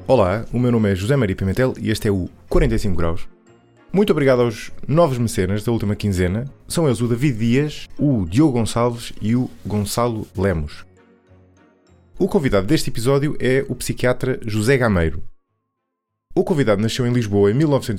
Olá, o meu nome é José Maria Pimentel e este é o 45 Graus. Muito obrigado aos novos mecenas da última quinzena. São eles o David Dias, o Diogo Gonçalves e o Gonçalo Lemos. O convidado deste episódio é o psiquiatra José Gameiro. O convidado nasceu em Lisboa em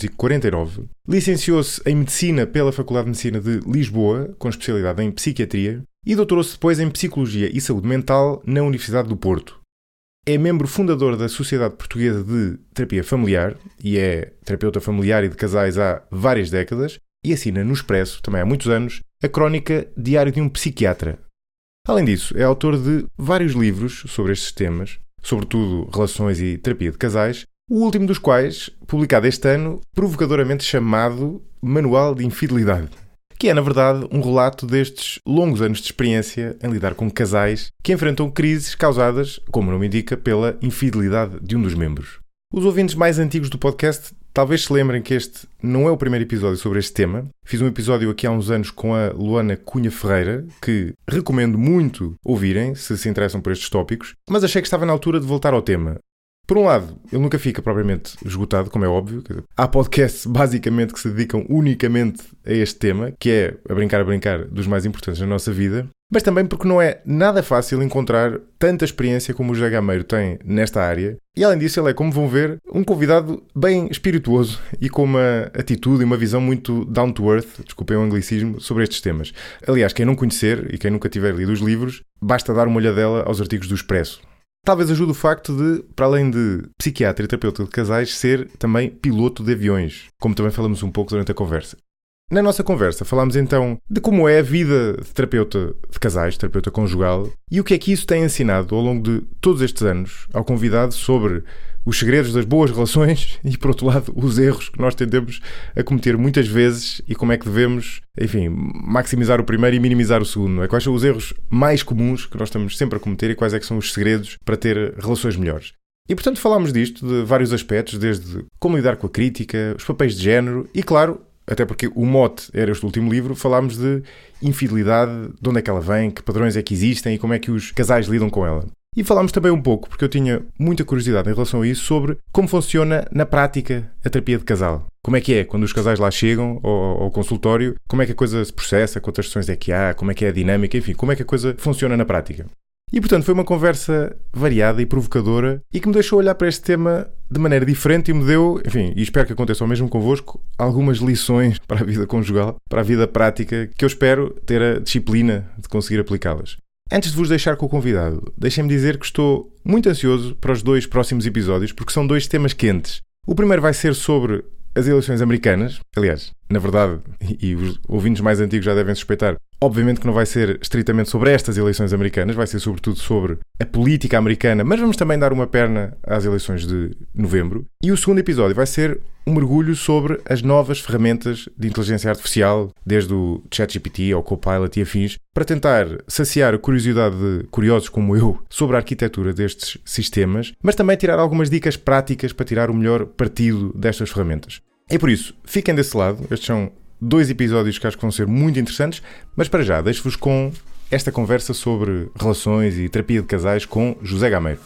1949, licenciou-se em Medicina pela Faculdade de Medicina de Lisboa, com especialidade em Psiquiatria, e doutorou-se depois em Psicologia e Saúde Mental na Universidade do Porto. É membro fundador da Sociedade Portuguesa de Terapia Familiar e é terapeuta familiar e de casais há várias décadas e assina no Expresso, também há muitos anos, a crónica Diário de um Psiquiatra. Além disso, é autor de vários livros sobre estes temas, sobretudo relações e terapia de casais, o último dos quais, publicado este ano, provocadoramente chamado Manual de Infidelidade, que é, na verdade, um relato destes longos anos de experiência em lidar com casais que enfrentam crises causadas, como o nome indica, pela infidelidade de um dos membros. Os ouvintes mais antigos do podcast talvez se lembrem que este não é o primeiro episódio sobre este tema. Fiz um episódio aqui há uns anos com a Luana Cunha Ferreira, que recomendo muito ouvirem, se interessam por estes tópicos, mas achei que estava na altura de voltar ao tema. Por um lado, ele nunca fica propriamente esgotado, como é óbvio. Há podcasts basicamente que se dedicam unicamente a este tema, que é, a brincar, dos mais importantes na nossa vida. Mas também porque não é nada fácil encontrar tanta experiência como o José Gameiro tem nesta área. E além disso, ele é, como vão ver, um convidado bem espirituoso e com uma atitude e uma visão muito down to earth, desculpem o anglicismo, sobre estes temas. Aliás, quem não conhecer e quem nunca tiver lido os livros, basta dar uma olhadela aos artigos do Expresso. Talvez ajude o facto de, para além de psiquiatra e terapeuta de casais, ser também piloto de aviões, como também falamos um pouco durante a conversa. Na nossa conversa falámos então de como é a vida de terapeuta de casais, terapeuta conjugal, e o que é que isso tem ensinado ao longo de todos estes anos ao convidado sobre os segredos das boas relações e, por outro lado, os erros que nós tendemos a cometer muitas vezes e como é que devemos, enfim, maximizar o primeiro e minimizar o segundo. Não é? Quais são os erros mais comuns que nós estamos sempre a cometer e quais é que são os segredos para ter relações melhores. E, portanto, falámos disto, de vários aspectos, desde como lidar com a crítica, os papéis de género e, claro, até porque o mote era este último livro, falámos de infidelidade, de onde é que ela vem, que padrões é que existem e como é que os casais lidam com ela. E falámos também um pouco, porque eu tinha muita curiosidade em relação a isso, sobre como funciona na prática a terapia de casal. Como é que é quando os casais lá chegam ao consultório, como é que a coisa se processa, quantas sessões é que há, como é que é a dinâmica, enfim, como é que a coisa funciona na prática. E, portanto, foi uma conversa variada e provocadora e que me deixou olhar para este tema de maneira diferente e me deu, enfim, e espero que aconteça o mesmo convosco, algumas lições para a vida conjugal, para a vida prática, que eu espero ter a disciplina de conseguir aplicá-las. Antes de vos deixar com o convidado, deixem-me dizer que estou muito ansioso para os 2 próximos episódios, porque são 2 temas quentes. O primeiro vai ser sobre as eleições americanas. Aliás, na verdade, e os ouvintes mais antigos já devem suspeitar, obviamente que não vai ser estritamente sobre estas eleições americanas, vai ser sobretudo sobre a política americana, mas vamos também dar uma perna às eleições de novembro. E o segundo episódio vai ser um mergulho sobre as novas ferramentas de inteligência artificial, desde o ChatGPT ao Copilot e afins, para tentar saciar a curiosidade de curiosos como eu sobre a arquitetura destes sistemas, mas também tirar algumas dicas práticas para tirar o melhor partido destas ferramentas. E por isso, fiquem desse lado, estes são 2 episódios que acho que vão ser muito interessantes, mas para já, deixo-vos com esta conversa sobre relações e terapia de casais com José Gameiro.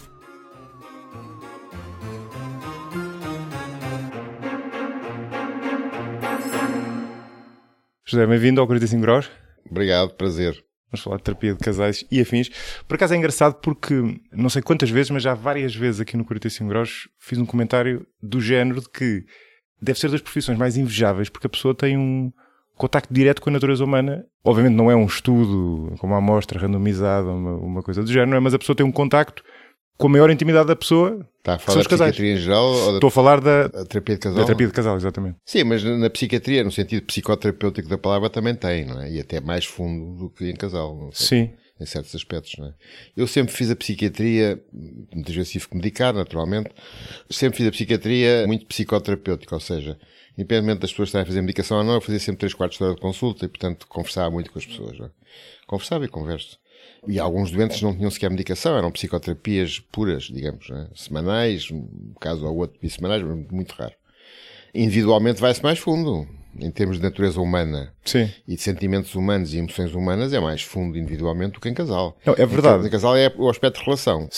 José, bem-vindo ao 45 Graus. Obrigado, prazer. Vamos falar de terapia de casais e afins. Por acaso é engraçado porque, não sei quantas vezes, mas já várias vezes aqui no 45 Graus fiz um comentário do género de que deve ser das profissões mais invejáveis porque a pessoa tem um contacto direto com a natureza humana. Obviamente não é um estudo com uma amostra randomizada, uma coisa do género, mas a pessoa tem um contacto com a maior intimidade da pessoa. Está a falar da psiquiatria em geral? Ou Estou a falar da terapia de casal? Da terapia de casal, exatamente. Sim, mas na psiquiatria, no sentido psicoterapêutico da palavra, também tem, não é? E até mais fundo do que em casal. Não sei, sim. Em certos aspectos, não é? Eu sempre fiz a psiquiatria, muitas vezes tive que medicar, naturalmente, sempre fiz a psiquiatria muito psicoterapêutica, ou seja, independentemente das pessoas estarem a fazer medicação ou não, eu fazia sempre 3/4 de hora de consulta e, portanto, conversava muito com as pessoas, não é? Conversava e converso. E alguns doentes não tinham sequer medicação, eram psicoterapias puras, digamos, não é? Semanais, um caso ou outro bissemanais, muito raro. Individualmente vai-se mais fundo. Em termos de natureza humana. Sim. E de sentimentos humanos e emoções humanas, é mais fundo individualmente do que em casal. Não, é verdade. Em casal é o aspecto de relação. Sim.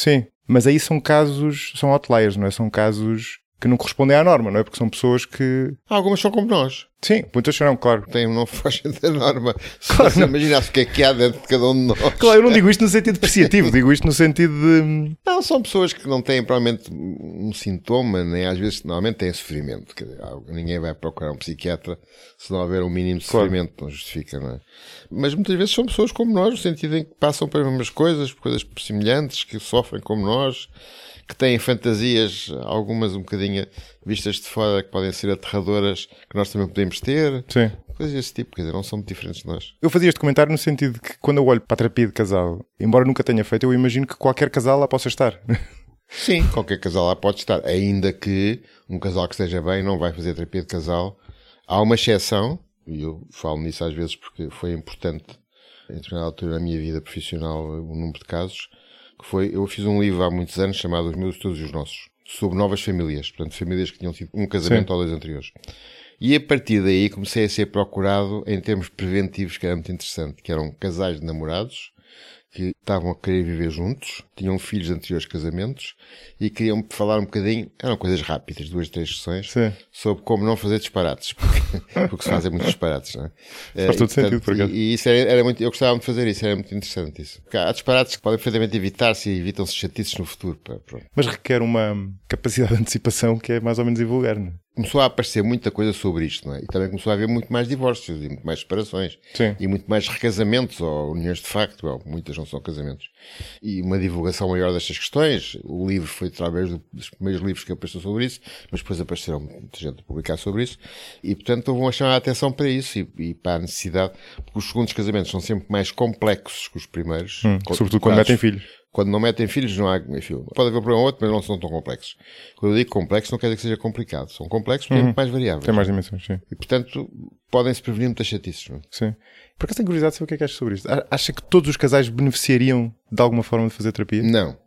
Mas aí são casos, são outliers, não é? São casos que não correspondem à norma, não é? Porque são pessoas que... Algumas são como nós. Sim, muitas serão, claro. Não fogem da norma. Claro, Se imaginasse o que há dentro de cada um de nós. Claro, eu não digo isto no sentido depreciativo, digo isto no sentido de... Não, são pessoas que não têm provavelmente um sintoma, nem às vezes, normalmente têm sofrimento. Quer dizer, ninguém vai procurar um psiquiatra se não houver um mínimo de sofrimento, não justifica, não é? Mas muitas vezes são pessoas como nós, no sentido em que passam pelas mesmas coisas, por coisas semelhantes, que sofrem como nós, que têm fantasias, algumas um bocadinho vistas de fora, que podem ser aterradoras, que nós também podemos ter. Sim. Coisas desse tipo, quer dizer, não são muito diferentes de nós. Eu fazia este comentário no sentido de que quando eu olho para a terapia de casal, embora nunca tenha feito, eu imagino que qualquer casal lá possa estar. Sim, qualquer casal lá pode estar. Ainda que um casal que esteja bem não vai fazer terapia de casal. Há uma exceção, e eu falo nisso às vezes porque foi importante em determinada altura da minha vida profissional o número de casos, que foi, eu fiz um livro há muitos anos chamado Os Meus, Todos e os Nossos, sobre novas famílias, portanto famílias que tinham tido um casamento ou 2 anteriores. E a partir daí comecei a ser procurado em termos preventivos, que era muito interessante, que eram casais de namorados que estavam a querer viver juntos, tinham filhos de anteriores casamentos e queriam falar um bocadinho, eram coisas rápidas, 2, 3 sessões, Sim. sobre como não fazer disparates, porque se fazem muitos disparates, não é? Faz todo sentido, por acaso. E isso era muito, eu gostava de fazer isso, era muito interessante isso. Porque há disparates que podem perfeitamente evitar-se e evitam-se chatices no futuro. Pronto. Mas requer uma capacidade de antecipação que é mais ou menos invulgar, não é? Começou a aparecer muita coisa sobre isto, não é? E também começou a haver muito mais divórcios e muito mais separações. Sim. E muito mais recasamentos ou uniões de facto, ou muitas não são casamentos. E uma divulgação maior destas questões. O livro foi através dos primeiros livros que apareceu sobre isso, mas depois apareceram muita gente a publicar sobre isso. E, portanto, houve uma chamada a atenção para isso e para a necessidade, porque os segundos casamentos são sempre mais complexos que os primeiros. Sobretudo quando metem filhos. Quando não metem filhos, não há, enfim, pode haver um problema ou outro, mas não são tão complexos. Quando eu digo complexo, não quer dizer que seja complicado. São complexos porque é muito mais variáveis. Tem mais dimensões, sim. E, portanto, podem-se prevenir muitas chatices. Não é? Sim. Por acaso tenho curiosidade de saber o que é que achas sobre isto. Acha que todos os casais beneficiariam de alguma forma de fazer terapia? Não,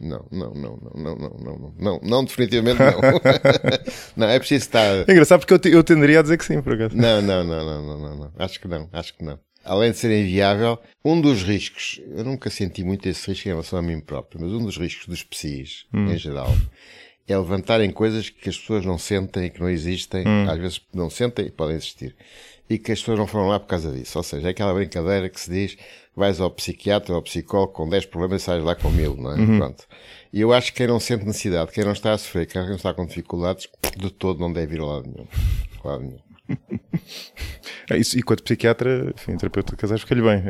definitivamente não. Não, é preciso estar... É engraçado porque eu tenderia a dizer que sim, por acaso. Não. Acho que não. Além de ser inviável, um dos riscos, eu nunca senti muito esse risco em relação a mim próprio, mas um dos riscos dos psis, em geral, é levantarem coisas que as pessoas não sentem e que não existem, às vezes não sentem e podem existir, e que as pessoas não foram lá por causa disso. Ou seja, é aquela brincadeira que se diz, vais ao psiquiatra ou ao psicólogo com 10 problemas e sais lá com 1000, não é? Pronto. E eu acho que quem não sente necessidade, quem não está a sofrer, quem não está com dificuldades, de todo não deve ir a lado nenhum. Claro nenhum. Isso, e quanto psiquiatra, enfim, terapeuta de casais, fica-lhe bem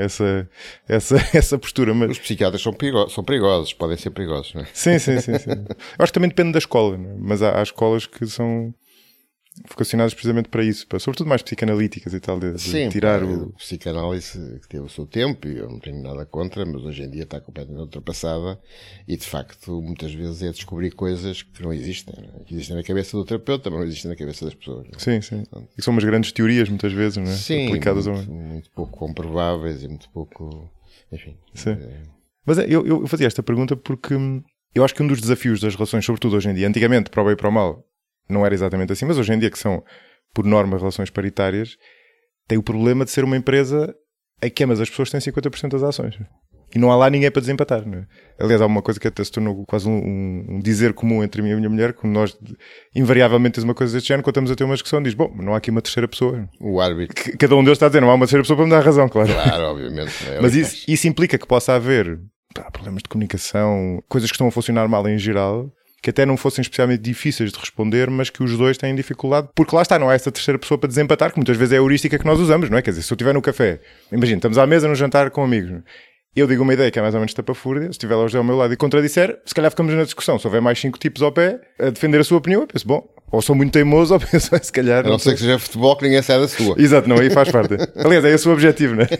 essa postura. Mas... Os psiquiatras são perigosos, podem ser perigosos, não é? Sim. Eu acho que também depende da escola, não é? Mas há escolas que são vocacionadas precisamente para isso, sobretudo mais psicanalíticas e tal, de Sim, tirar o psicanálise que teve o seu tempo, e eu não tenho nada contra, mas hoje em dia está completamente ultrapassada e de facto muitas vezes é descobrir coisas que não existem, não é? Que existem na cabeça do terapeuta, mas não existem na cabeça das pessoas. Não é? Sim. E que são umas grandes teorias muitas vezes, não é? Sim, aplicadas muito pouco comprováveis e muito pouco, enfim. Sim. Mas eu fazia esta pergunta porque eu acho que um dos desafios das relações, sobretudo hoje em dia, antigamente, para o bem e para o mal, não era exatamente assim, mas hoje em dia, que são, por norma, relações paritárias, tem o problema de ser uma empresa em que ambas as pessoas têm 50% das ações. E não há lá ninguém para desempatar. Não é? Aliás, há uma coisa que até se tornou quase um dizer comum entre mim e a minha mulher, que nós, invariavelmente, temos uma coisa deste género, quando estamos a ter uma discussão, diz, bom, não há aqui uma terceira pessoa. O árbitro. Cada um deles está a dizer, não há uma terceira pessoa para me dar razão, claro. Claro, obviamente. Mas isso implica que possa haver problemas de comunicação, coisas que estão a funcionar mal em geral, que até não fossem especialmente difíceis de responder, mas que os dois têm dificuldade, porque lá está, não há essa terceira pessoa para desempatar, que muitas vezes é a heurística que nós usamos, não é? Quer dizer, se eu estiver no café, imagina, estamos à mesa no jantar com amigos, eu digo uma ideia que é mais ou menos tapafúrdia, se estiver lá o José ao meu lado e contradisser, se calhar ficamos na discussão. Se houver mais 5 tipos ao pé a defender a sua opinião, eu penso, bom, ou sou muito teimoso, ou penso, se calhar... A não ser que seja futebol, que ninguém sai da sua. Exato, não, aí faz parte. Aliás, é esse o objetivo, não é?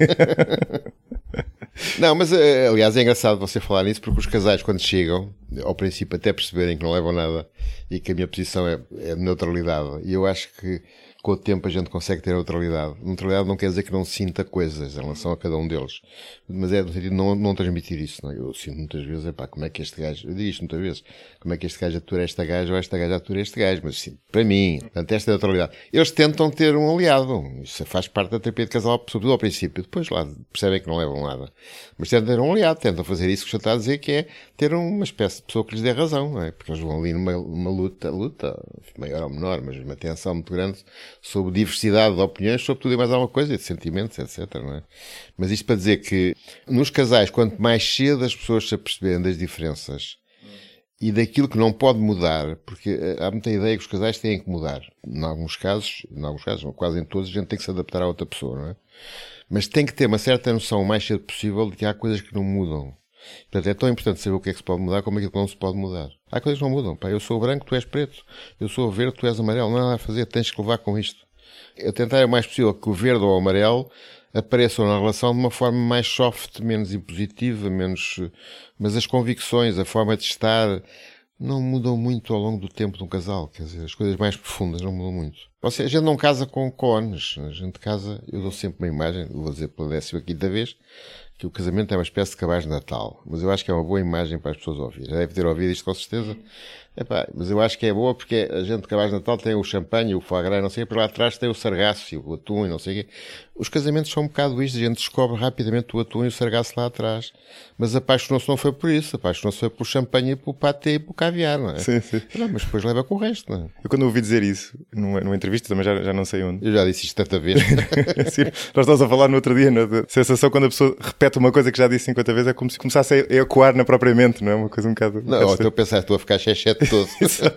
Não, mas aliás é engraçado você falar nisso, porque os casais quando chegam, ao princípio até perceberem que não levam nada e que a minha posição é de neutralidade, e eu acho que com o tempo a gente consegue ter neutralidade. Neutralidade não quer dizer que não sinta coisas em relação a cada um deles, mas é no sentido de não transmitir isso. Não é? Eu sinto muitas vezes, como é que este gajo, eu digo isto muitas vezes, como é que este gajo atura esta gaja ou esta gaja atura este gajo, mas sim, para mim, portanto, esta neutralidade. Eles tentam ter um aliado, isso faz parte da terapia de casal, sobretudo ao princípio, depois lá percebem que não levam nada, mas tentam ter um aliado, tentam fazer isso que já está a dizer, que é ter uma espécie de pessoa que lhes dê razão, não é? Porque eles vão ali numa luta, maior ou menor, mas uma tensão muito grande sobre diversidade de opiniões, sobre tudo e mais alguma coisa, e de sentimentos, etc. Não é? Mas isto para dizer que nos casais, quanto mais cedo as pessoas se aperceberem das diferenças e daquilo que não pode mudar, porque há muita ideia que os casais têm que mudar. Em alguns casos, quase em todos, a gente tem que se adaptar a outra pessoa, não é? Mas tem que ter uma certa noção o mais cedo possível de que há coisas que não mudam. Portanto, é tão importante saber o que é que se pode mudar como aquilo que não se pode mudar. Há coisas que não mudam. Pá, eu sou branco, tu és preto. Eu sou verde, tu és amarelo. Não há nada a fazer, tens que levar com isto. Eu tentar o mais possível que o verde ou o amarelo apareçam na relação de uma forma mais soft, menos impositiva, menos... Mas as convicções, a forma de estar, não mudam muito ao longo do tempo de um casal. Quer dizer, as coisas mais profundas não mudam muito. Ou seja, a gente não casa com cones. A gente casa... Eu dou sempre uma imagem, vou dizer pela 15ª vez, que o casamento é uma espécie de cabaz de Natal. Mas eu acho que é uma boa imagem para as pessoas ouvirem. Já deve ter ouvido isto com certeza. Epá, mas eu acho que é boa porque a gente de cabaz de Natal tem o champanhe, o foie gras, não sei o que, por lá atrás tem o sargaço e o atum e não sei o quê. Os casamentos são um bocado isto, a gente descobre rapidamente o atum e o sargaço lá atrás. Mas apaixonou-se não foi por isso, apaixonou-se foi pelo champanhe e pelo patê e pelo caviar, não é? Sim, sim. Não, mas depois leva com o resto, não é? Eu quando ouvi dizer isso, numa entrevista, também já não sei onde. Eu já disse isto tanta vez. Sim, nós estávamos a falar no outro dia, não é? A sensação quando a pessoa repete uma coisa que já disse 50 vezes é como se começasse a ecoar na própria mente, não é? Uma coisa um bocado... Não, estou a pensar, estou a ficar chechete todo.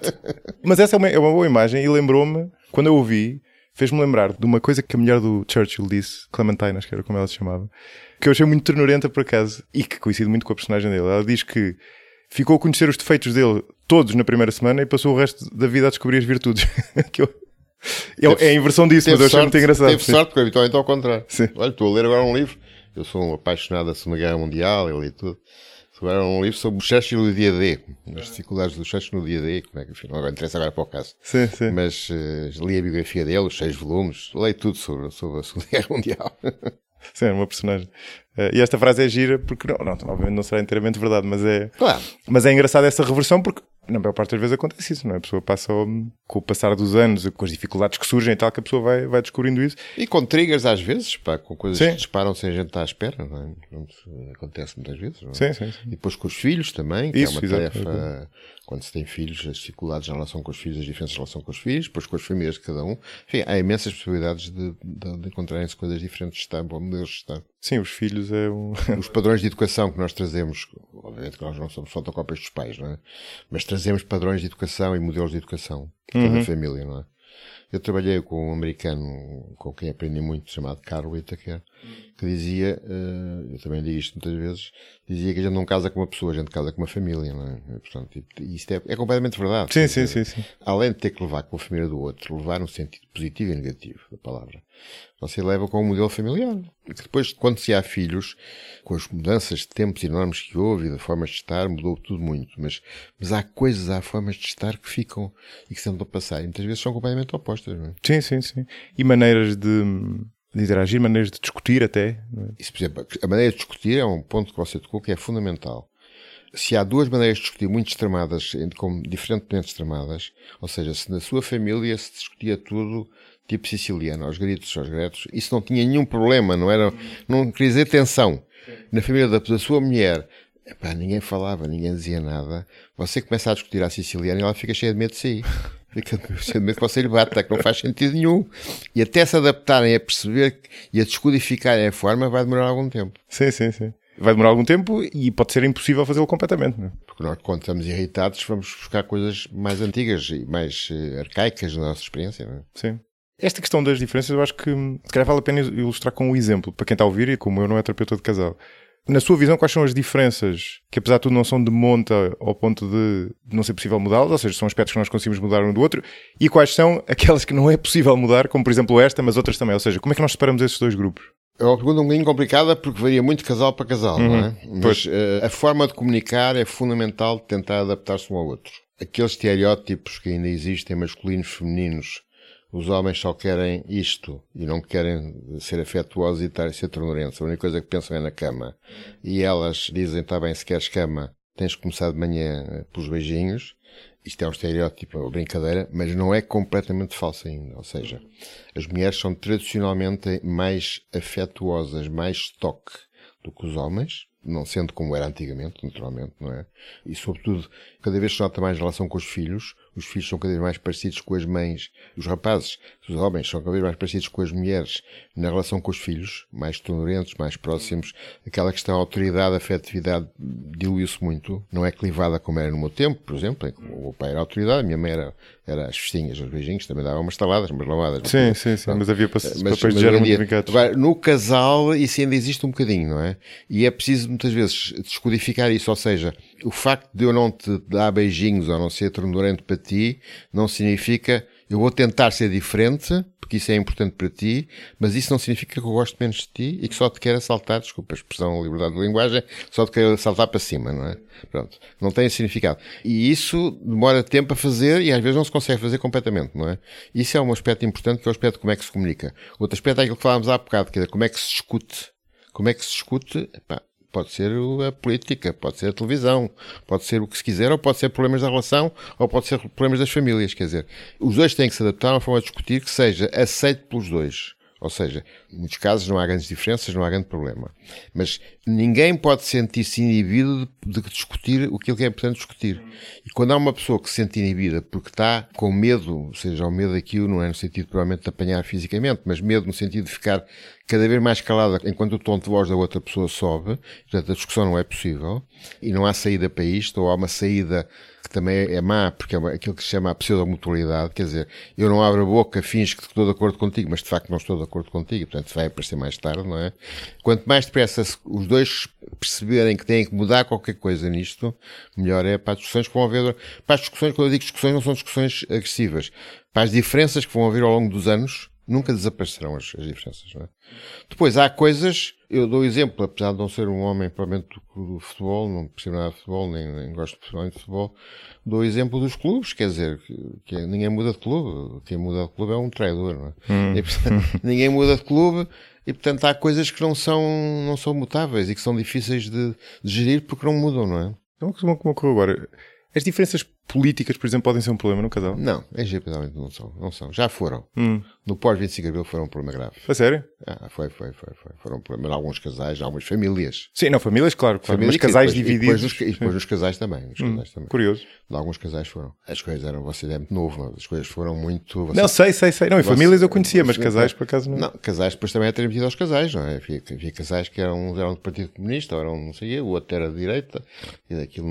Mas essa é uma boa imagem e lembrou-me, quando eu ouvi, fez-me lembrar de uma coisa que a mulher do Churchill disse, Clementine, acho que era como ela se chamava, que eu achei muito ternurenta por acaso e que coincide muito com a personagem dele. Ela diz que ficou a conhecer os defeitos dele todos na primeira semana e passou o resto da vida a descobrir as virtudes. É a inversão disso, mas eu achei muito engraçado. Teve sorte, porque habitualmente ao contrário. Sim. Olha, estou a ler agora um livro, eu sou um apaixonado da Segunda Guerra Mundial, eu li tudo. Agora um livro sobre o Churchill no dia D, as dificuldades do Churchill no dia D, como é que enfim, agora interessa agora para o caso. Sim, sim. Mas li a biografia dele, os 6 volumes, leio tudo sobre a Segunda Guerra Mundial. Sim, é uma personagem. E esta frase é gira porque, obviamente não será inteiramente verdade, mas é... Claro. Mas é engraçado essa reversão porque, na maior parte das vezes acontece isso, não é? A pessoa passa, com o passar dos anos, com as dificuldades que surgem e tal, que a pessoa vai descobrindo isso. E com triggers às vezes, pá, com coisas sim. que disparam sem a gente estar à espera, não é? Pronto, acontece muitas vezes, não é? Sim, sim, sim. E depois com os filhos também, que isso, é uma exatamente. tarefa, quando se tem filhos, as dificuldades em relação com os filhos, as diferenças em relação com os filhos, depois com as famílias de cada um. Enfim, há imensas possibilidades de encontrarem-se coisas diferentes de estar, modelos de estar. Sim, os filhos é um... Os padrões de educação que nós trazemos, obviamente que nós não somos fotocópias dos pais, não é? Mas trazemos padrões de educação e modelos de educação de cada família, não é? Eu trabalhei com um americano com quem aprendi muito, chamado Carl Whittaker, que dizia, eu também digo isto muitas vezes, dizia que a gente não casa com uma pessoa, a gente casa com uma família, não é? Portanto, isto é completamente verdade. Sim, sim, sim, sim. Além de ter que levar com a família do outro, levar no sentido positivo e negativo da palavra, você leva com um modelo familiar. E que depois, quando se há filhos, com as mudanças de tempos enormes que houve e de formas de estar, mudou tudo muito. Mas há coisas, há formas de estar que ficam e que se tentam passar. E muitas vezes são completamente opostas, não é? Sim, sim, sim. E maneiras de interagir, maneiras de discutir até. Não é? Isso, por exemplo, a maneira de discutir é um ponto que você tocou que é fundamental. Se há duas maneiras de discutir muito extremadas, com diferentemente extremadas, ou seja, se na sua família se discutia tudo tipo siciliano, aos gritos, aos gretos, isso não tinha nenhum problema, não queria dizer tensão. Na família da sua mulher, epá, ninguém falava, ninguém dizia nada, você começa a discutir à siciliana e ela fica cheia de medo de si. Fica cheia de medo que você lhe bata, que não faz sentido nenhum. E até se adaptarem a perceber e a descodificarem a forma, vai demorar algum tempo. Sim, sim, sim. Vai demorar algum tempo e pode ser impossível fazê-lo completamente, não é? Porque nós, quando estamos irritados, vamos buscar coisas mais antigas e mais arcaicas da nossa experiência, não é? Sim. Esta questão das diferenças eu acho que se calhar vale a pena ilustrar com um exemplo, para quem está a ouvir e como eu não é terapeuta de casal. Na sua visão, quais são as diferenças que apesar de tudo não são de monta ao ponto de não ser possível mudá-las, ou seja, são aspectos que nós conseguimos mudar um do outro, e quais são aquelas que não é possível mudar, como por exemplo esta, mas outras também, ou seja, como é que nós separamos esses dois grupos? É uma pergunta um bocadinho complicada porque varia muito de casal para casal, não é? Mas a forma de comunicar é fundamental de tentar adaptar-se um ao outro. Aqueles estereótipos que ainda existem, masculinos, femininos, os homens só querem isto e não querem ser afetuosos e ser ternurentos. A única coisa que pensam é na cama. E elas dizem, está bem, se queres cama, tens que começar de manhã pelos beijinhos. Isto é um estereótipo, uma brincadeira, mas não é completamente falso ainda. Ou seja, as mulheres são tradicionalmente mais afetuosas, mais toque do que os homens, não sendo como era antigamente, naturalmente, não é? E, sobretudo, cada vez se nota mais relação com os filhos são cada vez mais parecidos com as mães, os rapazes, os homens são cada vez mais parecidos com as mulheres na relação com os filhos, mais tolerantes, mais próximos. Aquela questão de autoridade, afetividade, diluiu-se muito, não é clivada como era no meu tempo, por exemplo, em que o meu pai era a autoridade, a minha mãe era as festinhas, os beijinhos, também davam umas taladas, umas lavadas. Sim, mas havia papéis de género muito vincados. No casal, isso ainda existe um bocadinho, não é? E é preciso, muitas vezes, descodificar isso, ou seja, o facto de eu não te dar beijinhos ou não ser ternurento para ti, não significa eu vou tentar ser diferente, porque isso é importante para ti, mas isso não significa que eu gosto menos de ti e que só te quero assaltar, desculpa a expressão, liberdade de linguagem, só te quero assaltar para cima, não é? Pronto. Não tem significado. E isso demora tempo a fazer e às vezes não se consegue fazer completamente, não é? Isso é um aspecto importante, que é o aspecto de como é que se comunica. Outro aspecto é aquilo que falámos há bocado, que é como é que se discute. Como é que se discute? Epá, pode ser a política, pode ser a televisão, pode ser o que se quiser, ou pode ser problemas da relação, ou pode ser problemas das famílias. Quer dizer, os dois têm que se adaptar a uma forma de discutir que seja aceito pelos dois. Ou seja, em muitos casos não há grandes diferenças, não há grande problema. Mas ninguém pode sentir-se inibido de discutir aquilo que é importante discutir. E quando há uma pessoa que se sente inibida porque está com medo, ou seja, o medo aqui não é no sentido provavelmente de apanhar fisicamente, mas medo no sentido de ficar cada vez mais calada enquanto o tom de voz da outra pessoa sobe, portanto a discussão não é possível, e não há saída para isto, ou há uma saída que também é má, porque é aquilo que se chama a pseudomutualidade, quer dizer, eu não abro a boca, finjo que estou de acordo contigo, mas de facto não estou de acordo contigo, portanto vai aparecer mais tarde, não é? Quanto mais depressa os dois perceberem que têm que mudar qualquer coisa nisto, melhor é para as discussões que vão haver. Para as discussões, quando eu digo discussões, não são discussões agressivas. Para as diferenças que vão haver ao longo dos anos, nunca desaparecerão as diferenças, não é? Depois há coisas, eu dou exemplo, apesar de não ser um homem provavelmente do futebol, não percebo nada de futebol, nem gosto de futebol, dou exemplo dos clubes, quer dizer, ninguém muda de clube, quem muda de clube é um traidor, não é? E, portanto, ninguém muda de clube e portanto há coisas que não são mutáveis e que são difíceis de gerir porque não mudam, não é? Então como ocorreu agora? As diferenças políticas, por exemplo, podem ser um problema no casal? Não, egipciamente não são. Já foram. No pós-25 de Abril foram um problema grave. A sério? Foi. Foram um problema em alguns casais, em algumas famílias. Sim, não, famílias, claro. Mas casais divididos. E depois nos casais também. Curioso. Em alguns casais foram. As coisas eram, você é muito novo, mas as coisas foram muito... Não, sei. Não, em famílias eu conhecia, mas casais por acaso não. Não, casais depois também é transmitido aos casais, não é? Havia casais que eram do Partido Comunista, ou eram não sei o quê, o outro era de direita, e daquilo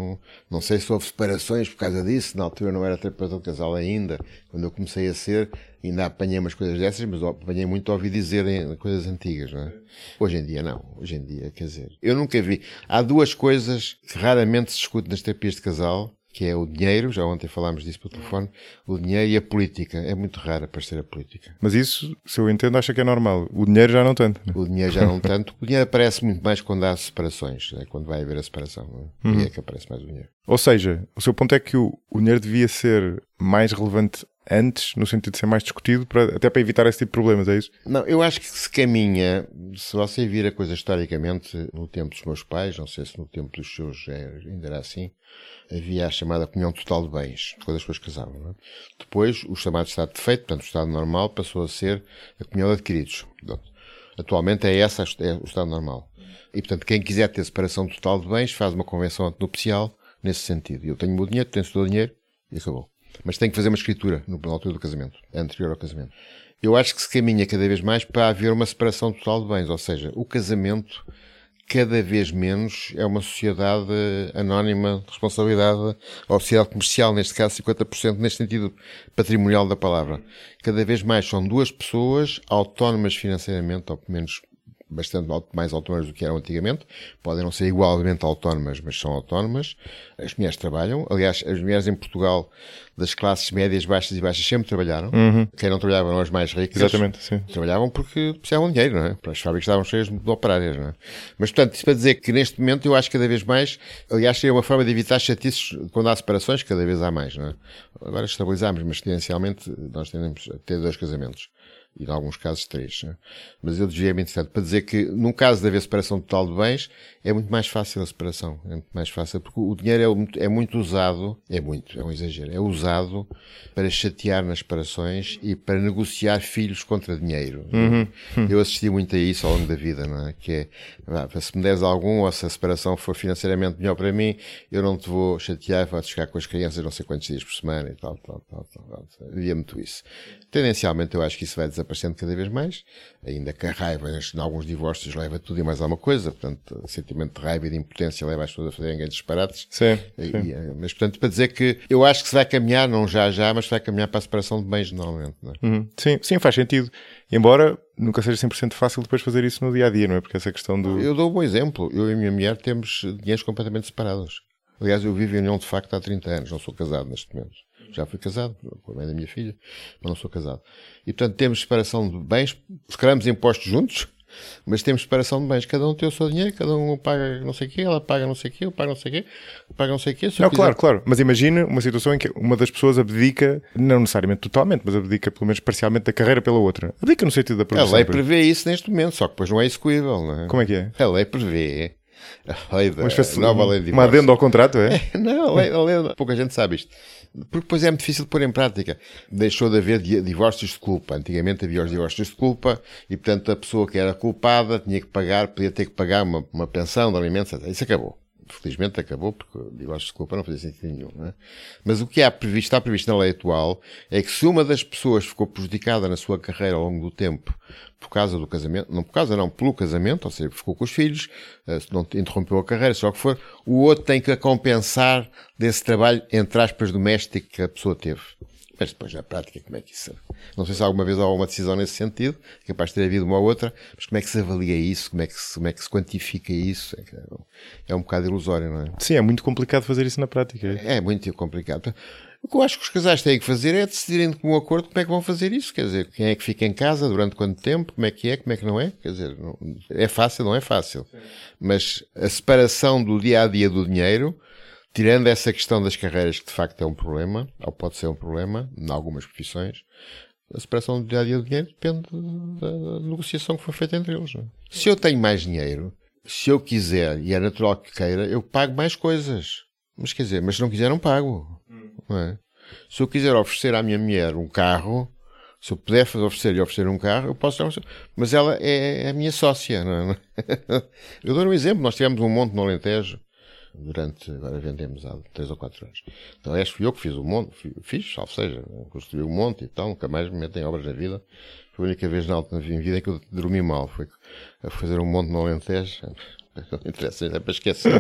não sei se houve separações por causa disso. Na altura eu não era terapeuta de casal ainda, quando eu comecei a ser, ainda apanhei umas coisas dessas, mas apanhei muito a ouvir dizerem coisas antigas, não é? Hoje em dia não, quer dizer, eu nunca vi. Há duas coisas que raramente se discute nas terapias de casal, que é o dinheiro, já ontem falámos disso pelo telefone, o dinheiro e a política. É muito raro aparecer a política. Mas isso, se eu entendo, acha que é normal. O dinheiro já não tanto. O dinheiro já não tanto. O dinheiro aparece muito mais quando há separações, é quando vai haver a separação. E é que aparece mais o dinheiro. Ou seja, o seu ponto é que o dinheiro devia ser mais relevante antes, no sentido de ser mais discutido, até para evitar esse tipo de problemas, é isso? Não, eu acho que se caminha, se você vir a coisa historicamente, no tempo dos meus pais, não sei se no tempo dos seus ainda era assim, havia a chamada comunhão total de bens, quando as pessoas casavam, não é? Depois, o chamado Estado de Feito, portanto, o Estado normal, passou a ser a comunhão de adquiridos. Portanto, atualmente é o Estado normal. E, portanto, quem quiser ter separação total de bens, faz uma convenção antenupcial nesse sentido. Eu tenho o meu dinheiro, tenho o seu dinheiro, e acabou. Mas tem que fazer uma escritura na altura do casamento, anterior ao casamento. Eu acho que se caminha cada vez mais para haver uma separação total de bens, ou seja, o casamento cada vez menos é uma sociedade anónima de responsabilidade, ou sociedade comercial, neste caso 50%, neste sentido patrimonial da palavra. Cada vez mais são duas pessoas autónomas financeiramente, ou pelo menos bastante mais autónomas do que eram antigamente. Podem não ser igualmente autónomas, mas são autónomas. As mulheres trabalham. Aliás, as mulheres em Portugal, das classes médias, baixas e baixas, sempre trabalharam. Quem não trabalhava eram as mais ricas. Exatamente, sim. Trabalhavam porque precisavam de dinheiro, não é? Para as fábricas estavam cheias de operárias, não é? Mas, portanto, isso para dizer que neste momento eu acho que cada vez mais, aliás, seria uma forma de evitar chatices quando há separações, cada vez há mais, não é? Agora estabilizamos, mas tendencialmente nós tendemos a ter 2 casamentos. E em alguns casos 3. Né? Mas eu desviei-me interessante para dizer que, num caso de haver separação total de bens, é muito mais fácil a separação. É muito mais fácil, porque o dinheiro é muito usado, é um exagero, é usado para chatear nas separações e para negociar filhos contra dinheiro. Eu assisti muito a isso ao longo da vida, não é? Que é, se me deres algum, ou se a separação for financeiramente melhor para mim, eu não te vou chatear, vou-te ficar com as crianças não sei quantos dias por semana e tal. Havia muito isso. Tendencialmente eu acho que isso vai desaparecendo cada vez mais, ainda que a raiva, em alguns divórcios, leva tudo e mais alguma coisa, portanto, o sentimento de raiva e de impotência leva as pessoas a fazerem grandes disparates. Sim. Mas, portanto, para dizer que eu acho que se vai caminhar, não já, mas vai caminhar para a separação de bens, normalmente. Não é? Sim, faz sentido. Embora nunca seja 100% fácil depois fazer isso no dia-a-dia, não é? Porque essa questão do... Eu dou um bom exemplo. Eu e a minha mulher temos dinheiros completamente separados. Aliás, eu vivo em união de facto há 30 anos, não sou casado neste momento. Já fui casado, com a mãe da minha filha, mas não sou casado. E, portanto, temos separação de bens, declaramos impostos juntos, mas temos separação de bens. Cada um tem o seu dinheiro, cada um paga não sei o quê, ela paga não sei o quê, eu pago não sei o quê, paga não sei o quê. Não, claro. Mas imagina uma situação em que uma das pessoas abdica, não necessariamente totalmente, mas abdica pelo menos parcialmente da carreira pela outra. Abdica no sentido da produção. A lei prevê isso neste momento, só que depois não é execuível, não é? Como é que é? A lei prevê... A lei da nova lei de divórcio. Uma adenda ao contrato, é? Não, a lei, pouca gente sabe isto. Porque depois é muito difícil de pôr em prática. Deixou de haver divórcios de culpa. Antigamente havia os divórcios de culpa e, portanto, a pessoa que era culpada tinha que pagar, podia ter que pagar uma pensão de alimentos. Isso acabou. Felizmente acabou, porque o divórcio de culpa não fazia sentido nenhum. Não é? Mas o que está previsto na lei atual é que se uma das pessoas ficou prejudicada na sua carreira ao longo do tempo por causa do casamento, pelo casamento, ou seja, ficou com os filhos, se não interrompeu a carreira, seja o que for, o outro tem que a compensar desse trabalho, entre aspas, doméstico que a pessoa teve. Mas depois, na prática, como é que isso... Não sei se alguma vez há uma decisão nesse sentido, capaz de ter havido uma ou outra, mas como é que se avalia isso? Como é que se quantifica isso? É um bocado ilusório, não é? Sim, é muito complicado fazer isso na prática. É muito complicado. O que eu acho que os casais têm que fazer é decidirem de comum acordo como é que vão fazer isso. Quer dizer, quem é que fica em casa, durante quanto tempo, como é que não é? Quer dizer, é fácil, não é fácil. Sim. Mas a separação do dia-a-dia do dinheiro... Tirando essa questão das carreiras, que de facto é um problema, ou pode ser um problema, em algumas profissões, a separação do dia-a-dia do dinheiro depende da negociação que foi feita entre eles. Não é? Se eu tenho mais dinheiro, se eu quiser, e é natural que queira, eu pago mais coisas. Mas quer dizer, se não quiser, não pago. Não é? Se eu quiser oferecer à minha mulher um carro, se eu puder oferecer-lhe um carro, eu posso oferecer. Mas ela é a minha sócia. Não é? Eu dou um exemplo, nós tivemos um monte no Alentejo, agora vendemos há 3 ou 4 anos. Então, fui eu que fiz o monte, salvo seja, construí o monte e tal, nunca mais me meto em obras na vida. Foi a única vez na vida em que eu dormi mal, foi a fazer um monte no Alentejo. Não interessa, é para esquecer.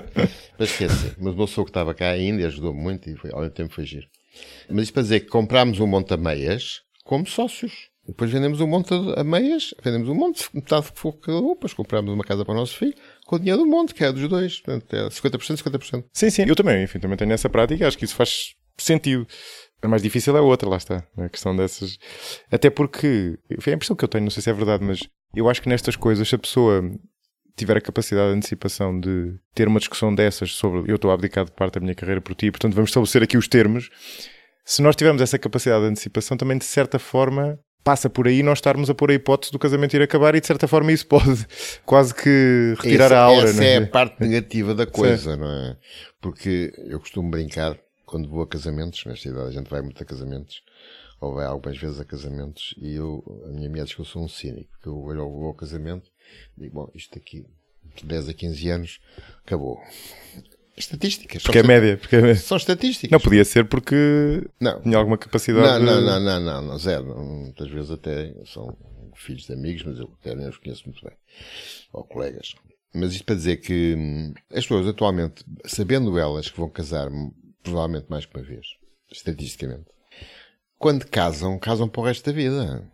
Mas o meu sogro que estava cá ainda e ajudou-me muito e ao mesmo tempo foi giro. Mas isto para dizer que comprámos um monte a meias como sócios. Depois vendemos um monte a meias, vendemos um monte, metade que for cada um, depois comprámos uma casa para o nosso filho, com o dinheiro do monte, que é dos dois. Portanto, é 50%, 50%. Sim, eu também tenho essa prática, acho que isso faz sentido. A mais difícil é a outra, lá está. A questão dessas... Até porque, é a impressão que eu tenho, não sei se é verdade, mas eu acho que nestas coisas, se a pessoa tiver a capacidade de antecipação de ter uma discussão dessas sobre eu estou a abdicar de parte da minha carreira por ti, portanto vamos estabelecer aqui os termos. Se nós tivermos essa capacidade de antecipação, também de certa forma... passa por aí nós estarmos a pôr a hipótese do casamento ir acabar e de certa forma isso pode quase que retirar a aura. Essa é a parte negativa da coisa, não é? Porque eu costumo brincar quando vou a casamentos, nesta idade a gente vai muito a casamentos, ou vai algumas vezes a casamentos, e a minha mulher diz que eu sou um cínico, porque eu vou ao casamento e digo, bom, isto aqui de 10 a 15 anos acabou. Estatísticas. Porque é média. São estatísticas. Não podia ser porque tinha alguma capacidade. Não, zero. Muitas vezes até são filhos de amigos, mas eu até nem os conheço muito bem. Ou colegas. Mas isto para dizer que as pessoas atualmente, sabendo elas que vão casar provavelmente mais que uma vez, estatisticamente, quando casam para o resto da vida.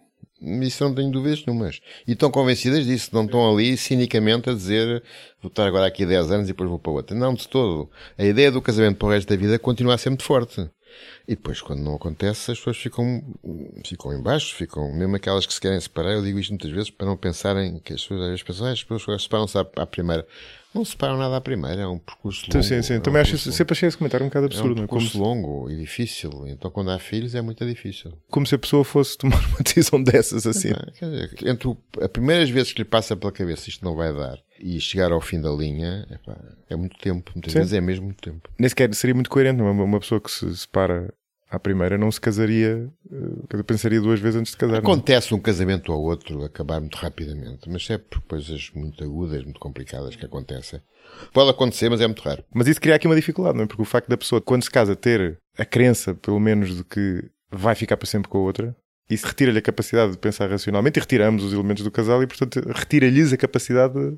Isso não tenho dúvidas nenhumas. E estão convencidas disso, não estão ali cinicamente a dizer vou estar agora aqui 10 anos e depois vou para outra. Não, de todo. A ideia do casamento para o resto da vida continua a ser muito forte. E depois, quando não acontece, as pessoas ficam em baixo, mesmo aquelas que se querem separar. Eu digo isto muitas vezes para não pensarem que as pessoas às vezes pensam, as pessoas separam-se à primeira. Não separam nada à primeira, é um percurso longo. Sim. Também acho isso, sempre achei esse comentário um bocado absurdo. É um percurso longo e difícil. Então, quando há filhos, é muito difícil. Como se a pessoa fosse tomar uma decisão dessas assim. Quer dizer, entre as primeiras vezes que lhe passa pela cabeça isto não vai dar e chegar ao fim da linha, é muito tempo. Muitas vezes é mesmo muito tempo. Nem sequer seria muito coerente. Uma pessoa que se separa à primeira não se casaria, pensaria 2 vezes antes de casar. Acontece um casamento ou outro acabar muito rapidamente, mas é por coisas muito agudas, muito complicadas que acontecem. Pode acontecer, mas é muito raro. Mas isso cria aqui uma dificuldade, não é? Porque o facto da pessoa, quando se casa, ter a crença, pelo menos, de que vai ficar para sempre com a outra, isso retira-lhe a capacidade de pensar racionalmente e retira ambos os elementos do casal e, portanto, retira-lhes a capacidade de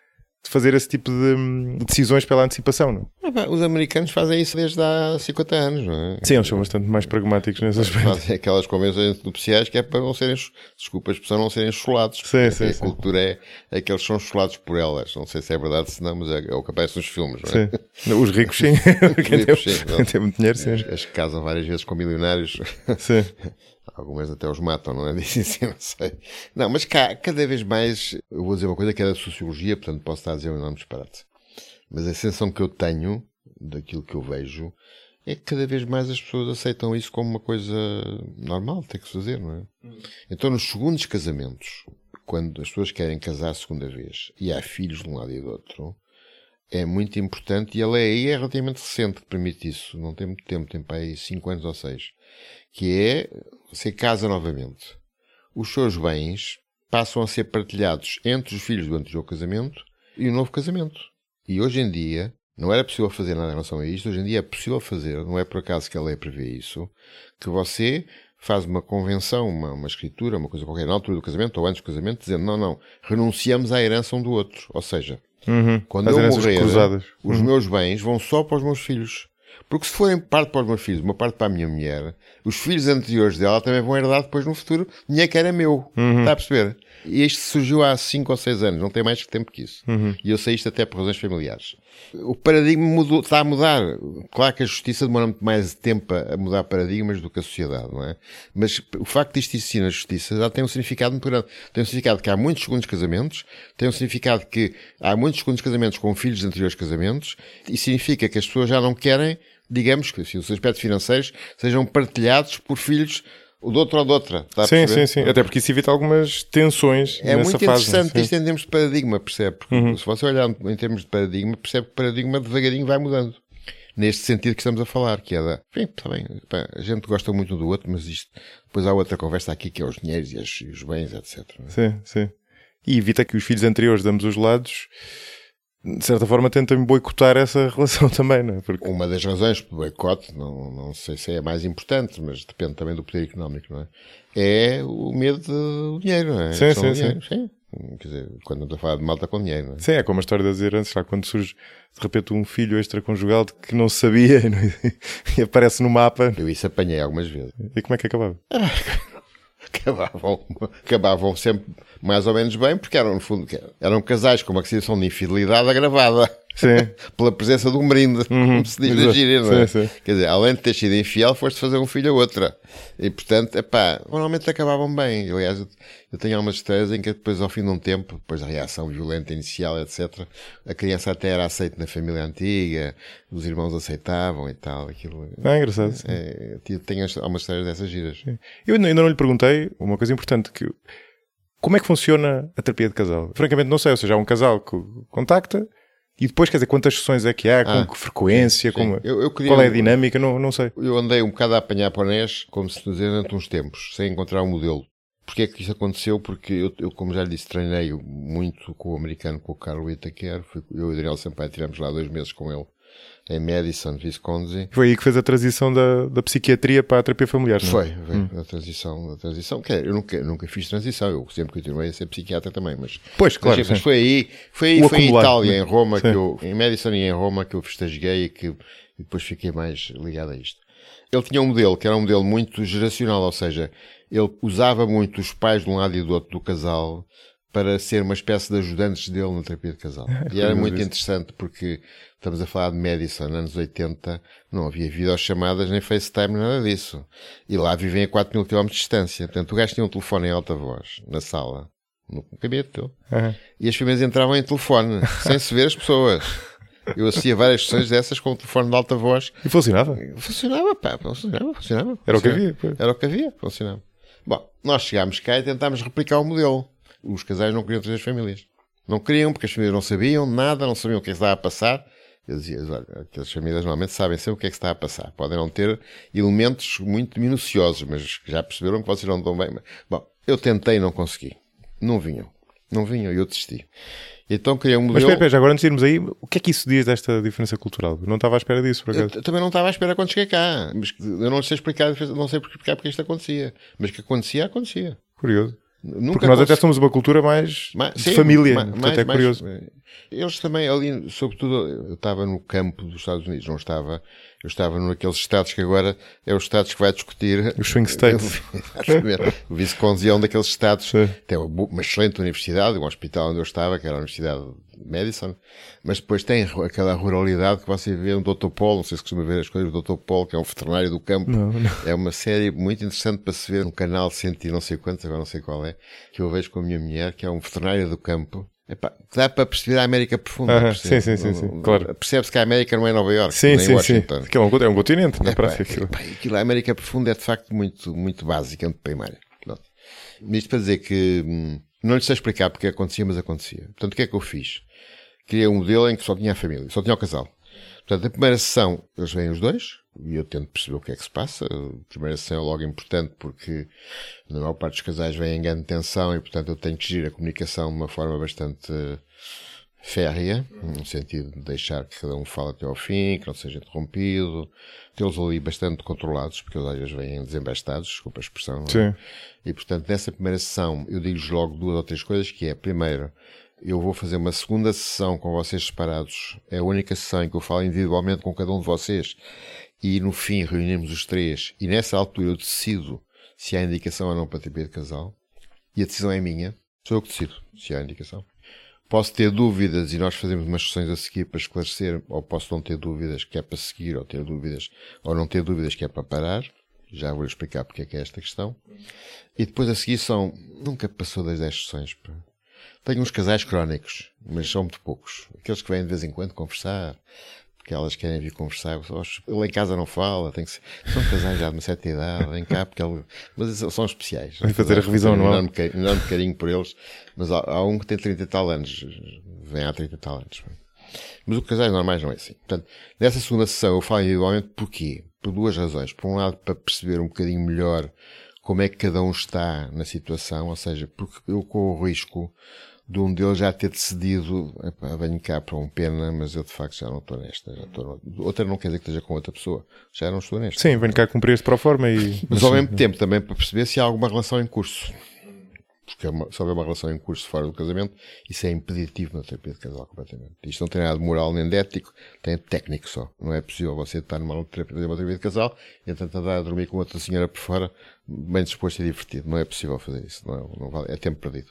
fazer esse tipo de decisões pela antecipação, não? Os americanos fazem isso desde há 50 anos, não é? Sim, eles são bastante mais pragmáticos nesse aspecto. Fazem aquelas convenções nupciais que é para não serem, desculpa a expressão, não serem chulados. Sim. A cultura é que eles são chulados por elas. Não sei se é verdade, se não, mas é o que aparece nos filmes, não é? Sim. Os ricos, sim. Quem tem muito dinheiro, sim. As que casam várias vezes com milionários. Sim. Algumas até os matam, não é? Dizem assim, não sei. Não, mas cada vez mais, eu vou dizer uma coisa que é da sociologia, portanto posso estar a dizer um enorme disparate. Mas a sensação que eu tenho, daquilo que eu vejo, é que cada vez mais as pessoas aceitam isso como uma coisa normal, tem que se fazer, não é? Então nos segundos casamentos, quando as pessoas querem casar a segunda vez, e há filhos de um lado e do outro, é muito importante, e a lei aí é relativamente recente que permite isso, não tem muito tempo, tem para aí 5 anos ou 6, que é, você casa novamente. Os seus bens passam a ser partilhados entre os filhos do anterior casamento e o novo casamento. E hoje em dia, não era possível fazer nada em relação a isto, hoje em dia é possível fazer, não é por acaso que a lei prevê isso, que você faz uma convenção, uma escritura, uma coisa qualquer, na altura do casamento ou antes do casamento, dizendo, não, renunciamos à herança um do outro. Ou seja, quando eu morrer, os meus bens vão só para os meus filhos. Porque se forem parte para os meus filhos, uma parte para a minha mulher, os filhos anteriores dela também vão herdar depois no futuro dinheiro que era meu. Está a perceber? E isto surgiu há 5 ou 6 anos, não tem mais tempo que isso. E eu sei isto até por razões familiares. O paradigma está a mudar. Claro que a justiça demora muito mais tempo a mudar paradigmas do que a sociedade, não é? Mas o facto disto existir na justiça já tem um significado muito grande. Tem um significado que há muitos segundos casamentos, tem um significado que há muitos segundos casamentos com filhos de anteriores casamentos, e significa que as pessoas já não querem, digamos que assim, os aspectos financeiros sejam partilhados por filhos de outro ou de outra. Está a perceber? Sim. Até porque isso evita algumas tensões é nessa muito fase. Interessante isto em termos de paradigma, percebe? Porque se você olhar em termos de paradigma, percebe que o paradigma devagarinho vai mudando. Neste sentido que estamos a falar, que é da... Bem, está bem, a gente gosta muito um do outro, mas isto... Depois há outra conversa aqui que é os dinheiros e os bens, etc. Sim. E evita que os filhos anteriores de ambos os lados, de certa forma, tentem boicotar essa relação também, não é? Porque... Uma das razões do boicote, não sei se é a mais importante, mas depende também do poder económico, não é? É o medo do dinheiro, não é? Sim. Quer dizer, quando estamos a falar de malta com dinheiro, não é? Sim, é como a história das heranças, quando surge de repente um filho extraconjugal de que não sabia e aparece no mapa. Eu isso apanhei algumas vezes. E como é que acabava? Acabavam sempre mais ou menos bem, porque eram, no fundo, eram casais com uma situação de infidelidade agravada. Sim. Pela presença de um brinde, como se diz na gíria, não é? Sim. Quer dizer, além de ter sido infiel, foste fazer um filho a outra. E, portanto, normalmente acabavam bem. Aliás, eu tenho algumas histórias em que depois, ao fim de um tempo, depois da reação violenta inicial, etc., a criança até era aceita na família antiga, os irmãos aceitavam e tal. Aquilo, é engraçado. Tenho algumas histórias dessas giras. Sim. Eu ainda não lhe perguntei uma coisa importante, como é que funciona a terapia de casal? Francamente não sei, ou seja, há um casal que contacta e depois, quer dizer, quantas sessões é que há, com que frequência, sim. Qual é a dinâmica, não sei. Eu andei um bocado a apanhar panés, como se dizer, durante uns tempos, sem encontrar um modelo. Porquê é que isso aconteceu? Porque eu, como já lhe disse, treinei muito com o americano, com o Carl Whittaker. Eu e o Daniel Sampaio tivemos lá 2 meses com ele, em Madison, Wisconsin. Foi aí que fez a transição da psiquiatria para a terapia familiar, não é? Foi a transição. Eu nunca fiz transição, eu sempre continuei a ser psiquiatra também, mas... Pois, claro. Mas foi em Itália, em Roma, em Madison e em Roma, que eu estagiei e depois fiquei mais ligado a isto. Ele tinha um modelo que era um modelo muito geracional, ou seja, ele usava muito os pais de um lado e do outro do casal para ser uma espécie de ajudantes dele na terapia de casal. E era muito interessante porque estamos a falar de Madison, anos 80, não havia videochamadas nem FaceTime, nada disso. E lá vivem a 4.000 km de distância. Portanto, o gajo tinha um telefone em alta voz, na sala, no gabinete dele. E as famílias entravam em telefone, sem se ver as pessoas. Eu assistia várias sessões dessas com o telefone de alta voz. E funcionava? Funcionava, pá, funcionava. Era o que havia. Pois. Era o que havia, funcionava. Bom, nós chegámos cá e tentámos replicar o modelo. Os casais não queriam trazer as famílias. Não queriam, porque as famílias não sabiam nada, não sabiam o que é que estava a passar. Eu dizia, olha, aquelas famílias normalmente sabem sempre o que é que está a passar. Podem não ter elementos muito minuciosos, mas já perceberam que vocês não estão bem. Bom, eu tentei e não consegui. Não vinham e eu desisti. Então criei um modelo... Mas espera, agora antes de irmos aí, o que é que isso diz desta diferença cultural? Eu não estava à espera disso, por acaso. Eu também não estava à espera quando cheguei cá. Mas eu não sei explicar porque isto acontecia. Mas que acontecia. Curioso. Porque nós até somos uma cultura mais de família. Portanto, é curioso. Eles também ali, sobretudo, eu estava no campo dos Estados Unidos, não estava... Eu estava naqueles estados que agora é os estados que vai discutir... Os swing states. O Wisconsin é um daqueles estados. Tem uma excelente universidade, um hospital onde eu estava, que era a Universidade de Madison, mas depois tem aquela ruralidade que você vê no Dr. Paul, não sei se costuma ver as coisas do Dr. Paul, que é um veterinário do campo. Não. É uma série muito interessante para se ver no canal 100 e não sei quantos, agora não sei qual é, que eu vejo com a minha mulher, que é um veterinário do campo. Epá, dá para perceber a América profunda. Sim, claro. Percebe-se que a América não é Nova Iorque, nem Washington. Sim. Aquilo é um continente, na prática. Aquilo, a América profunda é de facto muito, muito básica, muito primária. Isto para dizer que não lhe sei explicar porque acontecia, mas acontecia. Portanto, o que é que eu fiz? Criei um modelo em que só tinha a família, só tinha o casal. Portanto, a primeira sessão, eles vêm os dois, e eu tento perceber o que é que se passa. A primeira sessão é logo importante porque na maior parte dos casais vem em grande tensão e, portanto, eu tenho que gerir a comunicação de uma forma bastante férrea, no sentido de deixar que cada um fale até ao fim, que não seja interrompido, tê-los ali bastante controlados, porque eles às vezes vêm desembestados, desculpa a expressão. Sim. E, portanto, nessa primeira sessão, eu digo-lhes logo 2 ou 3 coisas, que é, primeiro, eu vou fazer uma segunda sessão com vocês separados. É a única sessão em que eu falo individualmente com cada um de vocês. E no fim reunimos os 3. E nessa altura eu decido se há indicação ou não para terapia de casal. E a decisão é minha. Sou eu que decido se há indicação. Posso ter dúvidas e nós fazemos umas sessões a seguir para esclarecer. Ou posso não ter dúvidas que é para seguir. Ou ter dúvidas, ou não ter dúvidas que é para parar. Já vou explicar porque é que é esta questão. E depois a seguir nunca passou das 10 sessões. Tenho uns casais crónicos, mas são muito poucos. Aqueles que vêm de vez em quando conversar, porque elas querem vir conversar. Ele em casa não fala, são casais já de uma certa idade, vem cá, mas são especiais. Vem fazer a revisão anual. Enorme carinho por eles, mas há um que tem 30 e tal anos, vem há 30 e tal anos. Mas o casais normais não é assim. Portanto, nessa segunda sessão eu falo individualmente porquê? Por 2 razões. Por um lado, para perceber um bocadinho melhor como é que cada um está na situação, ou seja, porque eu corro o risco de um deles já ter decidido, venho cá para um pena, mas eu de facto já não estou nesta. Outra não quer dizer que esteja com outra pessoa, já não estou nesta. Sim, venho cá cumprir este proforma e... Mas ao mesmo tempo também para perceber se há alguma relação em curso. Porque se houver uma relação em curso fora do casamento, isso é impeditivo na terapia de casal completamente. Isto não tem nada de moral nem de ético, tem técnico só. Não é possível você estar numa terapia de casal e entanto andar a dormir com outra senhora por fora, bem disposto e divertido. Não é possível fazer isso. Não vale, é tempo perdido.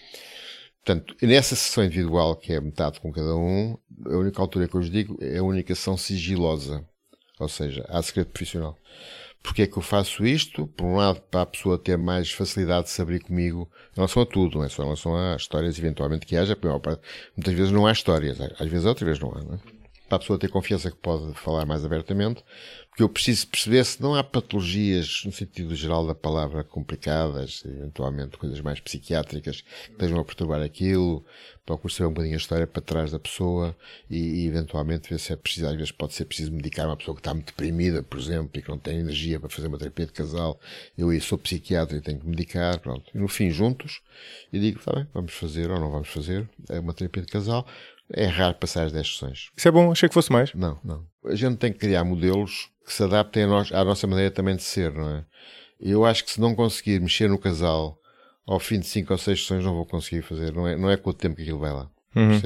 Portanto, nessa sessão individual, que é metade com cada um, a única altura que eu vos digo é a única sessão sigilosa. Ou seja, há segredo profissional. Porque é que eu faço isto? Por um lado, para a pessoa ter mais facilidade de se abrir comigo em relação a tudo, não é só em relação a histórias eventualmente que haja, muitas vezes não há histórias, às vezes outra vez não há, não é? Para a pessoa ter confiança que pode falar mais abertamente, porque eu preciso perceber se não há patologias, no sentido geral da palavra, complicadas, eventualmente coisas mais psiquiátricas, que estejam a perturbar aquilo, procuro saber um bocadinho a história para trás da pessoa e eventualmente ver se é preciso, às vezes pode ser preciso medicar uma pessoa que está muito deprimida, por exemplo, e que não tem energia para fazer uma terapia de casal. Eu sou psiquiatra e tenho que medicar, pronto. E no fim, juntos, e digo, está bem, vamos fazer ou não vamos fazer, é uma terapia de casal. É raro passar as 10 sessões. Isso é bom, achei que fosse mais. Não. A gente tem que criar modelos que se adaptem à nossa maneira também de ser, não é? Eu acho que se não conseguir mexer no casal ao fim de 5 ou 6 sessões não vou conseguir fazer. Não é com o tempo que aquilo vai lá. Percebo?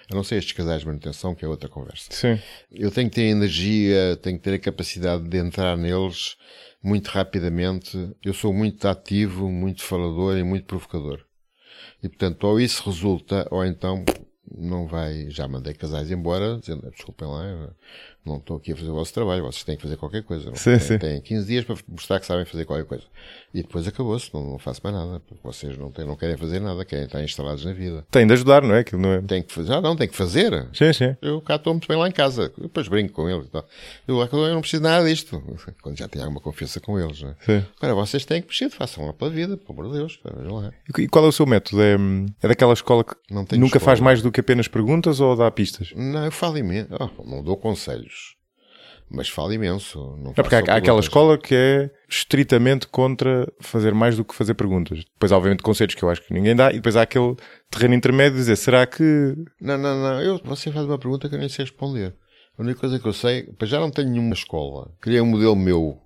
A não ser estes casais de manutenção, que é outra conversa. Sim. Eu tenho que ter energia, tenho que ter a capacidade de entrar neles muito rapidamente. Eu sou muito ativo, muito falador e muito provocador. E, portanto, ou isso resulta, ou então não vai. Já mandei casais embora, dizendo, desculpem lá, eu não estou aqui a fazer o vosso trabalho, vocês têm que fazer qualquer coisa. Têm 15 dias para mostrar que sabem fazer qualquer coisa. E depois acabou-se, não faço mais nada, porque vocês não querem fazer nada, querem estar instalados na vida. Tem de ajudar, não é? Aquilo não é? Tem que fazer, tem que fazer. Sim. Eu cá estou muito bem lá em casa, depois brinco com eles e tal. Eu não preciso nada disto, quando já tenho alguma confiança com eles. Não é? Sim. Agora, vocês têm que mexer, façam lá pela vida, pelo amor de Deus, vejam lá. E qual é o seu método? É daquela escola que nunca faz mais do que apenas perguntas ou dá pistas? Não, eu falo imenso. Não dou conselhos, mas falo imenso. Não é porque há aquela escola que é estritamente contra fazer mais do que fazer perguntas. Depois, obviamente, conselhos que eu acho que ninguém dá. E depois há aquele terreno intermédio de dizer, será que... Não. Você faz uma pergunta que eu nem sei responder. A única coisa que eu sei, já não tenho nenhuma escola. Criei um modelo meu.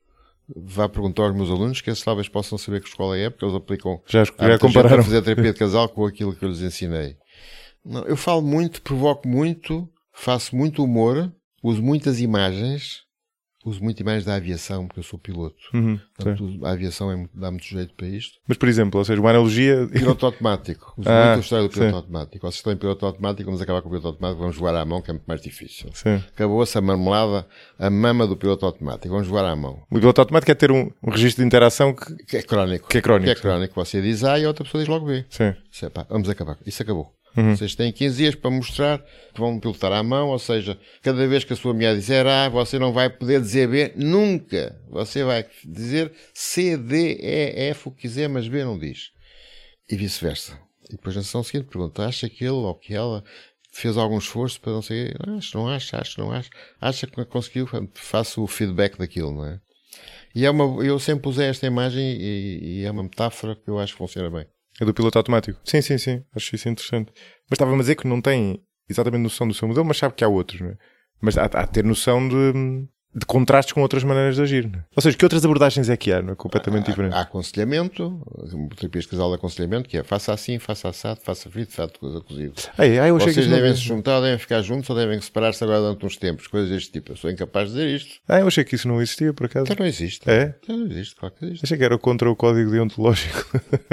Vá perguntar aos meus alunos que eles talvez possam saber que escola é, porque eles aplicam já compararam a fazer terapia de casal com aquilo que eu lhes ensinei. Não, eu falo muito, provoco muito, faço muito humor, uso muitas imagens, uso muito imagens da aviação, porque eu sou piloto. Portanto, a aviação dá muito jeito para isto. Mas, por exemplo, ou seja, uma analogia... Piloto automático. Uso muito a história do piloto automático. Vocês estão em piloto automático, vamos acabar com o piloto automático, vamos voar à mão, que é muito mais difícil. Sim. Acabou-se a marmelada, a mama do piloto automático. Vamos voar à mão. O piloto automático é ter um registro de interação que é crónico. Que é crónico. Você diz A e a outra pessoa diz logo B. Sim. Vamos acabar. Isso acabou. Vocês têm 15 dias para mostrar que vão pilotar à mão, ou seja, cada vez que a sua mulher disser A, você não vai poder dizer B, nunca. Você vai dizer C, D, E, F, o que quiser, mas B não diz. E vice-versa. E depois na sessão seguinte pergunta, acha que ele ou que ela fez algum esforço para não sei, acho, não acho. Acha que conseguiu, faço o feedback daquilo, não é? E eu sempre usei esta imagem e é uma metáfora que eu acho que funciona bem. É do piloto automático? Sim. Acho isso interessante. Mas estava-me a dizer que não tem exatamente noção do seu modelo, mas sabe que há outros, não é? Mas há de ter noção de contrastes com outras maneiras de agir, não é? Ou seja, que outras abordagens é que há, não é? Completamente diferente. Há aconselhamento, terapia de casal de aconselhamento, que é faça assim, faça assado, faça frito, faça coisa cozida. Vocês devem se juntar, devem ficar juntos ou devem separar-se agora durante uns tempos, coisas deste tipo. Eu sou incapaz de dizer isto. Eu achei que isso não existia, por acaso. Então não existe. É? Então não existe, claro que existe. Achei que era contra o código deontológico.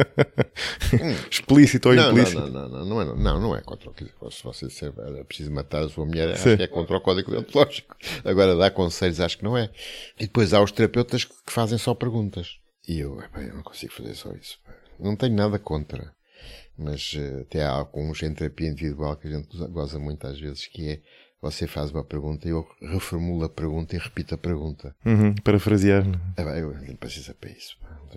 Explícito ou implícito. Não é contra o que se você é preciso matar a sua mulher, acho que é contra o código deontológico. Agora dá conselhos, acho que não é. E depois há os terapeutas que fazem só perguntas. E eu não consigo fazer só isso. Não tenho nada contra. Mas até há alguns em terapia individual que a gente goza muito às vezes, que é você faz uma pergunta e eu reformulo a pergunta e repito a pergunta. Parafrasear. Eu não tenho paciência para isso.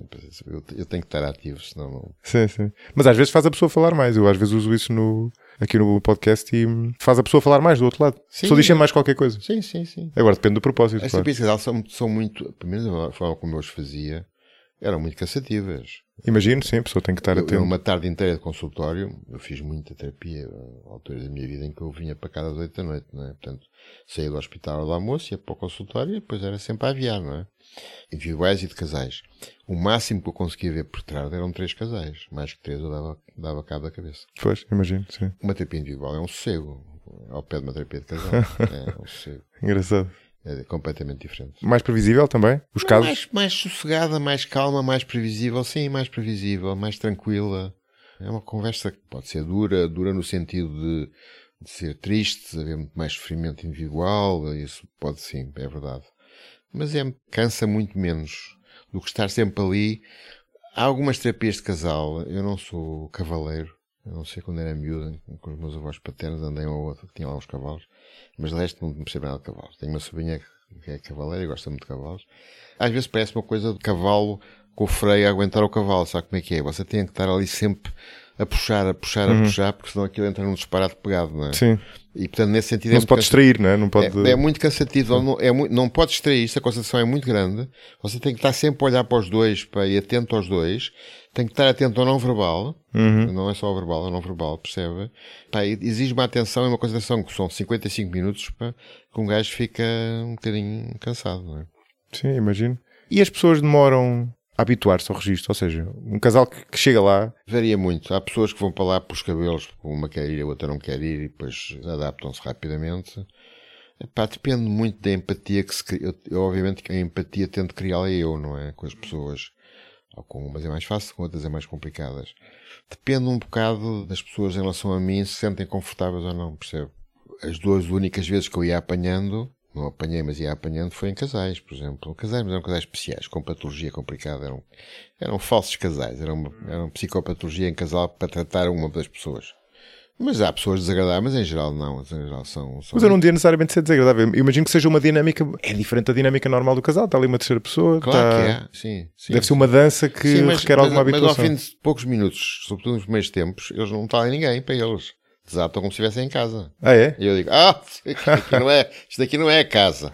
Eu tenho que estar ativo, senão não... Sim. Mas às vezes faz a pessoa falar mais. Eu às vezes uso isso aqui no podcast e faz a pessoa falar mais do outro lado. A pessoa diz mais qualquer coisa. Sim. Agora depende do propósito. As terapias de casal são muito, pelo menos a forma como eu os fazia, eram muito cansativas. Imagino, sim, a pessoa tem que estar atenta. Uma tarde inteira de consultório, eu fiz muita terapia, à altura da minha vida em que eu vinha para casa às 8 da noite, não é? Portanto, saía do hospital ao almoço, ia para o consultório e depois era sempre a aviar, não é? Individuais e de casais. O máximo que eu conseguia ver por trás eram 3 casais. Mais que 3 eu dava cabo da cabeça. Pois, imagino, sim. Uma terapia individual é um sossego. Ao pé de uma terapia de casal. É um sossego. Engraçado. É completamente diferente. Mais previsível também? Os casos? Mais sossegada, mais calma, mais previsível. Sim, mais previsível, mais tranquila. É uma conversa que pode ser dura no sentido de ser triste, de haver muito mais sofrimento individual. Isso pode sim, é verdade. Mas cansa muito menos do que estar sempre ali. Há algumas terapias de casal. Eu não sou cavaleiro. Eu não sei quando era miúdo, com os meus avós paternos, andei um ao outro que tinha lá uns cavalos. Mas de resto não percebo nada de cavalos. Tenho uma sobrinha que é cavaleira e gosta muito de cavalos. Às vezes parece uma coisa de cavalo com o freio a aguentar o cavalo. Sabe como é que é? Você tem que estar ali sempre a puxar, porque senão aquilo entra num disparate pegado, não é? Sim. E portanto, nesse sentido... Não se pode distrair, não é? Não pode... É muito cansativo. Não pode distrair-se, a concentração é muito grande. Você tem que estar sempre a olhar para os dois, e atento aos dois. Tem que estar atento ao não verbal. Não é só ao verbal, ao não verbal, percebe? Exige uma atenção e uma concentração que são 55 minutos que um gajo fica um bocadinho cansado, não é? Sim, imagino. E as pessoas demoram habituar-se ao registro? Ou seja, um casal que chega lá... Varia muito. Há pessoas que vão para lá pelos cabelos, uma quer ir, a outra não quer ir, e depois adaptam-se rapidamente. Epá, depende muito da empatia que se cria. Obviamente que a empatia tento criá-la eu, não é? Com as pessoas. Ou com umas é mais fácil, com outras é mais complicadas. Depende um bocado das pessoas em relação a mim, se sentem confortáveis ou não, percebe? As duas únicas vezes que eu ia apanhando, não apanhei, mas ia apanhando, foi em casais, por exemplo. Casais, mas eram casais especiais, com patologia complicada. Eram falsos casais, eram psicopatologia em casal para tratar uma das pessoas. Mas há pessoas desagradáveis, mas em geral não. Em geral são mas eu não devia necessariamente ser desagradável. Eu imagino que seja uma dinâmica, é diferente da dinâmica normal do casal. Está ali uma terceira pessoa. Claro que é, sim. Deve ser uma dança que requer alguma habituação. Mas ao fim de poucos minutos, sobretudo nos primeiros tempos, eles não está ali ninguém para eles. Desatam como se estivessem em casa. Ah, é? E eu digo, isto aqui não é a casa.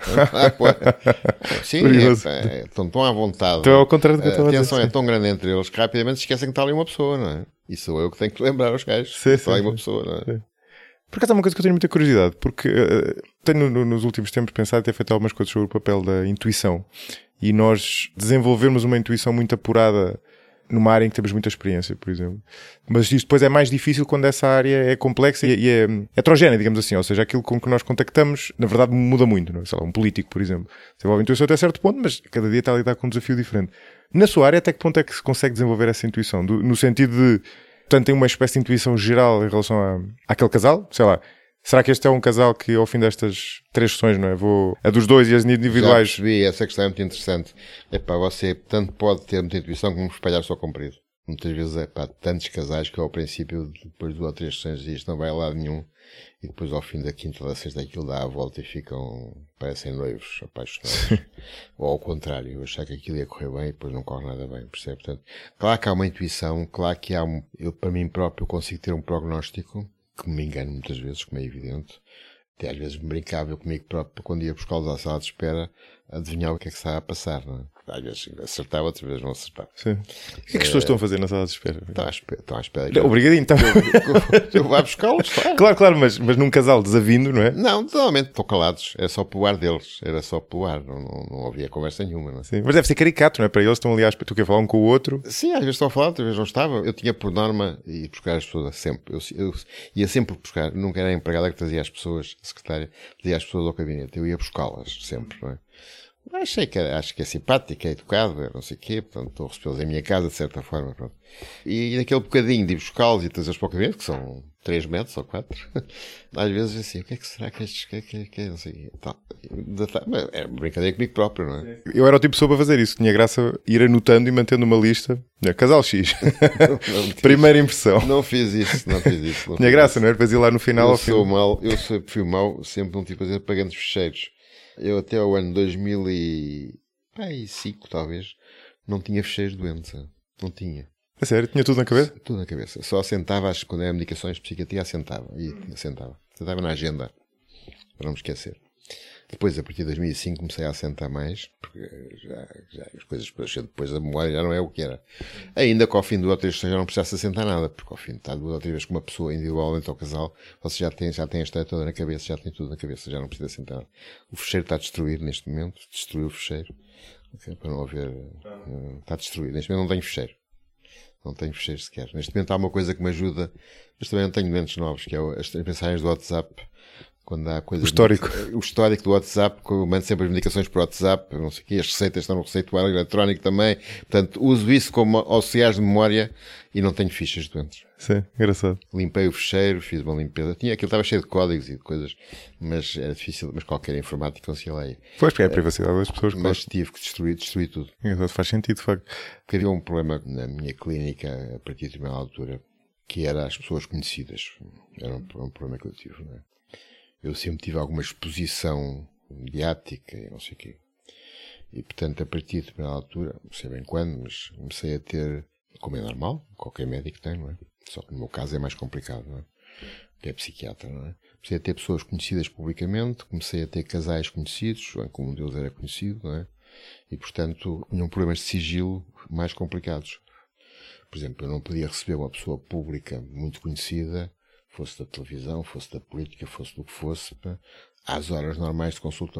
Sim, estão à vontade. Então é ao contrário do que eu estava a dizer. A tensão é tão grande entre eles que rapidamente se esquecem que está ali uma pessoa, não é? E sou eu que tenho que lembrar aos gajos que está ali uma pessoa, não é? Sim. Por acaso é uma coisa que eu tenho muita curiosidade, porque tenho nos últimos tempos pensado e ter feito algumas coisas sobre o papel da intuição. E nós desenvolvermos uma intuição muito apurada numa área em que temos muita experiência, por exemplo. Mas isto depois é mais difícil quando essa área é complexa e é heterogénea, digamos assim. Ou seja, aquilo com que nós contactamos, na verdade, muda muito. Não é? Sei lá, um político, por exemplo, desenvolve a intuição até certo ponto, mas cada dia está a lidar com um desafio diferente. Na sua área, até que ponto é que se consegue desenvolver essa intuição? No sentido de, portanto, tem uma espécie de intuição geral em relação àquele casal? Sei lá, será que este é um casal que, ao fim destas 3 sessões, não é? A dos dois e as individuais... Já percebi, essa questão é muito interessante. Epá, você tanto pode ter muita intuição como espalhar só comprido. Muitas vezes, tantos casais que ao princípio, depois de 2 ou 3 sessões, isto não vai a lado nenhum. E depois, ao fim da quinta ou da sexta, aquilo dá a volta e parecem noivos apaixonados. Ou ao contrário, achar que aquilo ia correr bem e depois não corre nada bem, percebe? Portanto, claro que há uma intuição, claro que eu, para mim próprio, consigo ter um prognóstico, que me engano muitas vezes, como é evidente. Até às vezes me brincava eu comigo próprio, quando ia buscá-los à sala de espera, adivinhar o que é que estava a passar, não é? Às vezes acertava, outras vezes não acertava. Sim. O que é que as pessoas estão a fazer na sala de espera? Estão à espera. Obrigadinho, então. Eu vou buscá-los, Claro, mas num casal desavindo, não é? Não, totalmente estão calados. É só pelo ar deles. Era só pelo ar. Não havia conversa nenhuma, não é? Sim, mas deve ser caricato, não é? Para eles estão ali à espera. Tu quer falar um com o outro? Sim, às vezes estão a falar, outras vezes não estava. Eu tinha por norma ir buscar as pessoas sempre. Eu ia sempre buscar. Nunca era a empregada que trazia as pessoas, a secretária, trazia as pessoas ao gabinete. Eu ia buscá-las sempre, não é? Acho que é simpático, é educado, não sei o quê, portanto, estou a recebê-los em minha casa, de certa forma, pronto. E naquele bocadinho de ir buscá-los e trazê-los para o gabinete, que são 3 metros ou 4, às vezes assim, o que é que será que estes, não sei, tal. É brincadeira comigo próprio, não é? Eu era o tipo de pessoa para fazer isso, tinha graça ir anotando e mantendo uma lista, casal X, primeira impressão. Não fiz isso. Tinha graça, não é? Depois ir lá no final. Eu fui mau, sempre não tive prazer pagando os fecheiros. Eu até ao ano 2005, talvez, não tinha fecheiros de doença. Não tinha. É sério? Tinha tudo na cabeça? Tudo na cabeça. Só assentava, acho que quando era medicações de psiquiatria, assentava na agenda, para não me esquecer. Depois, a partir de 2005, comecei a assentar mais, porque já as coisas depois a memória já não é o que era. Ainda que ao fim de 2 ou 3 sessões já não precisasse assentar nada, porque ao fim de estar 2 ou 3 vezes com uma pessoa individualmente ao casal, você já tem a história toda na cabeça, já tem tudo na cabeça, já não precisa assentar nada. O fecheiro está destruído neste momento, destruiu o fecheiro, para não haver... está destruído. Neste momento não tenho fecheiro. Não tenho fecheiro sequer. Neste momento há uma coisa que me ajuda, mas também não tenho doentes novos, que é as mensagens do WhatsApp. Quando há coisas... O histórico do WhatsApp, que eu mando sempre as indicações por WhatsApp, não sei o quê, as receitas estão no receituário eletrónico também. Portanto, uso isso como auxiliares de memória e não tenho fichas doentes. Sim, engraçado. Limpei o fecheiro, fiz uma limpeza. Aquilo estava cheio de códigos e de coisas, mas era difícil, mas qualquer informático conseguia lá ir. Pois, porque é a privacidade das pessoas. Mas tive que destruir tudo. Engraçado, faz sentido, de facto. Porque havia um problema na minha clínica, a partir de uma altura, que era as pessoas conhecidas. Era um problema que eu tive, não é? Eu sempre tive alguma exposição mediática e não sei o quê. E, portanto, a partir de uma altura, não sei bem quando, mas comecei a ter, como é normal, qualquer médico tem, não é? Só que no meu caso é mais complicado, não é? Que é psiquiatra, não é? Comecei a ter pessoas conhecidas publicamente, comecei a ter casais conhecidos, como um deles era conhecido, não é? E, portanto, tinham problemas de sigilo mais complicados. Por exemplo, eu não podia receber uma pessoa pública muito conhecida, fosse da televisão, fosse da política, fosse do que fosse, às horas normais de consultório.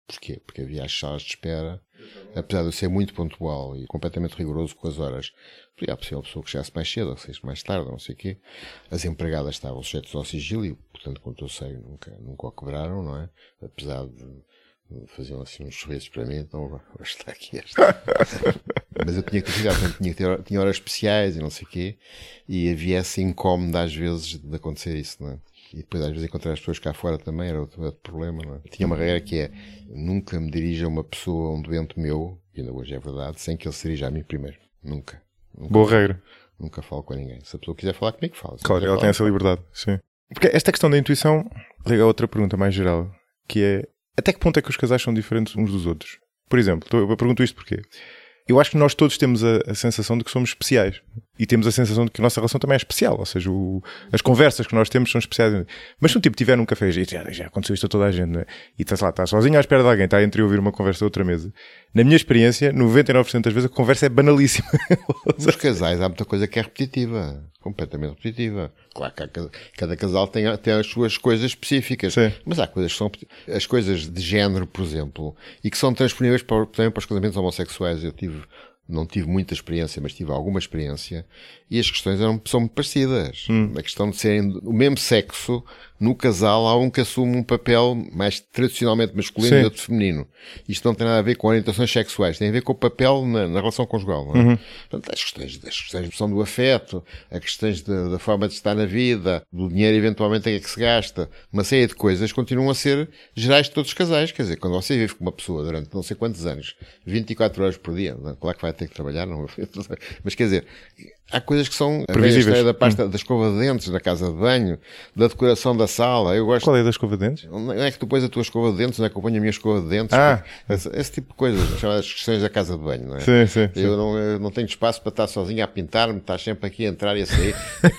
Porquê? Porque havia as salas de espera, apesar de eu ser muito pontual e completamente rigoroso com as horas, porque há possível a pessoa que chegasse mais cedo, ou que saísse mais tarde, não sei o quê. As empregadas estavam sujeitas ao sigilo e, portanto, quanto eu sei, nunca o quebraram, não é? Apesar de faziam assim uns sorrisos para mim, então está aqui esta. Mas eu tinha que cuidar, portanto, tinha horas especiais e não sei o quê, e havia esse incómodo às vezes de acontecer isso, não é? E depois às vezes encontrar as pessoas cá fora também era outro problema, não é? Tinha uma regra que é, nunca me dirija a uma pessoa, um doente meu, e ainda hoje é verdade, sem que ele se dirija a mim primeiro. Nunca. Boa regra. Nunca falo com ninguém. Se a pessoa quiser falar comigo, fala. Claro, ela tem essa liberdade, sim. Porque esta questão da intuição liga a outra pergunta mais geral, que é, até que ponto é que os casais são diferentes uns dos outros? Por exemplo, eu pergunto isto porque eu acho que nós todos temos a sensação de que somos especiais. E temos a sensação de que a nossa relação também é especial. Ou seja, as conversas que nós temos são especiais. Mas se um tipo estiver num café e já aconteceu isto a toda a gente, não é? E está sozinho à espera de alguém, está entre eu ouvir uma conversa a outra mesa. Na minha experiência, 99% das vezes a conversa é banalíssima. Nos casais há muita coisa que é repetitiva. Completamente repetitiva. Claro que cada casal tem as suas coisas específicas. Sim. Mas há coisas que são as coisas de género, por exemplo, e que são transponíveis também para os casamentos homossexuais. Não tive muita experiência, mas tive alguma experiência, e as questões são muito parecidas. A questão de serem o mesmo sexo, no casal há um que assume um papel mais tradicionalmente masculino e outro feminino. Isto não tem nada a ver com orientações sexuais, tem a ver com o papel na relação conjugal. Não é? Portanto, as questões do afeto, as questões da forma de estar na vida, do dinheiro eventualmente em que se gasta, uma série de coisas continuam a ser gerais de todos os casais. Quer dizer, quando você vive com uma pessoa durante não sei quantos anos, 24 horas por dia, claro que vai ter que trabalhar, não, mas quer dizer, há coisas que são a velha história da pasta da escova de dentes na casa de banho, da decoração da sala. Eu gosto. Qual é da escova de dentes? Não é que tu pões a tua escova de dentes, não é que eu ponho a minha escova de dentes. Esse tipo de coisas, chamadas questões da casa de banho, não é? Sim. Eu não tenho espaço para estar sozinho a pintar-me, estar sempre aqui a entrar e a sair.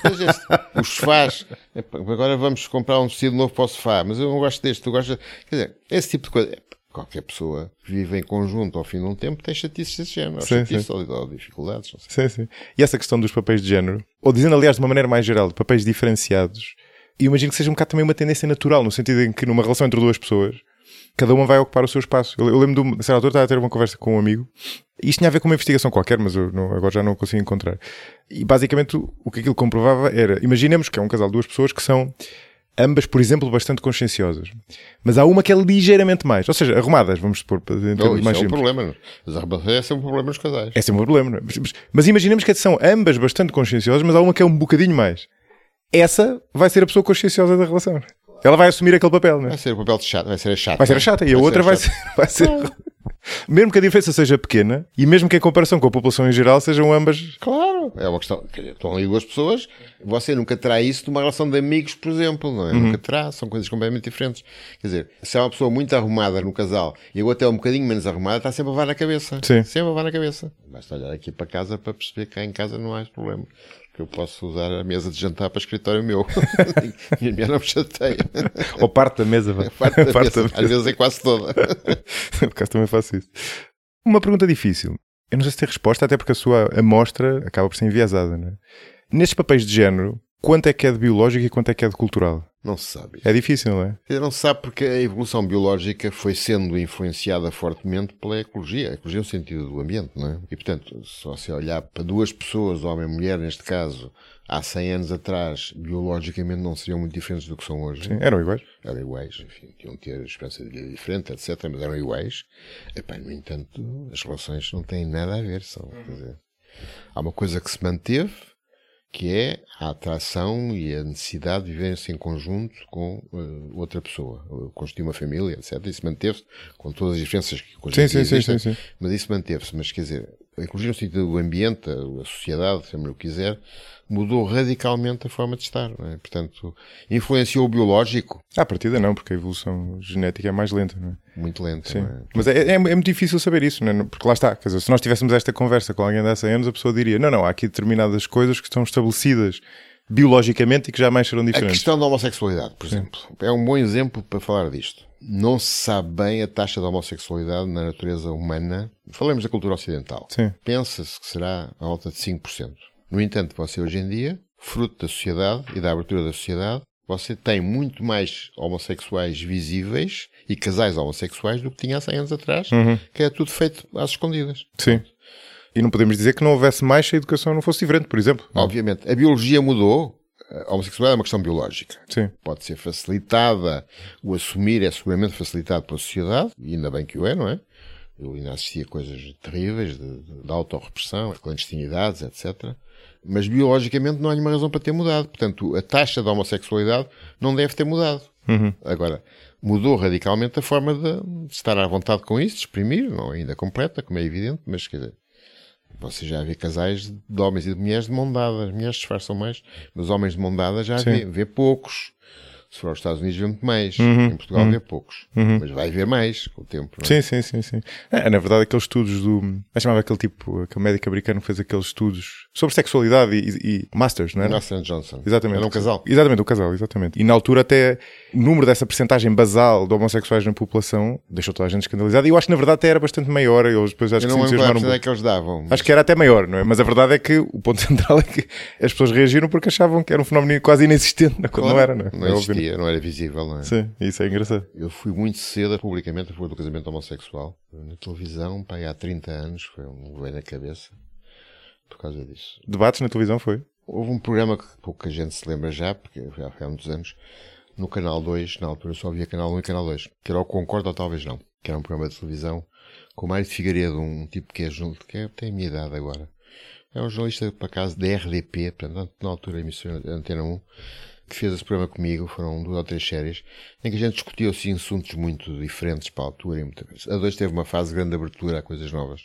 Os sofás, agora vamos comprar um vestido novo para o sofá, mas eu não gosto deste, tu gostas. Quer dizer, esse tipo de coisa. Qualquer pessoa que vive em conjunto ao fim de um tempo tem chatices desse género, ou dificuldades. Não sei. Sim. E essa questão dos papéis de género, ou dizendo aliás de uma maneira mais geral, de papéis diferenciados, eu imagino que seja um bocado também uma tendência natural, no sentido em que numa relação entre duas pessoas, cada uma vai ocupar o seu espaço. Eu lembro de certa altura estava a ter uma conversa com um amigo, e isto tinha a ver com uma investigação qualquer, mas eu agora já não consigo encontrar. E basicamente o que aquilo comprovava era, imaginemos que é um casal de duas pessoas que são ambas, por exemplo, bastante conscienciosas. Mas há uma que é ligeiramente mais. Ou seja, arrumadas, vamos supor. Isso é um problema. As arrumadas é sempre um problema nos casais. É sempre um problema. Não é? Mas imaginemos que são ambas bastante conscienciosas, mas há uma que é um bocadinho mais. Essa vai ser a pessoa conscienciosa da relação. Ela vai assumir aquele papel, não é? Vai ser o papel de chata. Vai ser a chata. Vai ser a chata. E a outra vai ser... Mesmo que a diferença seja pequena, e mesmo que em comparação com a população em geral sejam ambas... Claro, é uma questão. Estão ali duas pessoas, você nunca terá isso numa relação de amigos, por exemplo, não é? Nunca terá, são coisas completamente diferentes. Quer dizer, se há uma pessoa muito arrumada no casal e a outra é um bocadinho menos arrumada, está sempre a levar na cabeça. Sim. Sempre a levar na cabeça. Basta olhar aqui para casa para perceber que cá em casa não há esse problema. Que eu posso usar a mesa de jantar para escritório meu. Minha mulher não me chateia. Ou parte da mesa, vai. Parte da mesa. Às vezes é quase toda. Por acaso também faço isso. Uma pergunta difícil. Eu não sei se tem resposta, até porque a sua amostra acaba por ser enviesada, não é? Nestes papéis de género, quanto é que é de biológico e quanto é que é de cultural? Não se sabe. É difícil, não é? Não se sabe porque a evolução biológica foi sendo influenciada fortemente pela ecologia. A ecologia é o sentido do ambiente, não é? E, portanto, se você olhar para duas pessoas, homem e mulher, neste caso, há 100 anos atrás, biologicamente não seriam muito diferentes do que são hoje. Sim, eram iguais. Eram iguais, enfim, tinham ter esperança de vida diferente, etc., mas eram iguais. Epá, no entanto, as relações não têm nada a ver. Quer dizer, há uma coisa que se manteve, que é a atração e a necessidade de viverem-se em conjunto com outra pessoa, constituir uma família, etc. Isso manteve-se, com todas as diferenças que hoje existem, sim. Mas isso manteve-se. Mas, quer dizer, a ecologia no sentido do ambiente, a sociedade, chame-lhe o que quiser, mudou radicalmente a forma de estar. Não é? Portanto, influenciou o biológico? À partida não, porque a evolução genética é mais lenta, não é? Muito lenta. Sim. Não é? Mas é muito difícil saber isso, não é? Porque lá está, quer dizer, se nós tivéssemos esta conversa com alguém de há 100 anos, a pessoa diria, não, há aqui determinadas coisas que estão estabelecidas biologicamente e que jamais serão diferentes. A questão da homossexualidade, por exemplo, é um bom exemplo para falar disto. Não se sabe bem a taxa de homossexualidade na natureza humana. Falemos da cultura ocidental. Sim. Pensa-se que será à volta de 5%. No entanto, você hoje em dia, fruto da sociedade e da abertura da sociedade, você tem muito mais homossexuais visíveis e casais homossexuais do que tinha há 100 anos atrás, que é tudo feito às escondidas. Sim. E não podemos dizer que não houvesse mais se a educação não fosse diferente, por exemplo. Obviamente. A biologia mudou. A homossexualidade é uma questão biológica. Sim. Pode ser facilitada. O assumir é seguramente facilitado pela sociedade. E ainda bem que o é, não é? Eu ainda assistia a coisas terríveis de autorrepressão, clandestinidades, etc. Mas biologicamente não há nenhuma razão para ter mudado. Portanto, a taxa de homossexualidade não deve ter mudado. Agora, mudou radicalmente a forma de estar à vontade com isso, de exprimir, não ainda completa, como é evidente, mas quer dizer, você já vê casais de homens e de mulheres de mão dada. As mulheres disfarçam mais, mas homens de mão dada já vê poucos. Se for aos Estados Unidos, vê muito mais. Em Portugal, vê poucos. Mas vai ver mais com o tempo. Não é? Sim. Na verdade, aqueles estudos chamava aquele médico americano que fez aqueles estudos sobre sexualidade e Masters, não é? Nelson Johnson. Exatamente. Era um casal. Exatamente, um casal, exatamente. E na altura até o número dessa percentagem basal de homossexuais na população deixou toda a gente escandalizada. E eu acho que na verdade até era bastante maior. Eles depois acho Eu que não se lembro entusiasmaram qual é que eles davam. Mas... Acho que era até maior, não é? Mas a verdade é que o ponto central é que as pessoas reagiram porque achavam que era um fenómeno quase inexistente, quando não era, não é? Não existia, não era visível, não é? Sim, isso é engraçado. Eu fui muito cedo publicamente a favor do casamento homossexual. Na televisão, há 30 anos, foi um governo na cabeça por causa disso. Debates na televisão foi? Houve um programa que pouca gente se lembra já, porque já foi há muitos anos, no Canal 2, na altura só havia Canal 1 e Canal 2, que era o Concordo ou talvez não, que era um programa de televisão com o Mário de Figueiredo, um tipo que tem a minha idade agora. É um jornalista, por acaso, da RDP, portanto, na altura emissora Antena 1, que fez esse programa comigo. Foram 2 ou 3 séries em que a gente discutiu assim, assuntos muito diferentes para a altura e muitas vezes. A 2 teve uma fase de grande abertura a coisas novas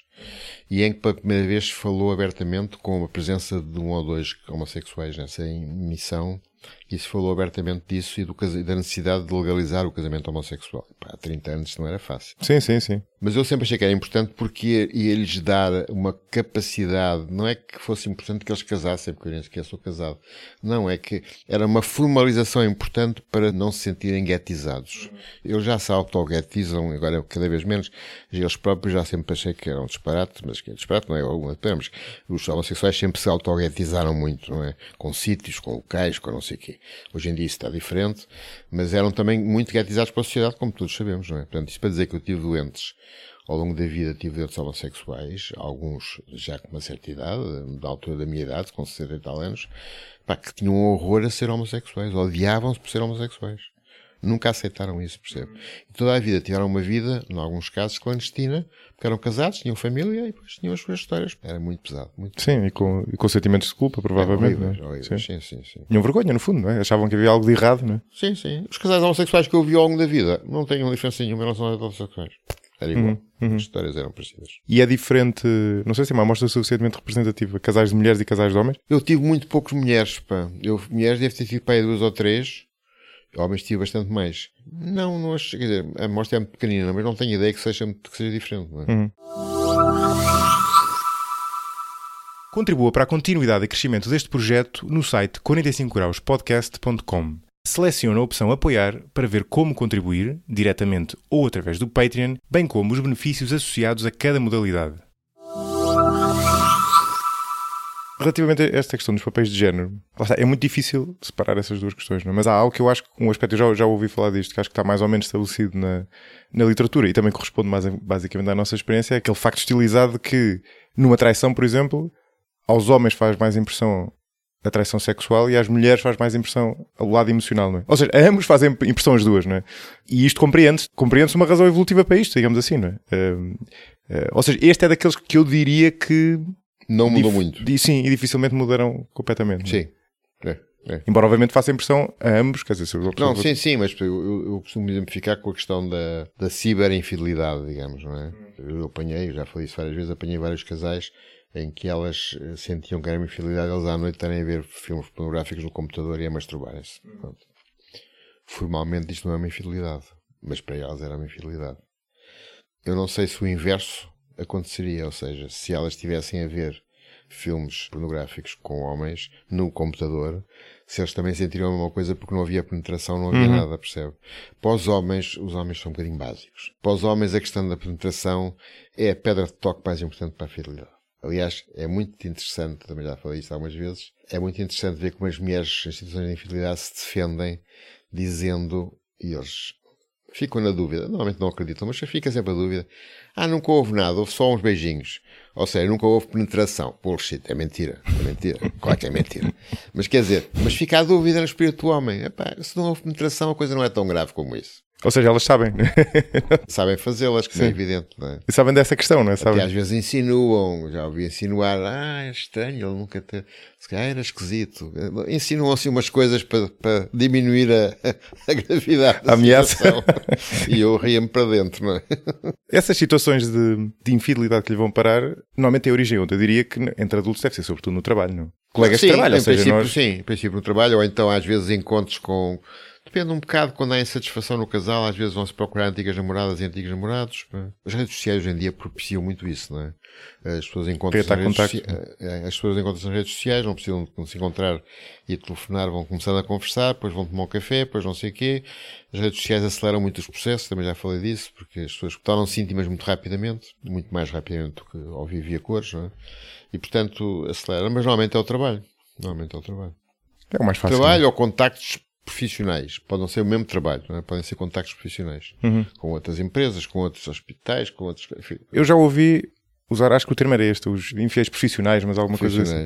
e em que pela primeira vez falou abertamente com a presença de 1 ou 2 homossexuais nessa emissão, e se falou abertamente disso e da necessidade de legalizar o casamento homossexual. Há 30 anos isso não era fácil. Sim. Mas eu sempre achei que era importante porque ia-lhes dar uma capacidade, não é que fosse importante que eles casassem, porque eu nem sequer sou casado. Não, é que era uma formalização importante para não se sentirem guetizados. Eles já se auto-guetizam, agora cada vez menos. Eles próprios já sempre achei que eram disparate, mas que é disparate não é alguma coisa, mas os homossexuais sempre se auto-guetizaram muito, não é? Com sítios, com locais, com não sei o quê. Hoje em dia isso está diferente, mas eram também muito guetizados pela sociedade, como todos sabemos, não é? Portanto, isso para dizer que eu tive doentes ao longo da vida, tive doentes homossexuais, alguns já com uma certa idade, da altura da minha idade, com 60 e tal anos, que tinham horror a ser homossexuais, odiavam-se por ser homossexuais. Nunca aceitaram isso, percebe? E toda a vida tiveram uma vida, em alguns casos, clandestina, porque eram casados, tinham família e depois tinham as suas histórias. Era muito pesado. Muito pesado. Sim, e com sentimentos de culpa, provavelmente. Horríveis. Sim. Tinham vergonha, no fundo, não é? Achavam que havia algo de errado, não é? Sim. Os casais homossexuais que eu vi ao longo da vida não têm uma diferença nenhuma em relação aos homossexuais. Era igual. As histórias eram parecidas. E é diferente, não sei se é uma amostra suficientemente representativa, casais de mulheres e casais de homens? Eu tive muito poucas mulheres, mulheres devo ter tido para aí 2 ou 3. Homens tive bastante mais. Não acho, quer dizer, a amostra é muito pequenina, mas não tenho ideia que seja diferente. Não é? Contribua para a continuidade e crescimento deste projeto no site 45grauspodcast.com. Selecione a opção Apoiar para ver como contribuir, diretamente ou através do Patreon, bem como os benefícios associados a cada modalidade. Relativamente a esta questão dos papéis de género, é muito difícil separar essas duas questões, não é? Mas há algo que eu acho que, um aspecto, eu já ouvi falar disto, que acho que está mais ou menos estabelecido na literatura e também corresponde mais basicamente à nossa experiência, é aquele facto estilizado que, numa traição, por exemplo, aos homens faz mais impressão a traição sexual e às mulheres faz mais impressão o lado emocional, não é? Ou seja, a ambos fazem impressão as duas, não é? E isto compreende-se uma razão evolutiva para isto, digamos assim, não é? Ou seja, este é daqueles que eu diria que não mudou muito. Sim, e dificilmente mudaram completamente. Sim. É. Embora obviamente faça impressão a ambos, quer dizer, se eu não, sim, mas eu costumo identificar com a questão da ciberinfidelidade, digamos, não é? Eu já falei isso várias vezes, apanhei vários casais em que elas sentiam que era uma infidelidade, eles à noite estarem a ver filmes pornográficos no computador e a masturbarem-se. Formalmente isto não é uma infidelidade, mas para elas era uma infidelidade. Eu não sei se o inverso aconteceria, ou seja, se elas estivessem a ver filmes pornográficos com homens no computador, se eles também sentiriam a mesma coisa porque não havia penetração, não havia nada, percebe? Para os homens são um bocadinho básicos. Para os homens a questão da penetração é a pedra de toque mais importante para a fidelidade. Aliás, é muito interessante, também já falei isto algumas vezes, é muito interessante ver como as mulheres em situações de infidelidade se defendem dizendo, e eles ficam na dúvida, normalmente não acreditam, mas fica sempre a dúvida, nunca houve nada, houve só uns beijinhos. Ou seja, nunca houve penetração. Bullshit, é mentira, claro que é mentira. Mas quer dizer, mas fica a dúvida no espírito do homem, se não houve penetração a coisa não é tão grave como isso. Ou seja, elas sabem. Sabem fazê-las, como é evidente, não é? E sabem dessa questão, não é? Sabem. Até às vezes insinuam, já ouvi insinuar, é estranho, ele nunca teve, se calhar era esquisito. Insinuam assim umas coisas para diminuir a gravidade da situação. E eu ria-me para dentro, não é? Essas situações de infidelidade que lhe vão parar, normalmente têm origem onde? Eu diria que entre adultos deve ser sobretudo no trabalho, não? Colegas de trabalho, ou seja, nós... Sim, em princípio no trabalho, ou então às vezes encontros com... Depende um bocado, quando há insatisfação no casal, às vezes vão-se procurar antigas namoradas e antigos namorados. As redes sociais hoje em dia propiciam muito isso, não é? As pessoas encontram-se nas redes sociais, não precisam de se encontrar e telefonar, vão começando a conversar, depois vão tomar um café, depois não sei o quê. As redes sociais aceleram muito os processos, também já falei disso, porque as pessoas tornam-se íntimas muito rapidamente, muito mais rapidamente do que ao vivo e a cores, não é? E portanto acelera, mas normalmente é o trabalho. É o mais fácil. Trabalho ou contactos profissionais, podem ser o mesmo trabalho, não é? Podem ser contactos profissionais com outras empresas, com outros hospitais, com outros... Enfim. Eu já ouvi usar, acho que o termo era este, os infiéis profissionais, mas alguma coisa assim.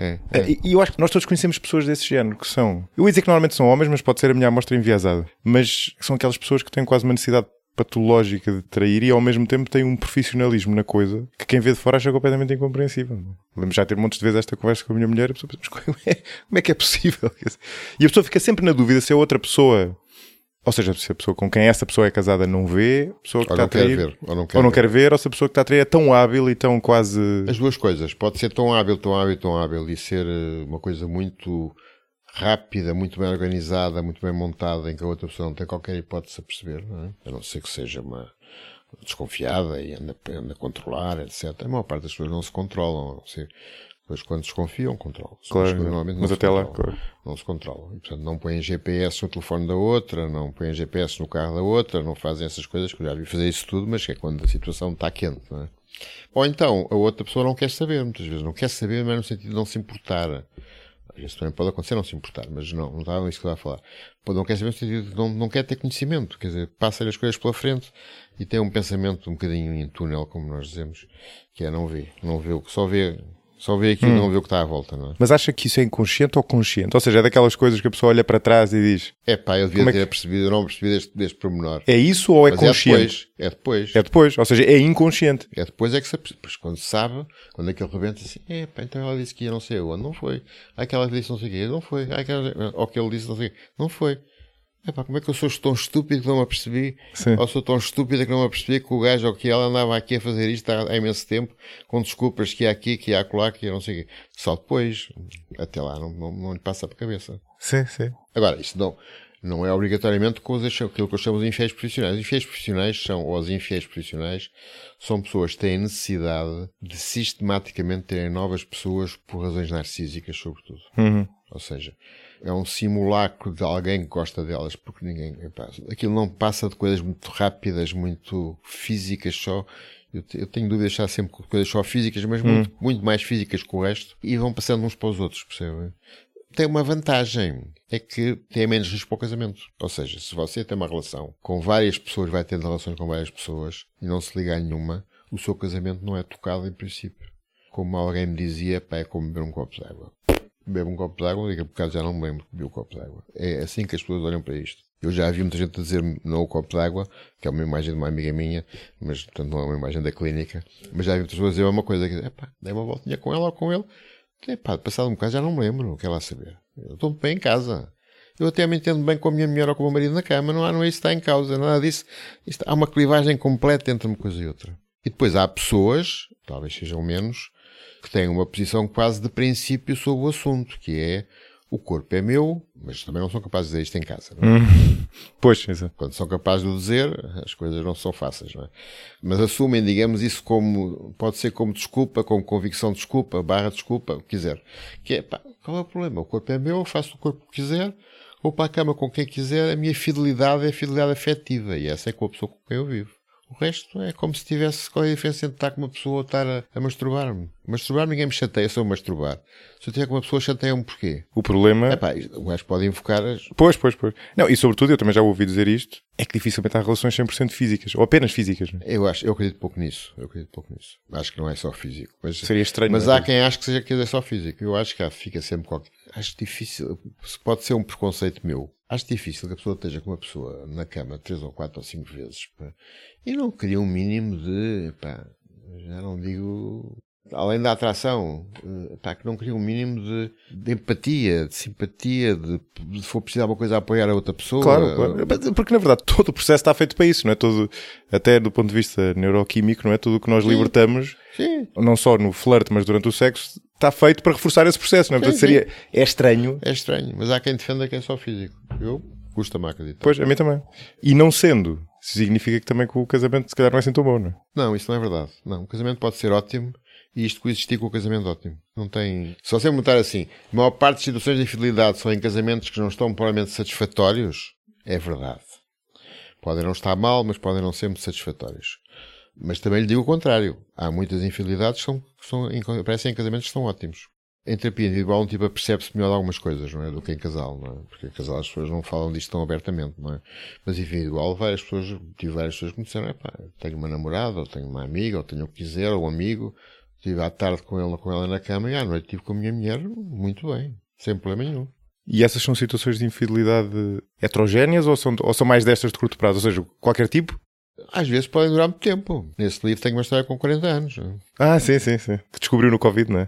E eu acho que nós todos conhecemos pessoas desse género, que são... Eu ia dizer que normalmente são homens, mas pode ser a minha amostra enviesada. Mas são aquelas pessoas que têm quase uma necessidade patológica de trair e ao mesmo tempo têm um profissionalismo na coisa que quem vê de fora acha completamente incompreensível. Lembro já ter montes de vezes esta conversa com a minha mulher, a pessoa pensa, mas como é que é possível? E a pessoa fica sempre na dúvida se a outra pessoa, ou seja, se a pessoa com quem essa pessoa é casada não vê, a pessoa que está a trair, ou não quer ver, ou se a pessoa que está a trair é tão hábil e tão quase... As duas coisas. Pode ser tão hábil e ser uma coisa muito rápida, muito bem organizada, muito bem montada, em que a outra pessoa não tem qualquer hipótese a perceber, não é? A não ser que seja uma desconfiada e anda a controlar, etc. A maior parte das pessoas não se controlam, a não ser... Depois, quando desconfiam, controlam-se. Claro, mas até lá, claro. Não se controlam. E, portanto, não põem GPS no telefone da outra, não põem GPS no carro da outra, não fazem essas coisas, que eu já vi fazer isso tudo, mas é quando a situação está quente, não é? Ou então, a outra pessoa não quer saber, muitas vezes. Não quer saber, mas no sentido de não se importar. Isso também pode acontecer, não se importar, mas não estava nisso que eu estava a falar. Não quer saber no sentido de não quer ter conhecimento, quer dizer, passa-lhe as coisas pela frente e tem um pensamento um bocadinho em túnel, como nós dizemos, que é não vê o que só vê aquilo e não vê o que está à volta, não é? Mas acha que isso é inconsciente ou consciente? Ou seja, é daquelas coisas que a pessoa olha para trás e diz... eu devia ter percebido, eu não percebi deste pormenor. É isso ou é consciente? É depois. É depois, ou seja, é inconsciente. É depois é que se depois, quando se sabe, quando aquele rebenta assim, então ela disse que ia não sei onde, não foi. Aquela disse não sei o quê, não foi. Ou que ele disse não sei o quê, não foi. Como é que eu sou tão estúpido que não me apercebi? Sim. Ou sou tão estúpida que não me apercebi que o gajo ou que ela andava aqui a fazer isto há imenso tempo, com desculpas que há aqui, que há acolá, que não sei o quê. Só depois, até lá, não lhe passa por cabeça. Sim. Agora, isto não é obrigatoriamente aquilo que eu chamo de infiéis profissionais. Os infiéis profissionais são pessoas que têm necessidade de sistematicamente terem novas pessoas por razões narcísicas, sobretudo. Ou seja, é um simulacro de alguém que gosta delas, porque aquilo não passa de coisas muito rápidas, muito físicas só. Eu tenho dúvidas de achar sempre coisas só físicas, mas muito mais físicas que o resto, e vão passando uns para os outros, percebem? Tem uma vantagem, é que tem menos risco para o casamento. Ou seja, se você tem uma relação com várias pessoas, vai tendo relações com várias pessoas, e não se liga a nenhuma, o seu casamento não é tocado em princípio. Como alguém me dizia, é como beber um copo de água. Bebe um copo de água, diga, por causa já não me lembro que bebi o copo de água. É assim que as pessoas olham para isto. Eu já vi muita gente a dizer não o copo de água, que é uma imagem de uma amiga minha, mas portanto não é uma imagem da clínica. Mas já vi muitas pessoas dizer uma coisa, que dei uma voltinha com ela ou com ele, passado um bocado já não me lembro, o que ela a saber. Eu estou bem em casa. Eu até me entendo bem com a minha mulher ou com o meu marido na cama, não é isso que está em causa, nada disso. Há uma clivagem completa entre uma coisa e outra. E depois há pessoas, talvez sejam menos, que têm uma posição quase de princípio sobre o assunto, que é o corpo é meu, mas também não são capazes de dizer isto em casa. Não é? Pois, exato. Quando são capazes de o dizer, as coisas não são fáceis, não é? Mas assumem, digamos, isso como, pode ser como desculpa, como convicção de desculpa, desculpa, o que quiser. Que é, qual é o problema? O corpo é meu, eu faço o corpo que quiser, vou para a cama com quem quiser, a minha fidelidade é a fidelidade afetiva, e essa é com a pessoa com quem eu vivo. O resto é como se tivesse qual é a diferença entre estar com uma pessoa ou estar a masturbar-me. Masturbar ninguém me chateia se eu masturbar. Se eu estiver com uma pessoa, chateia-me porquê? O problema... O gajo pode invocar as... Pois. Não, e sobretudo, eu também já ouvi dizer isto, é que dificilmente há relações 100% físicas, ou apenas físicas. Não é? Eu acredito pouco nisso. Acho que não é só físico. Seria estranho. Mas há quem ache que é só físico. Eu acho que fica sempre qualquer... Acho difícil. Pode ser um preconceito meu. Acho difícil que a pessoa esteja com uma pessoa na cama 3 ou 4 ou 5 vezes. Pá, e não cria um mínimo de... Pá, já não digo... Além da atração, pá, que não cria um mínimo de empatia, de simpatia, de for precisar uma coisa a apoiar a outra pessoa. Claro. Porque na verdade todo o processo está feito para isso, não é? Todo, até do ponto de vista neuroquímico, não é? Tudo o que nós libertamos, não só no flerte, mas durante o sexo, está feito para reforçar esse processo, não é? Portanto, é estranho. É estranho, mas há quem defenda que é só físico. Custa-me a acreditar. Pois, a mim também. E não sendo, significa que também que o casamento se calhar não é assim tão bom, não é? Não, isso não é verdade. Não, o casamento pode ser ótimo. E isto coexistir com o casamento ótimo. Não tem... Só sempre notar assim, a maior parte das situações de infidelidade são em casamentos que não estão propriamente satisfatórios. É verdade. Podem não estar mal, mas podem não ser muito satisfatórios. Mas também lhe digo o contrário. Há muitas infidelidades que aparecem em casamentos que são ótimos. Em terapia individual, um tipo percebe-se melhor de algumas coisas, não é? Do que em casal, não é? Porque em casal as pessoas não falam disto tão abertamente, não é? Mas em individual, tive várias pessoas que me disseram, tenho uma namorada, ou tenho uma amiga, ou tenho o que quiser, ou um amigo. Estive à tarde com ela na cama e à noite estive com a minha mulher muito bem, sem problema nenhum. E essas são situações de infidelidade heterogéneas ou são mais destas de curto prazo? Ou seja, qualquer tipo? Às vezes podem durar muito tempo. Nesse livro tenho uma história com 40 anos. Sim. Que descobriu no Covid, não é?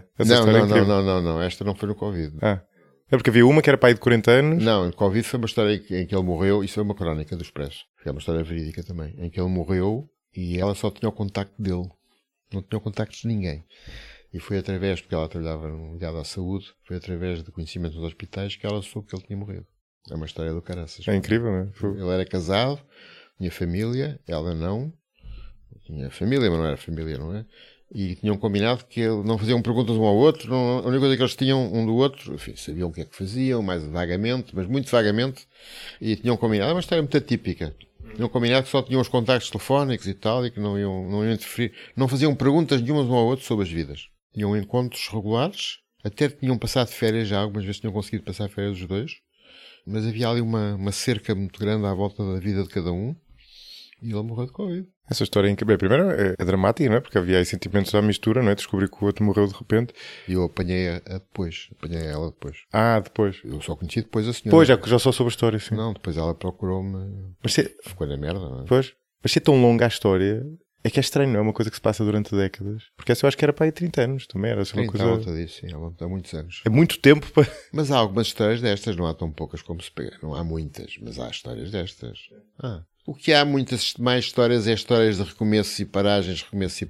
Não. Esta não foi no Covid. É porque havia uma que era pai de 40 anos. Não, no Covid foi uma história em que ele morreu. Isso foi uma crónica do Expresso. É uma história verídica também. Em que ele morreu e ela só tinha o contacto dele. Não tinha contactos de ninguém. E foi através, porque ela trabalhava ligada à saúde, foi através de conhecimento dos hospitais que ela soube que ele tinha morrido. É uma história do caraças. É incrível, não é? Ele era casado, tinha família, ela não. Tinha família, mas não era família, não é? E tinham combinado que não faziam perguntas um ao outro, a única coisa que eles tinham um do outro, enfim, sabiam o que é que faziam, mais vagamente, mas muito vagamente, e tinham combinado. É uma história muito atípica. Tinham combinado que só tinham os contactos telefónicos e tal, e que não iam interferir. Não faziam perguntas nenhumas um ao outro sobre as vidas. Tinham encontros regulares, até tinham passado férias já, algumas vezes tinham conseguido passar férias os dois, mas havia ali uma cerca muito grande à volta da vida de cada um, e ele morreu de Covid. Essa história é incrível. Primeiro é dramática, não é? Porque havia aí sentimentos à mistura, não é? Descobri que o outro morreu de repente. E eu apanhei depois. Apanhei ela depois. Depois. Eu só conheci depois a senhora. Pois, já só soube a história, sim. Não, depois ela procurou-me. Ficou na merda, não é? Pois. Mas se é tão longa a história, é que é estranho, não é? Uma coisa que se passa durante décadas. Porque essa eu acho que era para aí 30 anos também. Era assim uma coisa... volta disso, sim. Há muitos anos. É muito tempo para... Mas há algumas histórias destas, não há tão poucas como se pega. Não há muitas, mas há histórias destas. O que há muitas mais histórias é histórias de recomeços e paragens,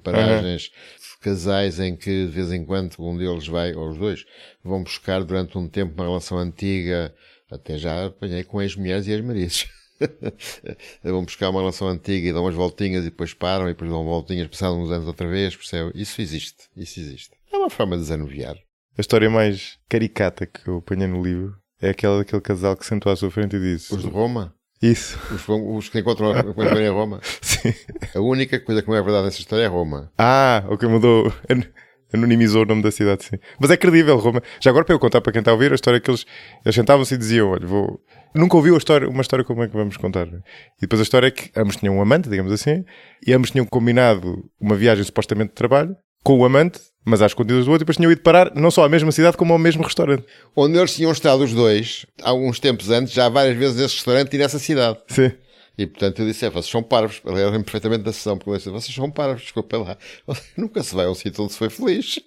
de casais em que de vez em quando um deles vai, ou os dois, vão buscar durante um tempo uma relação antiga, até já apanhei com ex-mulheres e ex-maridos. Vão buscar uma relação antiga e dão umas voltinhas e depois param e depois dão voltinhas passados uns anos outra vez, percebe? Isso existe. É uma forma de desanuviar. A história mais caricata que eu apanhei no livro é aquela daquele casal que sentou à sua frente e disse... Os de Roma? Isso. Os que encontram em Roma. Sim. A única coisa que não é verdade nessa história é Roma. Ok, mudou. Anonimizou o nome da cidade, sim. Mas é credível, Roma. Já agora para eu contar para quem está a ouvir a história que eles sentavam-se e diziam, olha, nunca ouviu uma história como é que vamos contar. E depois a história é que ambos tinham um amante, digamos assim, e ambos tinham combinado uma viagem supostamente de trabalho com o amante, mas às escondidas do outro, e depois tinham ido parar não só à mesma cidade como ao mesmo restaurante. Onde eles tinham estado os dois, há uns tempos antes, já várias vezes nesse restaurante e nessa cidade. Sim. E portanto eu disse, vocês são parvos. Ele lembra perfeitamente da sessão, porque eu disse, vocês são parvos, desculpa lá. Nunca se vai a um sítio onde se foi feliz.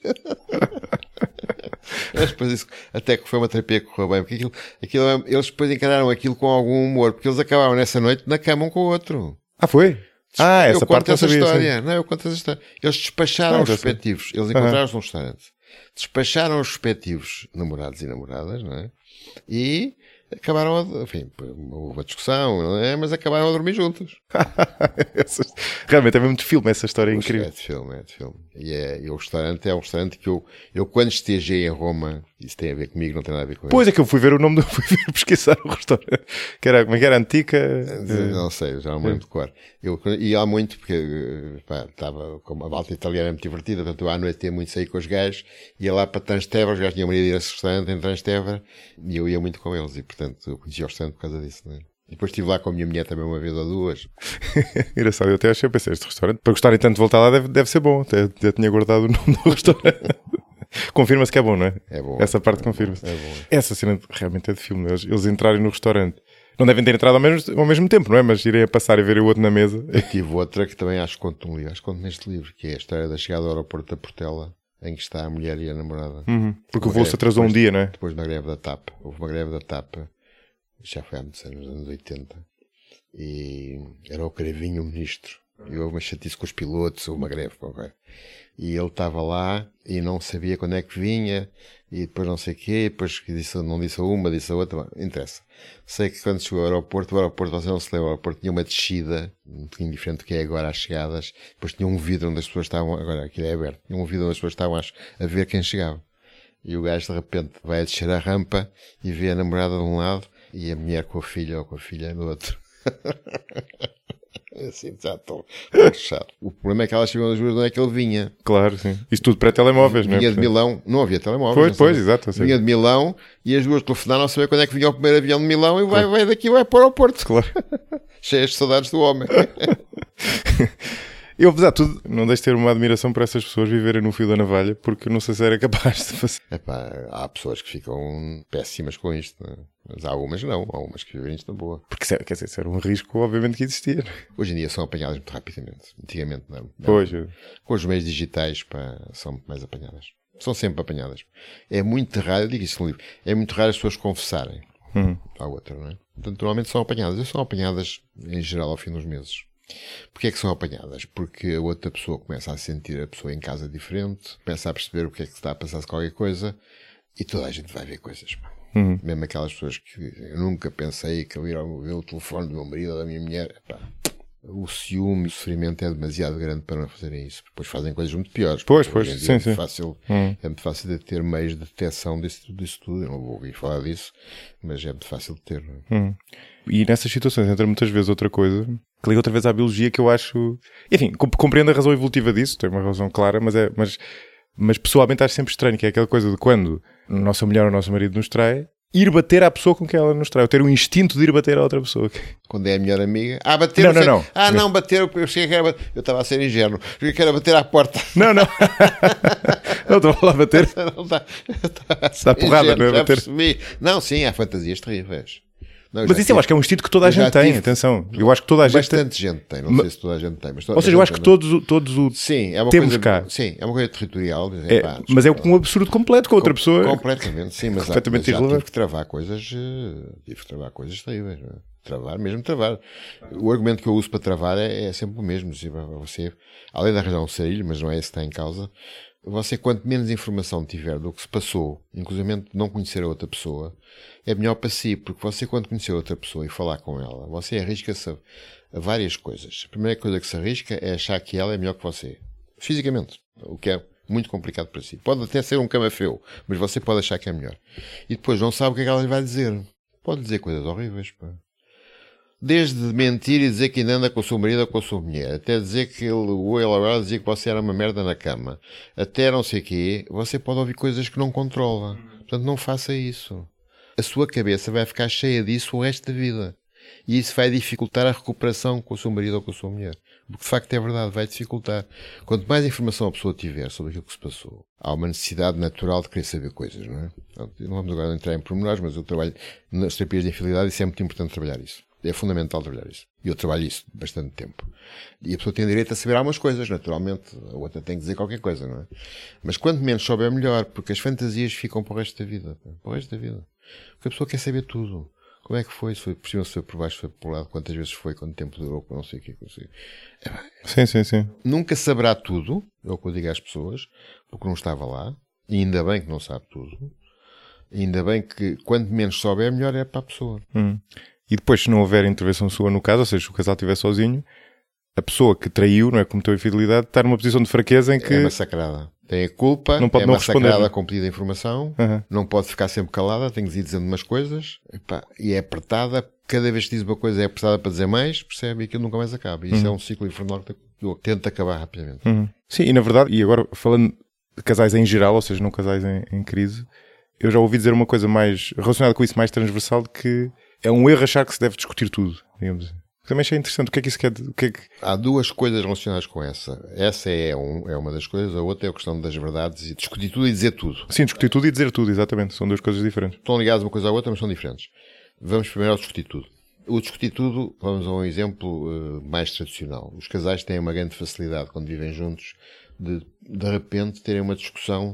Mas depois isso, até que foi uma terapia que correu bem, porque eles depois encararam aquilo com algum humor, porque eles acabaram nessa noite na cama um com o outro. Foi? Essa parte não sabia. História. Não, eu conto essa história. Eles despacharam os respectivos. Eles encontraram-se num restaurante. Despacharam os respectivos namorados e namoradas, não é? E acabaram enfim, houve uma discussão, não é? Mas acabaram a dormir juntos. Realmente é mesmo de filme essa história, é incrível. É de filme. E o restaurante é um restaurante que eu quando estejei em Roma, Isso tem a ver comigo, não tem nada a ver com Pois é que eu fui ver o nome do... fui ver pesquisar o restaurante. Que era, como é que era? Antica? Não sei, já não me lembro de cor. Eu ia muito porque estava com uma malta italiana muito divertida, portanto eu à noite ia muito sair com os gajos, ia lá para Trastevere, os gajos tinham mania de ir a esse restaurante em Trastevere, e eu ia muito com eles, e portanto eu conhecia o restaurante por causa disso, não é? E depois estive lá com a minha mulher também uma vez ou duas. Engraçado, eu até pensei, este restaurante, para gostarem tanto de voltar lá, deve ser bom. Até já tinha guardado o nome do restaurante. Confirma-se que é bom, não é? É bom. Essa parte confirma-se. É bom. Essa cena realmente é de filme. Eles entrarem no restaurante. Não devem ter entrado ao mesmo tempo, não é? Mas irem a passar e verem o outro na mesa. Eu tive outra que também acho que conto um livro. Acho que conto neste livro, que é a história da chegada ao aeroporto da Portela, em que está a mulher e a namorada. Porque o voo se atrasou um dia, não é? Depois da greve da TAP. Houve uma greve da TAP, já foi há muitos anos, nos anos 80. E era o Cravinho o ministro. E houve uma chatice com os pilotos, houve uma greve qualquer. E ele estava lá e não sabia quando é que vinha, e depois não sei o quê, depois não disse a uma, disse a outra, não interessa. Sei que quando chegou ao aeroporto, você não se lembra, o aeroporto tinha uma descida, um bocadinho diferente do que é agora às chegadas, depois tinha um vidro onde as pessoas estavam, agora aquilo é aberto, tinha um vidro onde as pessoas estavam a ver quem chegava. E o gajo de repente vai a descer a rampa e vê a namorada de um lado e a mulher com a filha ou com a filha no outro. Assim, já estou chato. O problema é que elas sabiam das duas de onde é que ele vinha. Claro, sim. Isso tudo pré-telemóveis, não é? Vinha de Milão, não havia telemóveis. Pois, exato. Vinha de Milão e as duas telefonaram a saber quando é que vinha o primeiro avião de Milão e vai daqui, vai para o aeroporto. Claro. Cheias de saudades do homem. Eu, apesar de tudo, não deixo de ter uma admiração por essas pessoas viverem no fio da navalha, porque eu não sei se era capaz de fazer. Há pessoas que ficam péssimas com isto, não é? Mas há algumas não, há algumas que vivem isto na boa. Porque, quer dizer, isso era um risco, obviamente, que existia. Hoje em dia são apanhadas muito rapidamente. Antigamente não. Pois. Com os meios digitais, são muito mais apanhadas. São sempre apanhadas. É muito raro, eu digo isso no livro, é muito raro as pessoas confessarem à outra, não é? Portanto, normalmente são apanhadas. E são apanhadas, em geral, ao fim dos meses. Porquê é que são apanhadas? Porque a outra pessoa começa a sentir a pessoa em casa diferente, começa a perceber o que é que está a passar-se qualquer coisa e toda a gente vai ver coisas. Mesmo aquelas pessoas que eu nunca pensei que eu ir ao ver o telefone do meu marido ou da minha mulher. O ciúme e o sofrimento é demasiado grande para não fazerem isso. Depois fazem coisas muito piores. Pois, sim. É muito fácil de ter meios de detecção disso tudo. Eu não vou ouvir falar disso, mas é muito fácil de ter. E nessas situações entra muitas vezes outra coisa, que liga outra vez à biologia, que eu acho... Enfim, compreendo a razão evolutiva disso, tem uma razão clara, mas pessoalmente acho sempre estranho, que é aquela coisa de quando a nossa mulher ou o nosso marido nos trai, ir bater à pessoa com quem ela nos trai, ou ter o instinto de ir bater à outra pessoa. Quando é a melhor amiga. Bater. Não. Não, bater. Eu cheguei que era bater. Eu estava a ser ingênuo. Eu que era bater à porta. Não. Não estou a lá bater. Não está. Está porrada, não é? Já percebi. Não, sim, há fantasias terríveis. Não, mas isso eu acho que é um instinto que toda a gente tem, atenção. Eu acho que toda a gente bastante gente tem, não sei se toda a gente tem. Mas ou seja, eu acho que todos o sim, é uma temos coisa, cá. Sim, é uma coisa territorial. Mas é um absurdo completo com outra pessoa. Completamente, sim, mas tive que travar coisas terríveis. Travar. O argumento que eu uso para travar é sempre o mesmo. Você, além de arranjar um sarilho, mas não é esse que está em causa, você, quanto menos informação tiver do que se passou, inclusive não conhecer a outra pessoa, é melhor para si, porque você, quando conhecer outra pessoa e falar com ela, você arrisca-se a várias coisas. A primeira coisa que se arrisca é achar que ela é melhor que você, fisicamente, o que é muito complicado para si. Pode até ser um camafeu, mas você pode achar que é melhor. E depois não sabe o que é que ela lhe vai dizer. Pode dizer coisas horríveis, pá. Desde mentir e dizer que ainda anda com o seu marido ou com a sua mulher, até dizer que ele agora dizia que você era uma merda na cama, até não sei o quê, você pode ouvir coisas que não controla. Portanto, não faça isso. A sua cabeça vai ficar cheia disso o resto da vida. E isso vai dificultar a recuperação com o seu marido ou com a sua mulher. Porque de facto é verdade, vai dificultar. Quanto mais informação a pessoa tiver sobre aquilo que se passou, há uma necessidade natural de querer saber coisas, não é? Não vamos agora entrar em pormenores, mas eu trabalho nas terapias de infidelidade e isso é muito importante trabalhar isso. É fundamental trabalhar isso. E eu trabalho isso bastante tempo. E a pessoa tem direito a saber algumas coisas, naturalmente. A outra tem que dizer qualquer coisa, não é? Mas quanto menos souber, melhor, porque as fantasias ficam para o resto da vida. Para o resto da vida. Porque a pessoa quer saber tudo. Como é que foi? Se foi por cima, se foi por baixo, se foi por lado, quantas vezes foi, quanto tempo durou, não sei o quê. Sim. Nunca saberá tudo, é o que eu digo às pessoas, porque não estava lá. E ainda bem que não sabe tudo. E ainda bem que quanto menos souber, melhor é para a pessoa. E depois, se não houver intervenção sua no caso, ou seja, se o casal estiver sozinho, a pessoa que traiu, não é, cometeu infidelidade, está numa posição de fraqueza em que... É massacrada. Tem a culpa, Não pode é não massacrada responder. com pedido de informação, Uhum. não pode ficar sempre calada, tem que ir dizendo umas coisas, epá, e é apertada, cada vez que diz uma coisa é apertada para dizer mais, percebe? E aquilo nunca mais acaba. E isso é um ciclo infernal que eu tento acabar rapidamente. Sim, e na verdade, e agora falando de casais em geral, ou seja, não casais em crise, eu já ouvi dizer uma coisa mais relacionada com isso, mais transversal, de que é um erro achar que se deve discutir tudo, digamos assim. Também achei interessante. O que é que isso quer dizer? Há duas coisas relacionadas com essa. Essa é uma das coisas, a outra é a questão das verdades e discutir tudo e dizer tudo. Sim, discutir tudo e dizer tudo, exatamente. São duas coisas diferentes. Estão ligadas uma coisa à outra, mas são diferentes. Vamos primeiro ao discutir tudo. O discutir tudo, vamos a um exemplo mais tradicional. Os casais têm uma grande facilidade, quando vivem juntos, de repente terem uma discussão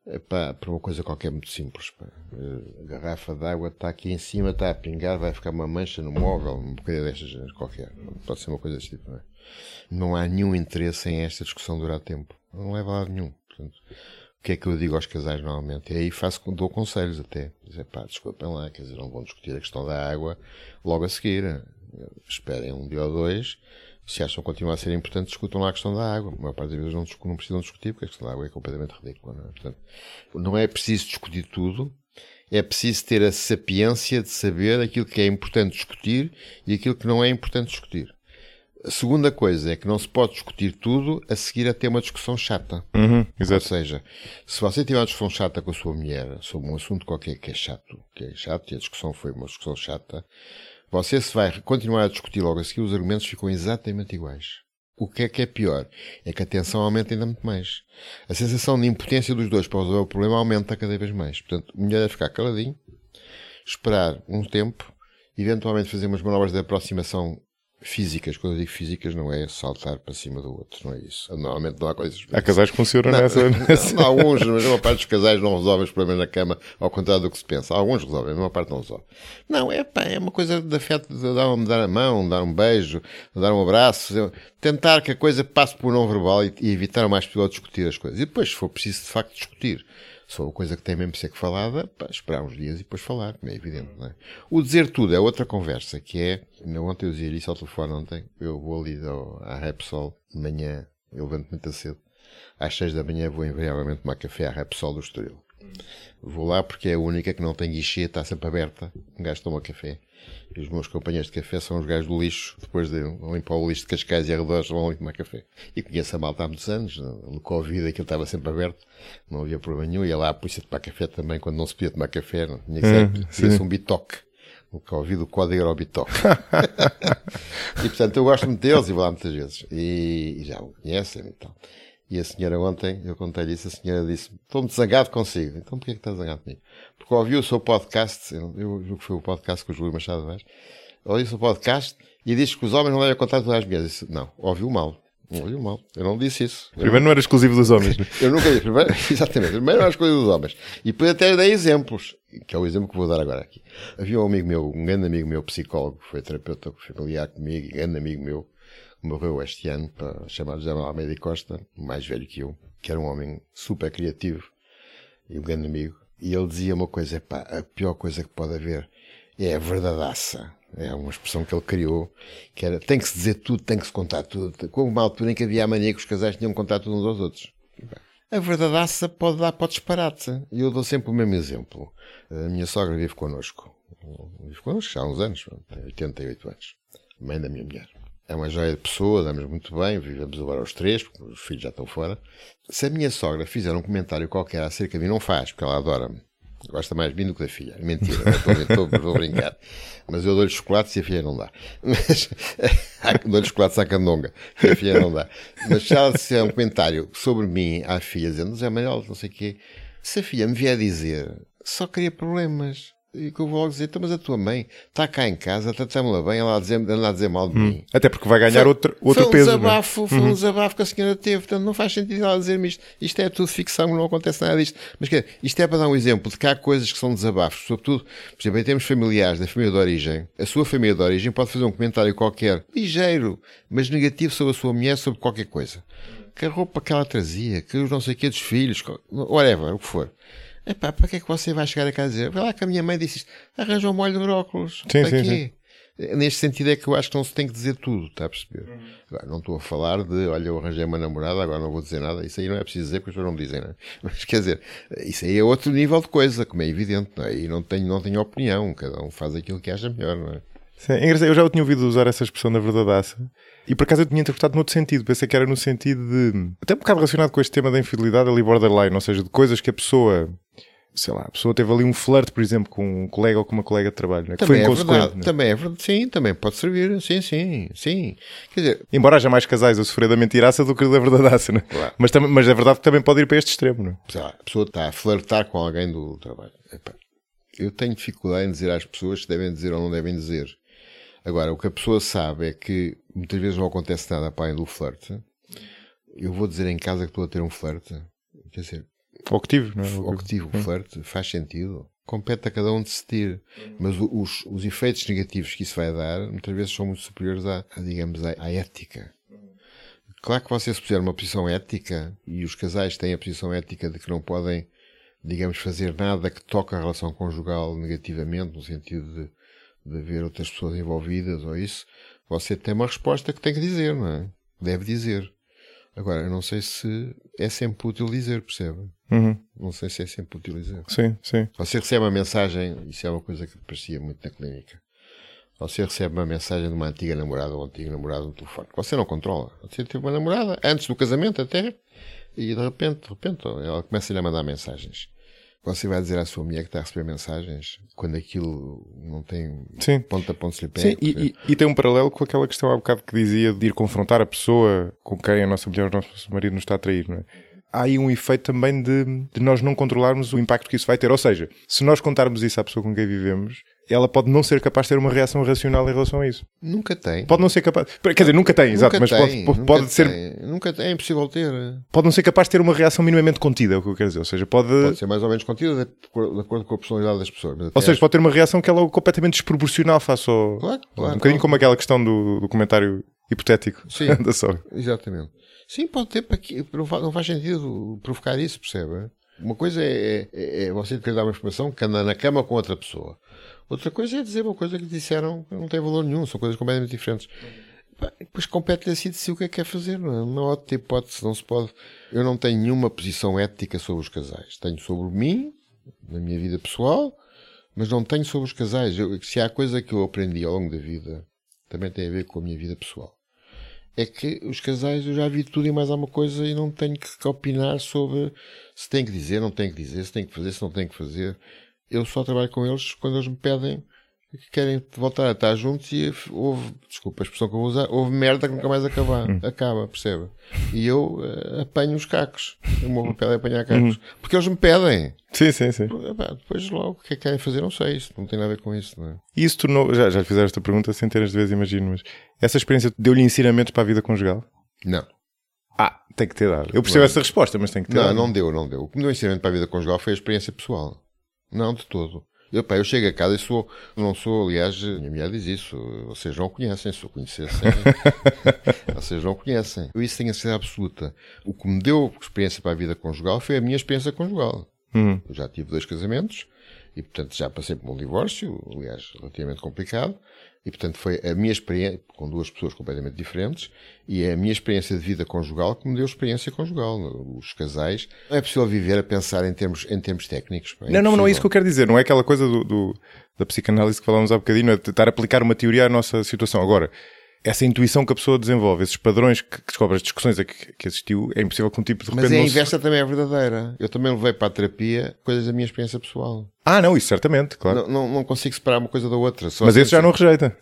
por uma coisa qualquer muito simples. A garrafa de água está aqui em cima, está a pingar, vai ficar uma mancha no móvel, uma porcaria destas qualquer. Pode ser uma coisa deste tipo. Não há nenhum interesse em esta discussão durar tempo. Não leva a lado nenhum. Portanto, o que é que eu digo aos casais normalmente? E aí dou conselhos até. Dizer, desculpem lá, quer dizer, não vão discutir a questão da água logo a seguir. Esperem um dia ou dois. Se acham que continua a ser importante, discutam lá a questão da água. A maior parte das vezes não precisam discutir, porque a questão da água é completamente ridícula. Não é? Portanto, não é preciso discutir tudo, é preciso ter a sapiência de saber aquilo que é importante discutir e aquilo que não é importante discutir. A segunda coisa é que não se pode discutir tudo a seguir a ter uma discussão chata. Exato. Ou seja, se você tiver uma discussão chata com a sua mulher sobre um assunto qualquer que é chato, e a discussão foi uma discussão chata, você se vai continuar a discutir logo a seguir, os argumentos ficam exatamente iguais. O que é pior? É que a tensão aumenta ainda muito mais. A sensação de impotência dos dois para resolver o problema aumenta cada vez mais. Portanto, o melhor é ficar caladinho, esperar um tempo, eventualmente fazer umas manobras de aproximação físicas. Quando eu digo físicas, não é saltar para cima do outro, não é isso. Normalmente não há coisas... Há casais que funcionam nessa... Não, alguns, mas a maior parte dos casais não resolvem os problemas na cama, ao contrário do que se pensa. Alguns resolvem, a maior parte não resolve. Não, é uma coisa de afeto, de dar a mão, dar um beijo, dar um abraço, tentar que a coisa passe por não verbal e evitar o mais possível discutir as coisas. E depois, se for preciso de facto discutir, se for uma coisa que tem mesmo que ser falada, esperar uns dias e depois falar, como é evidente, não é? O dizer tudo é outra conversa, que é, ontem eu dizia isso ao telefone ontem, eu vou ali à Repsol, de manhã, eu levanto muito cedo, às 6 da manhã vou invariavelmente tomar café à Repsol do Estoril. Vou lá porque é a única que não tem guichê, está sempre aberta, um gajo toma café. E os meus companheiros de café são os gajos do lixo, depois de limpar o lixo de Cascais e arredores, vão ali tomar café. E conheço a malta há muitos anos, no Covid aquilo estava sempre aberto, não havia problema nenhum, ia lá a polícia tomar café também, quando não se podia tomar café, não tinha que ser um bitoque. No Covid o código era o bitoque. E portanto eu gosto muito deles e vou lá muitas vezes. E já o conhecem e tal. E a senhora ontem, eu contei-lhe isso, a senhora disse, estou-me zangado consigo. Então porquê é que estás zangado comigo? Porque ouviu o seu podcast, eu julgo que foi o podcast com o Júlio Machado Vaz, ouviu o seu podcast e diz que os homens não devem contar tudo às mulheres. Disse, não, ouviu mal. Ouviu mal. Eu não disse isso. Primeiro não era exclusivo dos homens. Eu nunca disse. Exatamente. Primeiro era exclusivo dos homens. E depois até dei exemplos, que é o exemplo que vou dar agora aqui. Havia um amigo meu, um grande amigo meu, psicólogo, foi terapeuta familiar comigo, grande amigo meu, morreu este ano, chamado José Manuel Almeida Costa, mais velho que eu, que era um homem super criativo e um grande amigo. E ele dizia uma coisa, a pior coisa que pode haver é a verdadaça. É uma expressão que ele criou, que era, tem que se dizer tudo, tem que se contar tudo. Com uma altura em que havia a mania que os casais tinham que contar tudo uns aos outros. A verdadaça pode dar para o disparate. E eu dou sempre o mesmo exemplo. A minha sogra vive connosco. Já há uns anos, tem 88 anos. Mãe da minha mulher. É uma joia de pessoa, damos muito bem, vivemos agora os três, porque os filhos já estão fora. Se a minha sogra fizer um comentário qualquer acerca de mim, não faz, porque ela adora-me. Gosta mais de mim do que da filha. Mentira, estou a brincar. Mas eu dou-lhe chocolate e a filha não dá. Mas dou-lhe chocolate à candonga e a filha não dá. Mas se ela fizer um comentário sobre mim à filha, dizendo, Zé Manuel, não sei o quê, se a filha me vier dizer, só cria problemas. E que eu vou logo dizer, então, mas a tua mãe está cá em casa, trata-me-la bem, ela anda a dizer mal de mim. Até porque vai ganhar outro peso. Foi um desabafo que a senhora teve, portanto não faz sentido ela dizer-me isto. Isto é tudo ficção, não acontece nada disto. Mas isto é para dar um exemplo de que há coisas que são desabafos, sobretudo, por exemplo, em termos familiares, da família de origem. A sua família de origem pode fazer um comentário qualquer, ligeiro, mas negativo sobre a sua mulher, sobre qualquer coisa. Que a roupa que ela trazia, que os não sei o que dos filhos, whatever, o que for. Para que é que você vai chegar a casa e dizer, vai lá que a minha mãe disse isto, arranja um molho de brócolis. Sim. Neste sentido é que eu acho que não se tem que dizer tudo, está a perceber? Agora, não estou a falar de, olha, eu arranjei uma namorada, agora não vou dizer nada. Isso aí não é preciso dizer, porque as pessoas não dizem, não é? Mas quer dizer, isso aí é outro nível de coisa, como é evidente, não é? E não tenho opinião, cada um faz aquilo que acha melhor, não é? Sim, é engraçado. Eu já o tinha ouvido usar essa expressão da verdadaça e por acaso eu tinha interpretado noutro sentido. Pensei que era no sentido de, até um bocado relacionado com este tema da infidelidade ali borderline, ou seja, de coisas que a pessoa, sei lá, a pessoa teve ali um flerte, por exemplo, com um colega ou com uma colega de trabalho, né? Que Também foi é inconsequente. verdade, Né? também é verdade, sim, também pode servir, sim. Quer dizer, Embora haja mais casais a sofrer da mentiraça do que da verdadaça, né? Claro. Mas é verdade que também pode ir para este extremo, né? sei lá, a pessoa está a flertar com alguém do trabalho. Epá, eu tenho dificuldade em dizer às pessoas se devem dizer ou não devem dizer. Agora, o que a pessoa sabe é que muitas vezes não acontece nada para além do flerte. Eu vou dizer em casa que estou a ter um flerte. Quer dizer, Ou que tive, não é? ou que tive um flerte, faz sentido. Compete a cada um decidir. Mas os efeitos negativos que isso vai dar, muitas vezes são muito superiores à ética. Claro que você se puser numa posição ética, e os casais têm a posição ética de que não podem, digamos, fazer nada que toque a relação conjugal negativamente, no sentido de haver outras pessoas envolvidas ou isso, você tem uma resposta que tem que dizer, não é? Deve dizer. Agora, eu não sei se é sempre útil dizer, percebe? Não sei se é sempre útil dizer. Sim. Você recebe uma mensagem, isso é uma coisa que aparecia muito na clínica. Você recebe uma mensagem de uma antiga namorada ou um antigo namorado no telefone. Você não controla. Você teve uma namorada, antes do casamento até, e de repente, ela começa-lhe a mandar mensagens. Você vai dizer à sua mulher que está a receber mensagens quando aquilo não tem ponto a ponto se lhe pega. Sim, e tem um paralelo com aquela questão há bocado que dizia de ir confrontar a pessoa com quem a nossa mulher ou o nosso marido nos está a trair, não é? Há aí um efeito também de nós não controlarmos o impacto que isso vai ter. Ou seja, se nós contarmos isso à pessoa com quem vivemos, ela pode não ser capaz de ter uma reação racional em relação a isso. Nunca tem. Pode não ser capaz... Quer dizer, nunca tem, exato, mas pode ser... Nunca tem, é impossível ter. Pode não ser capaz de ter uma reação minimamente contida, é o que eu quero dizer. Ou seja, pode ser mais ou menos contida de acordo com a personalidade das pessoas. Ou seja, pode ter uma reação que ela é completamente desproporcional face ao... Claro. Um bocadinho como aquela questão do comentário hipotético da sogra. Exatamente. Sim, pode ter, não faz sentido provocar isso, percebe? Uma coisa é você querer dar uma informação que anda na cama com outra pessoa. Outra coisa é dizer uma coisa que disseram que não tem valor nenhum, são coisas completamente diferentes. Depois compete-lhe assim de si o que é que quer fazer, não é? Não há outra hipótese, não se pode. Eu não tenho nenhuma posição ética sobre os casais. Tenho sobre mim, na minha vida pessoal, mas não tenho sobre os casais. Se há coisa que eu aprendi ao longo da vida, também tem a ver com a minha vida pessoal. É que os casais, eu já vi tudo e mais alguma coisa e não tenho que opinar sobre se tem que dizer, não tem que dizer, se tem que fazer, se não tem que fazer. Eu só trabalho com eles quando eles me pedem que querem voltar a estar juntos e houve, desculpa a expressão que eu vou usar, houve merda que nunca mais acaba, percebe? E eu apanho os cacos. O meu papel é apanhar cacos. Porque eles me pedem. Sim. Depois logo, o que é que querem fazer, não sei. Isso não tem nada a ver com isso, não é? E isso tornou, já lhe fizeram esta pergunta centenas de vezes, imagino, mas essa experiência deu-lhe ensinamentos para a vida conjugal? Não. Tem que ter dado. Eu percebo essa resposta, mas tem que ter dado. Não deu. O que me deu ensinamento para a vida conjugal foi a experiência pessoal. Não, de todo. Eu chego a casa e não sou, aliás, a minha mulher diz isso, vocês não conhecem, se eu conhecessem, vocês não conhecem. Isso tem a ser absoluta. O que me deu experiência para a vida conjugal foi a minha experiência conjugal. Eu já tive 2 casamentos e, portanto, já passei por um divórcio, aliás, relativamente complicado, e, portanto, foi a minha experiência, com 2 pessoas completamente diferentes, e é a minha experiência de vida conjugal que me deu experiência conjugal. Os casais, não é possível viver a pensar em termos técnicos. Não é isso que eu quero dizer. Não é aquela coisa da psicanálise que falámos há bocadinho, é tentar aplicar uma teoria à nossa situação. Agora, essa intuição que a pessoa desenvolve, esses padrões que descobre, as discussões a que assistiu, é impossível que um tipo de repente... Mas a inversa também é verdadeira. Eu também levei para a terapia coisas da minha experiência pessoal. Não, isso certamente, claro. Não consigo separar uma coisa da outra. Mas esse já não rejeita.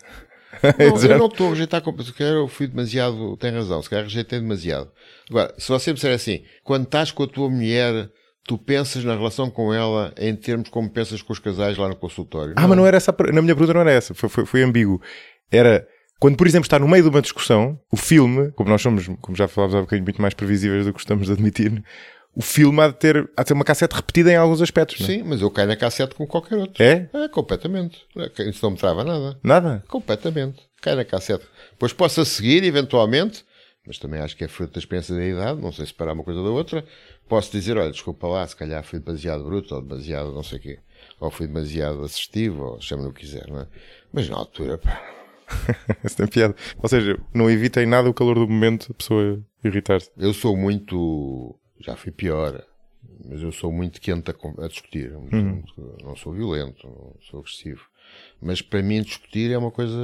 Eu não estou a rejeitar, se calhar eu fui demasiado, tem razão, se calhar rejeitei demasiado. Agora, se você me disser assim, quando estás com a tua mulher, tu pensas na relação com ela em termos como pensas com os casais lá no consultório. Mas não era essa, na minha pergunta não era essa, foi ambíguo. Era, quando por exemplo está no meio de uma discussão, o filme, como nós somos, como já falámos há um bocadinho, muito mais previsíveis do que gostamos de admitir, o filme há de ter uma cassete repetida em alguns aspectos. Não é? Sim, mas eu caio na cassete como qualquer outro. É? Completamente. Isso não me trava nada. Nada? Completamente. Caio na cassete. Depois posso seguir, eventualmente, mas também acho que é fruto da experiência da idade, não sei separar uma coisa da outra. Posso dizer, olha, desculpa lá, se calhar fui demasiado bruto, ou demasiado não sei o quê, ou fui demasiado assertivo, ou chame-lhe o que quiser, não é? Mas na altura, Isso tem piada. Ou seja, não evita em nada o calor do momento a pessoa irritar-se. Eu sou muito... Já fui pior, mas eu sou muito quente a discutir. Não sou violento, não sou agressivo. Mas para mim discutir é uma coisa...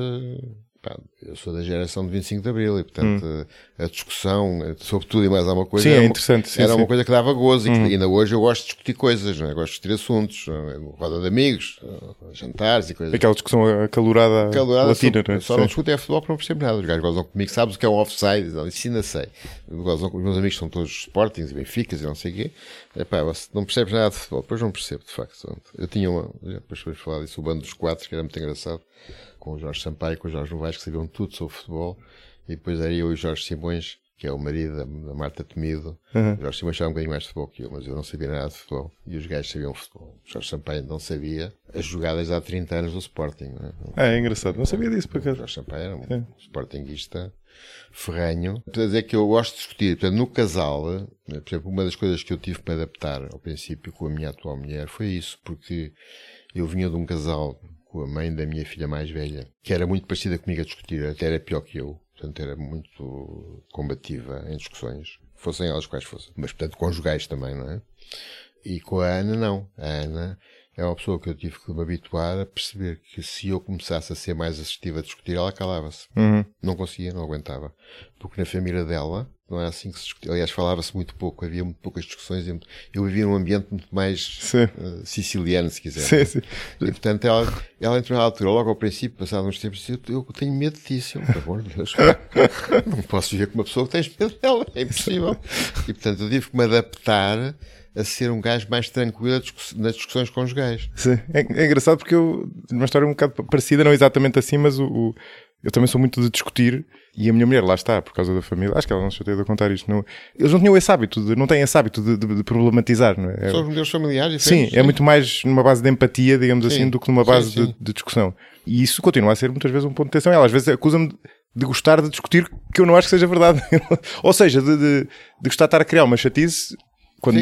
eu sou da geração de 25 de Abril e, portanto, a discussão sobre tudo e mais alguma coisa sim, é interessante. Sim, era uma sim. coisa que dava gozo e que ainda hoje eu gosto de discutir coisas, não é? Gosto de discutir assuntos, roda de amigos, jantares e coisas. Aquela discussão acalorada latina, não é? Só não discuto é futebol porque não percebo nada. Os gajos gozam comigo, sabes o que é um offside? Isso ainda sei. Gozam com os meus amigos, são todos Sportings e Benficas e não sei o quê. Você não percebes nada de futebol. Depois não percebo, de facto. Eu tinha depois foi falar disso, o Bando dos Quatro, que era muito engraçado, com o Jorge Sampaio e com o Jorge Novaes, que sabiam tudo sobre futebol, e depois era eu e o Jorge Simões, que é o marido da Marta Temido. O Jorge Simões sabia um bocadinho mais de futebol que eu, mas eu não sabia nada de futebol, e os gajos sabiam futebol. O Jorge Sampaio não sabia as jogadas há 30 anos do Sporting. Não é? É engraçado, não sabia disso por O acaso. Jorge Sampaio era um sportinguista ferrenho. Para dizer que eu gosto de discutir, portanto, no casal, por exemplo, uma das coisas que eu tive para me adaptar ao princípio com a minha atual mulher foi isso, porque eu vinha de um casal com a mãe da minha filha mais velha, que era muito parecida comigo a discutir, até era pior que eu, portanto era muito combativa em discussões, fossem elas quais fossem, mas portanto conjugais também, não é? E com a Ana não, a Ana é uma pessoa que eu tive que me habituar a perceber que se eu começasse a ser mais assertivo a discutir, ela calava-se. Não conseguia, não aguentava. Porque na família dela, não é assim que se discutia. Aliás, falava-se muito pouco, havia muito poucas discussões. Eu vivia num ambiente muito mais siciliano, se quiser. Sim. E, portanto, ela entrou na altura, logo ao princípio, passado uns tempos, disse, eu tenho medo disso. Por amor de Deus, não posso viver com uma pessoa que tens medo dela, é impossível. E, portanto, eu tive que me adaptar a ser um gajo mais tranquilo nas discussões conjugais. Sim. É engraçado porque uma história um bocado parecida, não exatamente assim, mas eu também sou muito de discutir, e a minha mulher lá está, por causa da família, acho que ela não se chateia de contar isto, não, eles não tinham esse hábito, não têm esse hábito de problematizar, não é? São os modelos familiares diferentes. Sim, é muito mais numa base de empatia, digamos assim, do que numa base de discussão. E isso continua a ser muitas vezes um ponto de tensão. Ela às vezes acusa-me de gostar de discutir, que eu não acho que seja verdade. Ou seja, de gostar de estar a criar uma chatice. Quando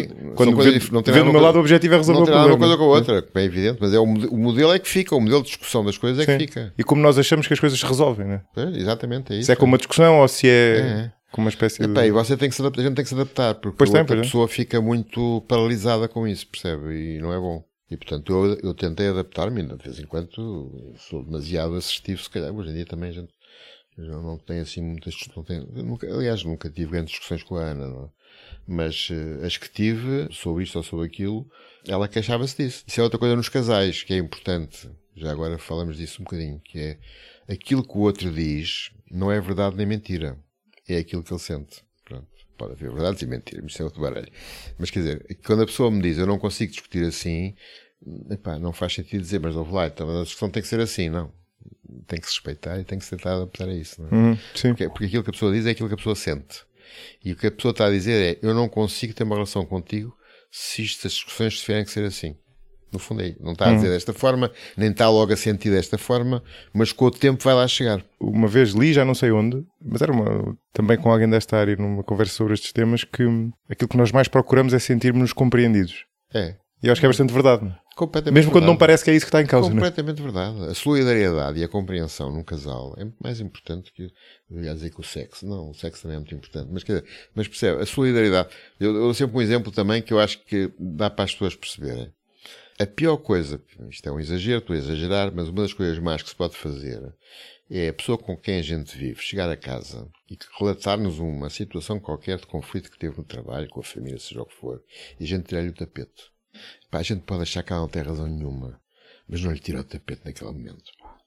vê do meu lado o objetivo é resolver o problema. Não tem nada uma coisa com a outra, é evidente, mas o modelo é que fica, o modelo de discussão das coisas é que fica. E como nós achamos que as coisas se resolvem, não é? Exatamente, é isso. Se é como uma discussão ou se é como uma espécie de... E você tem que se adaptar, a gente tem que se adaptar, porque a pessoa fica muito paralisada com isso, percebe? E não é bom. E portanto eu tentei adaptar-me, ainda de vez em quando sou demasiado assertivo, se calhar hoje em dia também a gente não tem assim muitas discussões. Aliás, nunca tive grandes discussões com a Ana, não é? Mas as que tive, sobre isto ou sobre aquilo, ela queixava-se disso. Isso é outra coisa nos casais, que é importante. Já agora falamos disso um bocadinho, que é aquilo que o outro diz não é verdade nem mentira. É aquilo que ele sente. Pronto. Pode haver verdades e mentiras, mas isso é outro baralho. Mas quer dizer, quando a pessoa me diz eu não consigo discutir assim, não faz sentido dizer, mas ouve lá, então a discussão tem que ser assim, não. Tem que se respeitar e tem que se tentar adaptar a isso. Não é? Sim. Porque aquilo que a pessoa diz é aquilo que a pessoa sente. E o que a pessoa está a dizer é eu não consigo ter uma relação contigo se estas discussões tiverem que ser assim. No fundo é, não está a dizer desta forma, nem está logo a sentir desta forma, mas com o tempo vai lá chegar. Uma vez li, já não sei onde, mas era também com alguém desta área, numa conversa sobre estes temas, que aquilo que nós mais procuramos é sentirmos-nos compreendidos. E eu acho que é bastante verdade. Mesmo quando não parece que é isso que está em causa. Completamente verdade. A solidariedade e a compreensão num casal é muito mais importante que, eu ia dizer que o sexo. Não, o sexo também é muito importante. Mas percebe, a solidariedade. Eu dou sempre um exemplo também que eu acho que dá para as pessoas perceberem. A pior coisa, isto é um exagero, estou a exagerar, mas uma das coisas mais que se pode fazer é a pessoa com quem a gente vive chegar a casa e relatar-nos uma situação qualquer de conflito que teve no trabalho, com a família, seja o que for, e a gente tirar-lhe o tapete. A gente pode achar que ela não tem razão nenhuma, mas não lhe tira o tapete naquele momento.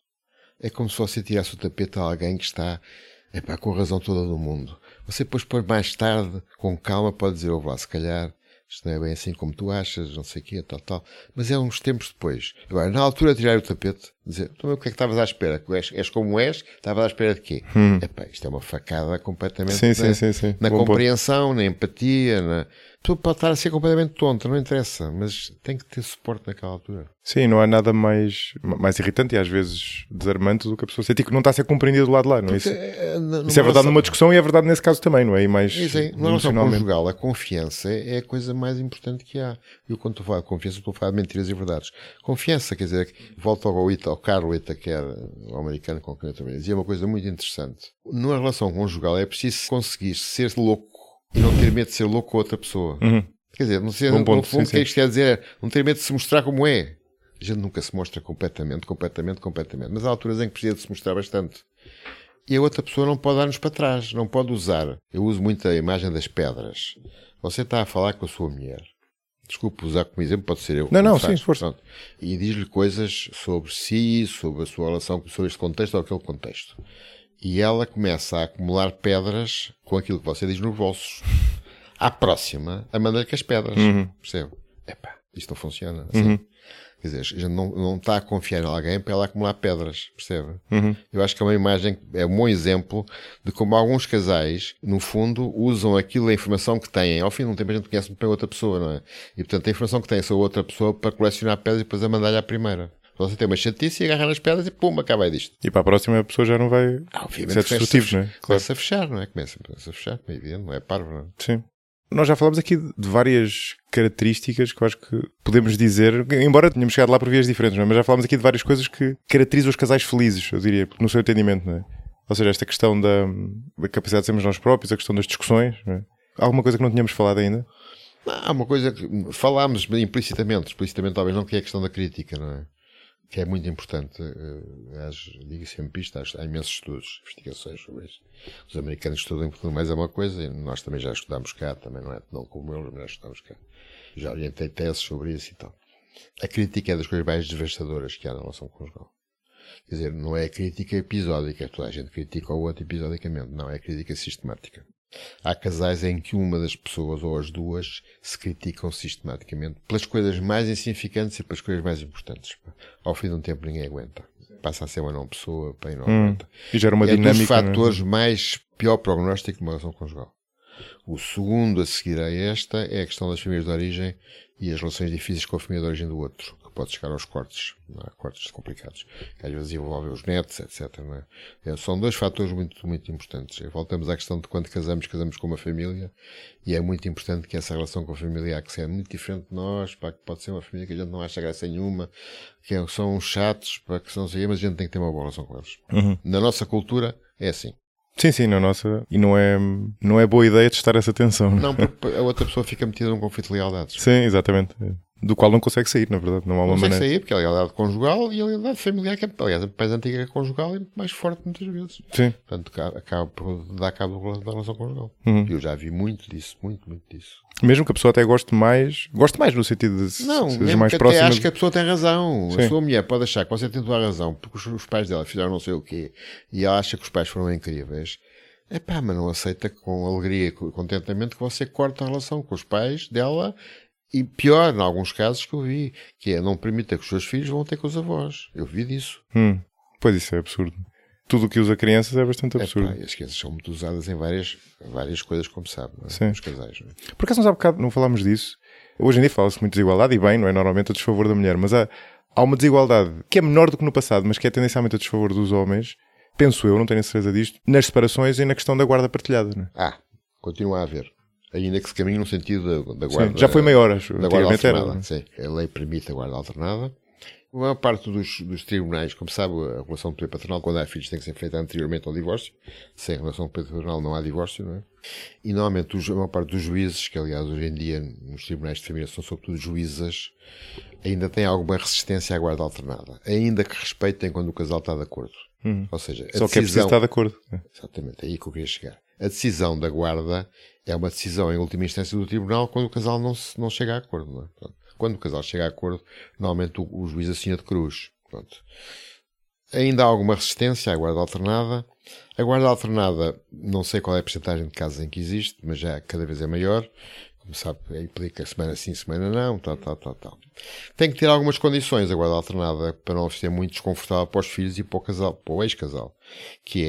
É como se você tirasse o tapete a alguém que está com a razão toda do mundo. Você depois, mais tarde, com calma, pode dizer, ouve lá, se calhar isto não é bem assim como tu achas, não sei o quê, tal. Mas é uns tempos depois. Agora, na altura de tirar o tapete, dizer, então o que é que estavas à espera? És como és? Estavas à espera de quê? Isto é uma facada completamente sim. na compreensão, na empatia, pessoa pode estar a ser completamente tonta, não interessa, mas tem que ter suporte naquela altura. Sim, não há nada mais irritante e às vezes desarmante do que a pessoa sentir que não está a ser compreendida do lado de lá, não é isso? Isso é verdade numa discussão e é verdade nesse caso também, não é? E mais numa relação conjugal, a confiança é a coisa mais importante que há. Eu quando estou a falar de confiança, estou a falar de mentiras e verdades. Confiança, quer dizer, volto ao Carl Whittaker, o americano com quem eu também dizia uma coisa muito interessante. Numa relação conjugal é preciso conseguir ser louco e não ter medo de ser louco com outra pessoa. Quer dizer, no fundo, o que isto quer dizer é não ter medo de se mostrar como é. A gente nunca se mostra completamente. Mas há alturas em que precisa de se mostrar bastante. E a outra pessoa não pode dar-nos para trás. Não pode usar. Eu uso muito a imagem das pedras. Você está a falar com a sua mulher. Desculpe usar como exemplo, pode ser eu. Não, sim, força. E diz-lhe coisas sobre si, sobre a sua relação, sobre este contexto ou aquele contexto. E ela começa a acumular pedras com aquilo que você diz nos bolsos. À próxima, a mandar-lhe com as pedras. Percebe? Epá, isto não funciona. Assim. Quer dizer, a gente não está a confiar em alguém para ela acumular pedras. Percebe? Eu acho que é uma imagem, é um bom exemplo de como alguns casais, no fundo, usam aquilo, a informação que têm. Ao fim de um tempo a gente conhece muito bem outra pessoa, não é? E portanto a informação que tem sobre outra pessoa para colecionar pedras e depois a mandar-lhe à primeira. Você tem uma chatice e agarra nas pedras e pum, acaba aí disto. E para a próxima a pessoa já não vai ser destrutivo, não é? Começa a fechar, não é? Começa a fechar, é evidente, não é parvo, não é? Sim. Nós já falámos aqui de várias características que eu acho que podemos dizer, embora tenhamos chegado lá por vias diferentes, não é? Mas já falámos aqui de várias coisas que caracterizam os casais felizes, eu diria, no seu entendimento, não é? Ou seja, esta questão da capacidade de sermos nós próprios, a questão das discussões, não é? Há alguma coisa que não tínhamos falado ainda? Há uma coisa que falámos explicitamente talvez não, que é a questão da crítica, não é? Que é muito importante. Digo sempre isto, há imensos estudos, investigações sobre isso. Os americanos estudam tudo mais é uma coisa, e nós também já estudámos cá, também não como eles, mas já estudámos cá. Já orientei teses sobre isso e tal. A crítica é das coisas mais devastadoras que há na relação conjugal. Quer dizer, não é a crítica episódica, toda a gente critica o outro episodicamente, não, é a crítica sistemática. Há casais em que uma das pessoas ou as duas se criticam sistematicamente pelas coisas mais insignificantes e pelas coisas mais importantes. Ao fim de um tempo ninguém aguenta. Passa a ser uma não pessoa, bem não aguenta. E gera uma dinâmica. É dos fatores mais pior prognóstico de uma relação conjugal. O segundo a seguir a esta é a questão das famílias de origem e as relações difíceis com a família de origem do outro, que pode chegar aos cortes, não é? Cortes complicados, que às vezes envolvem os netos, etc. Não é? São dois fatores muito, muito importantes. Voltamos à questão de quando casamos com uma família, e é muito importante que essa relação com a família há que ser muito diferente de nós, pá, que pode ser uma família que a gente não acha graça nenhuma, que são chatos, pá, que são assim, mas a gente tem que ter uma boa relação com eles. Na nossa cultura é assim. Sim, na nossa. E não é boa ideia testar essa tensão. Não, porque a outra pessoa fica metida num conflito de lealdades. Sim, exatamente. Do qual não consegue sair, na verdade. Não há uma maneira. Não consegue sair, porque a lealdade conjugal e a lealdade familiar, que é, aliás, a mais antiga conjugal é muito mais forte muitas vezes. Sim. Portanto, acaba por dar cabo da relação conjugal. Eu já vi muito disso, muito disso. Mesmo que a pessoa até goste mais no sentido de seja mais próxima. Acho que a pessoa tem razão. Sim. A sua mulher pode achar que você tem toda a razão, porque os pais dela fizeram não sei o quê, e ela acha que os pais foram incríveis. Epá, mas não aceita com alegria e contentamento que você corta a relação com os pais dela. E pior, em alguns casos que eu vi, que é não permita que os seus filhos vão ter com os avós. Eu vi disso. Pois isso é absurdo. Tudo o que usa crianças é bastante absurdo. E as crianças são muito usadas em várias coisas, como sabe, não é? Sim. Os casais. Não é? Por acaso há bocado não falámos disso. Hoje em dia fala-se muito de desigualdade, e bem, não é normalmente a desfavor da mulher, mas há uma desigualdade que é menor do que no passado, mas que é tendencialmente a desfavor dos homens, penso eu, não tenho certeza disto, nas separações e na questão da guarda partilhada. Não é? Continua a haver. Ainda que se caminhe no sentido da guarda... Sim, já foi maior, acho. Da guarda alternada. Sim. A lei permite a guarda alternada. A maior parte dos tribunais, como sabe, a relação de poder paternal, quando há filhos, tem que ser feita anteriormente ao divórcio. Sem relação de poder paternal não há divórcio, não é? E normalmente a maior parte dos juízes, que aliás hoje em dia nos tribunais de família são sobretudo juízas, ainda têm alguma resistência à guarda alternada. Ainda que respeitem quando o casal está de acordo. Ou seja, só que é preciso estar de acordo. Exatamente, é aí que eu queria chegar. A decisão da guarda é uma decisão em última instância do tribunal quando o casal não chega a acordo. Não é? Portanto, quando o casal chega a acordo, normalmente o juiz assina de cruz. Pronto. Ainda há alguma resistência à guarda alternada. A guarda alternada, não sei qual é a percentagem de casos em que existe, mas já cada vez é maior. Como sabe, implica semana sim, semana não, tal. Tem que ter algumas condições a guarda alternada para não ser muito desconfortável para os filhos e para o casal, para o ex-casal. Que é,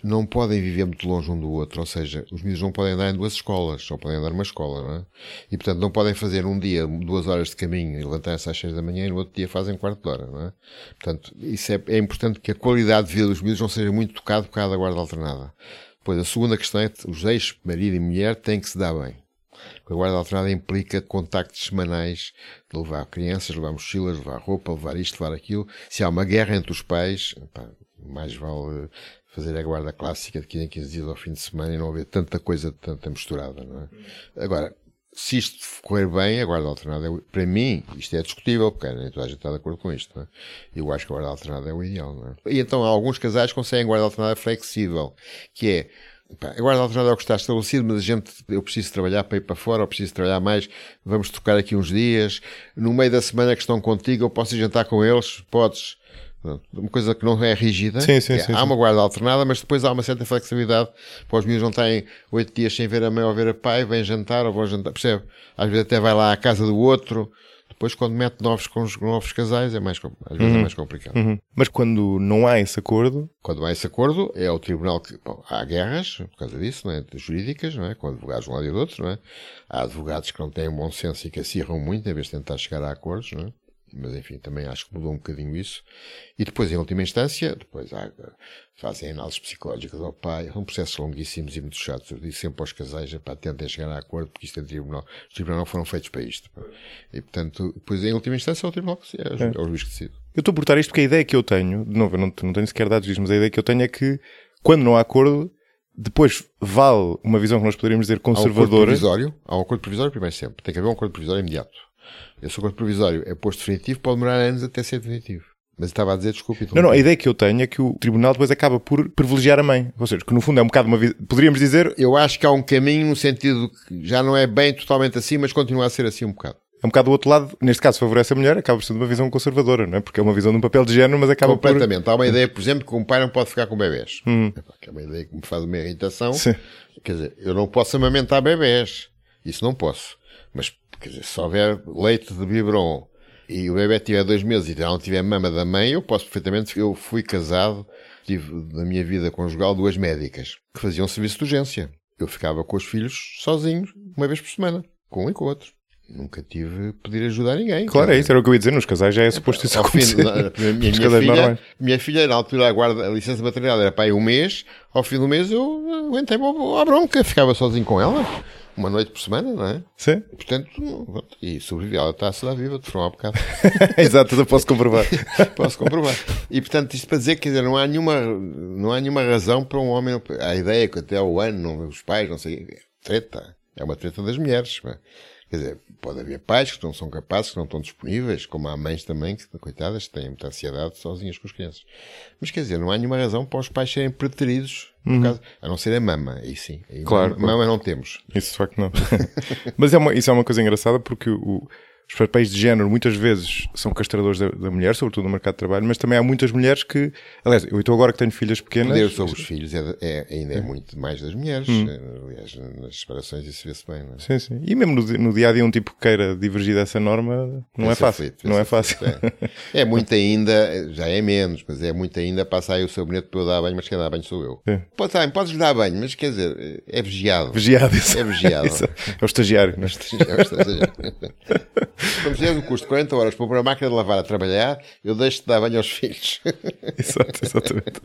não podem viver muito longe um do outro, ou seja, os miúdos não podem andar em 2 escolas, só podem andar numa escola, não é? E, portanto, não podem fazer um dia 2 horas de caminho e levantar-se às 6 da manhã e no outro dia fazem 1/4 de hora, não é? Portanto, isso é importante que a qualidade de vida dos miúdos não seja muito tocada por causa da guarda alternada. Depois, a segunda questão é que os ex-marido e mulher têm que se dar bem. Porque a guarda alternada implica contactos semanais de levar crianças, levar mochilas, levar roupa, levar isto, levar aquilo. Se há uma guerra entre os pais, mais vale fazer a guarda clássica de 15 em 15 dias ao fim de semana e não haver tanta coisa, tanta misturada, não é? Agora, se isto correr bem, a guarda alternada, para mim, isto é discutível, porque nem toda a gente está de acordo com isto, não é? Eu acho que a guarda alternada é o ideal, não é? E então, alguns casais conseguem guarda alternada flexível, que é, a guarda alternada é o que está estabelecido, mas eu preciso trabalhar para ir para fora, ou preciso trabalhar mais, vamos tocar aqui uns dias, no meio da semana que estão contigo, eu posso ir jantar com eles, podes. Uma coisa que não é rígida. Sim, há uma guarda alternada, mas depois há uma certa flexibilidade para os miúdos não estarem 8 dias sem ver a mãe ou ver a pai, vêm jantar ou vão jantar, percebe? Às vezes até vai lá à casa do outro. Depois, quando mete novos casais, às vezes é mais complicado. Mas quando não há esse acordo... Quando há esse acordo, é o tribunal que... Bom, há guerras, por causa disso, não é? Jurídicas, não é? Com advogados de um lado e do outro, não é? Há advogados que não têm bom senso e que acirram muito, em vez de tentar chegar a acordos, não é? Mas, enfim, também acho que mudou um bocadinho isso. E depois, em última instância, fazem análises psicológicas ao pai. São processos longuíssimos e muito chatos. Eu digo sempre aos casais, tentem chegar a acordo, porque isto é tribunal. Os tribunais não foram feitos para isto. E, portanto, depois, em última instância, é o tribunal que é o juiz que decide. Eu estou a portar isto porque a ideia que eu tenho, de novo, eu não tenho sequer dados disto, mas a ideia que eu tenho é que, quando não há acordo, depois vale uma visão que nós poderíamos dizer conservadora. Há um acordo provisório primeiro sempre. Tem que haver um acordo provisório imediato. Esse acordo provisório é posto definitivo, pode demorar anos até ser definitivo. Mas estava a dizer, desculpe. Não, a ideia que eu tenho é que o tribunal depois acaba por privilegiar a mãe. Ou seja, que no fundo é um bocado poderíamos dizer... Eu acho que há um caminho no sentido que já não é bem totalmente assim, mas continua a ser assim um bocado. É um bocado do outro lado, neste caso favorece a mulher, acaba por ser uma visão conservadora, não é? Porque é uma visão de um papel de género, mas acaba completamente. Há uma ideia, por exemplo, que um pai não pode ficar com bebés. Que é uma ideia que me faz uma irritação. Sim. Quer dizer, eu não posso amamentar bebés. Isso não posso. Mas, quer dizer, se houver leite de biberon e o bebê tiver 2 meses e não tiver mama da mãe, eu posso perfeitamente. Eu fui casado, tive na minha vida conjugal 2 médicas que faziam serviço de urgência. Eu ficava com os filhos sozinhos, uma vez por semana, com um e com o outro. Nunca tive pedir ajuda a ninguém. Claro, é isso, era o que eu ia dizer. Nos casais já é suposto isso acontecer. Minha filha, na altura, a licença de maternidade era para aí 1 mês. Ao fim do mês eu aguentei-me à bronca. Ficava sozinho com ela. Uma noite por semana, não é? Sim. Portanto, e sobrevivi. Ela está-se lá viva, de forma um bocado. Exato, eu posso comprovar. Posso comprovar. E, portanto, isto para dizer que, quer dizer, não há nenhuma razão para um homem... A ideia que até ao ano, os pais, não sei... Treta. É uma treta das mulheres. Não é? Quer dizer, pode haver pais que não são capazes, que não estão disponíveis, como há mães também, que, coitadas, têm muita ansiedade sozinhas com as crianças. Mas, quer dizer, não há nenhuma razão para os pais serem preteridos, por causa, a não ser a mama, aí sim. Aí claro. Mama não temos. Isso de facto não. Mas isso é uma coisa engraçada porque os papéis de género muitas vezes são castradores da mulher, sobretudo no mercado de trabalho, mas também há muitas mulheres que... Aliás, eu estou agora que tenho filhas pequenas... O poder sobre os filhos ainda é muito mais das mulheres. Aliás, nas separações isso vê-se bem, não é? Sim, sim. E mesmo no dia-a-dia um tipo que queira divergir dessa norma não é fácil. Não é fácil. É muito ainda, já é menos, mas é muito ainda passar aí o seu bonito para eu dar banho, mas quem dá banho sou eu. Podes dar banho, mas quer dizer, é vigiado. Vigiado, isso. É vigiado. Isso. É o estagiário, não é? É o estagiário. Quando fizeres o curso de 40 horas para pôr a máquina de lavar a trabalhar, eu deixo de dar banho aos filhos. Exatamente.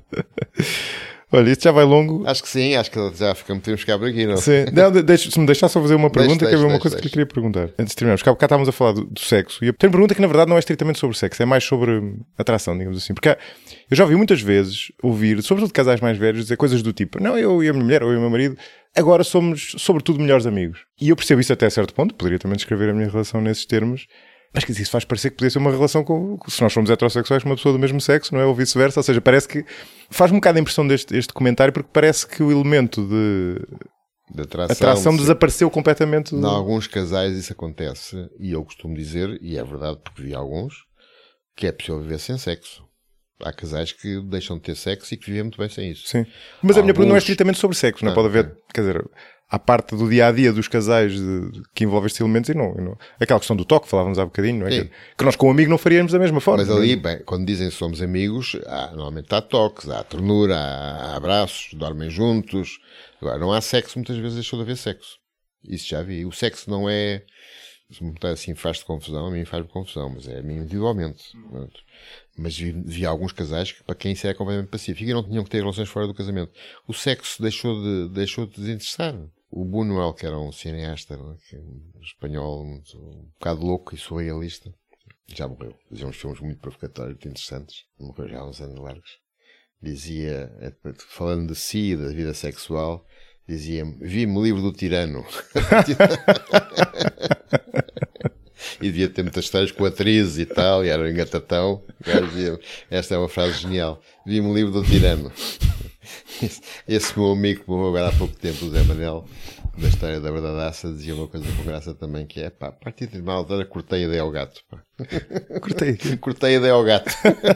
Olha, isto já vai longo. Acho que sim, acho que já podemos ficar por aqui, não? Sim. Se me deixar só fazer uma pergunta, que havia uma coisa que lhe queria perguntar. Antes de terminarmos, cá estávamos a falar do sexo. E tem uma pergunta que na verdade não é estritamente sobre sexo, é mais sobre atração, digamos assim. Porque eu já ouvi muitas vezes ouvir, sobretudo de casais mais velhos, dizer coisas do tipo: não, eu e a minha mulher, ou eu e o meu marido, agora somos sobretudo melhores amigos. E eu percebo isso até certo ponto, poderia também descrever a minha relação nesses termos. Mas que isso faz parecer que podia ser uma relação se nós formos heterossexuais com uma pessoa do mesmo sexo, não é? Ou vice-versa. Ou seja, parece que faz-me um bocado a impressão deste comentário, porque parece que o elemento de atração desapareceu completamente. Em alguns casais isso acontece, e eu costumo dizer, e é verdade porque vi alguns, que é possível viver sem sexo. Há casais que deixam de ter sexo e que vivem muito bem sem isso. Sim. Mas a minha pergunta não é estritamente sobre sexo, não é? Pode haver, quer dizer, à parte do dia-a-dia dos casais que envolve estes elementos e não. Aquela questão do toque, falávamos há bocadinho, não é? Que nós com um amigo não faríamos da mesma forma. Mas ali, bem, quando dizem que somos amigos, normalmente há toques, há ternura, há abraços, dormem juntos. Agora, não há sexo, muitas vezes deixou de haver sexo. Isso já vi. O sexo não é... Se me perguntar assim, faz-te confusão, a mim faz-me confusão, mas é a mim individualmente. Mas vi alguns casais que, para quem isso é completamente pacífico e não tinham que ter relações fora do casamento. O sexo deixou de desinteressar. O Buñuel, que era um cineasta, um espanhol, um bocado louco e surrealista, já morreu. Fazia uns filmes muito provocatórios, muito interessantes. Morreu já há uns anos largos. Dizia, falando de si e da vida sexual, dizia-me, vi-me o livro do tirano. E devia ter muitas histórias com atrizes e tal, e era um engatatão. Esta é uma frase genial. Vi-me o livro do tirano. Esse meu amigo que morreu agora há pouco tempo, o Zé Manel, da história da verdadaça, dizia uma coisa com graça também, que é, pá, a partir de mal era cortei a ideia ao gato. Pá. Cortei a ideia ao gato.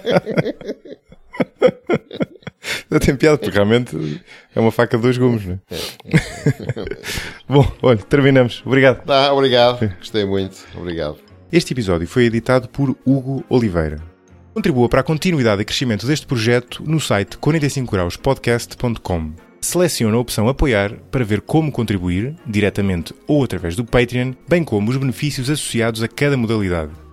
Tem piada, porque realmente é uma faca de dois gumes, não é? Bom, olha, terminamos. Obrigado. Obrigado. Gostei muito. Obrigado. Este episódio foi editado por Hugo Oliveira. Contribua para a continuidade e crescimento deste projeto no site 45grauspodcast.com. Selecione a opção Apoiar para ver como contribuir, diretamente ou através do Patreon, bem como os benefícios associados a cada modalidade.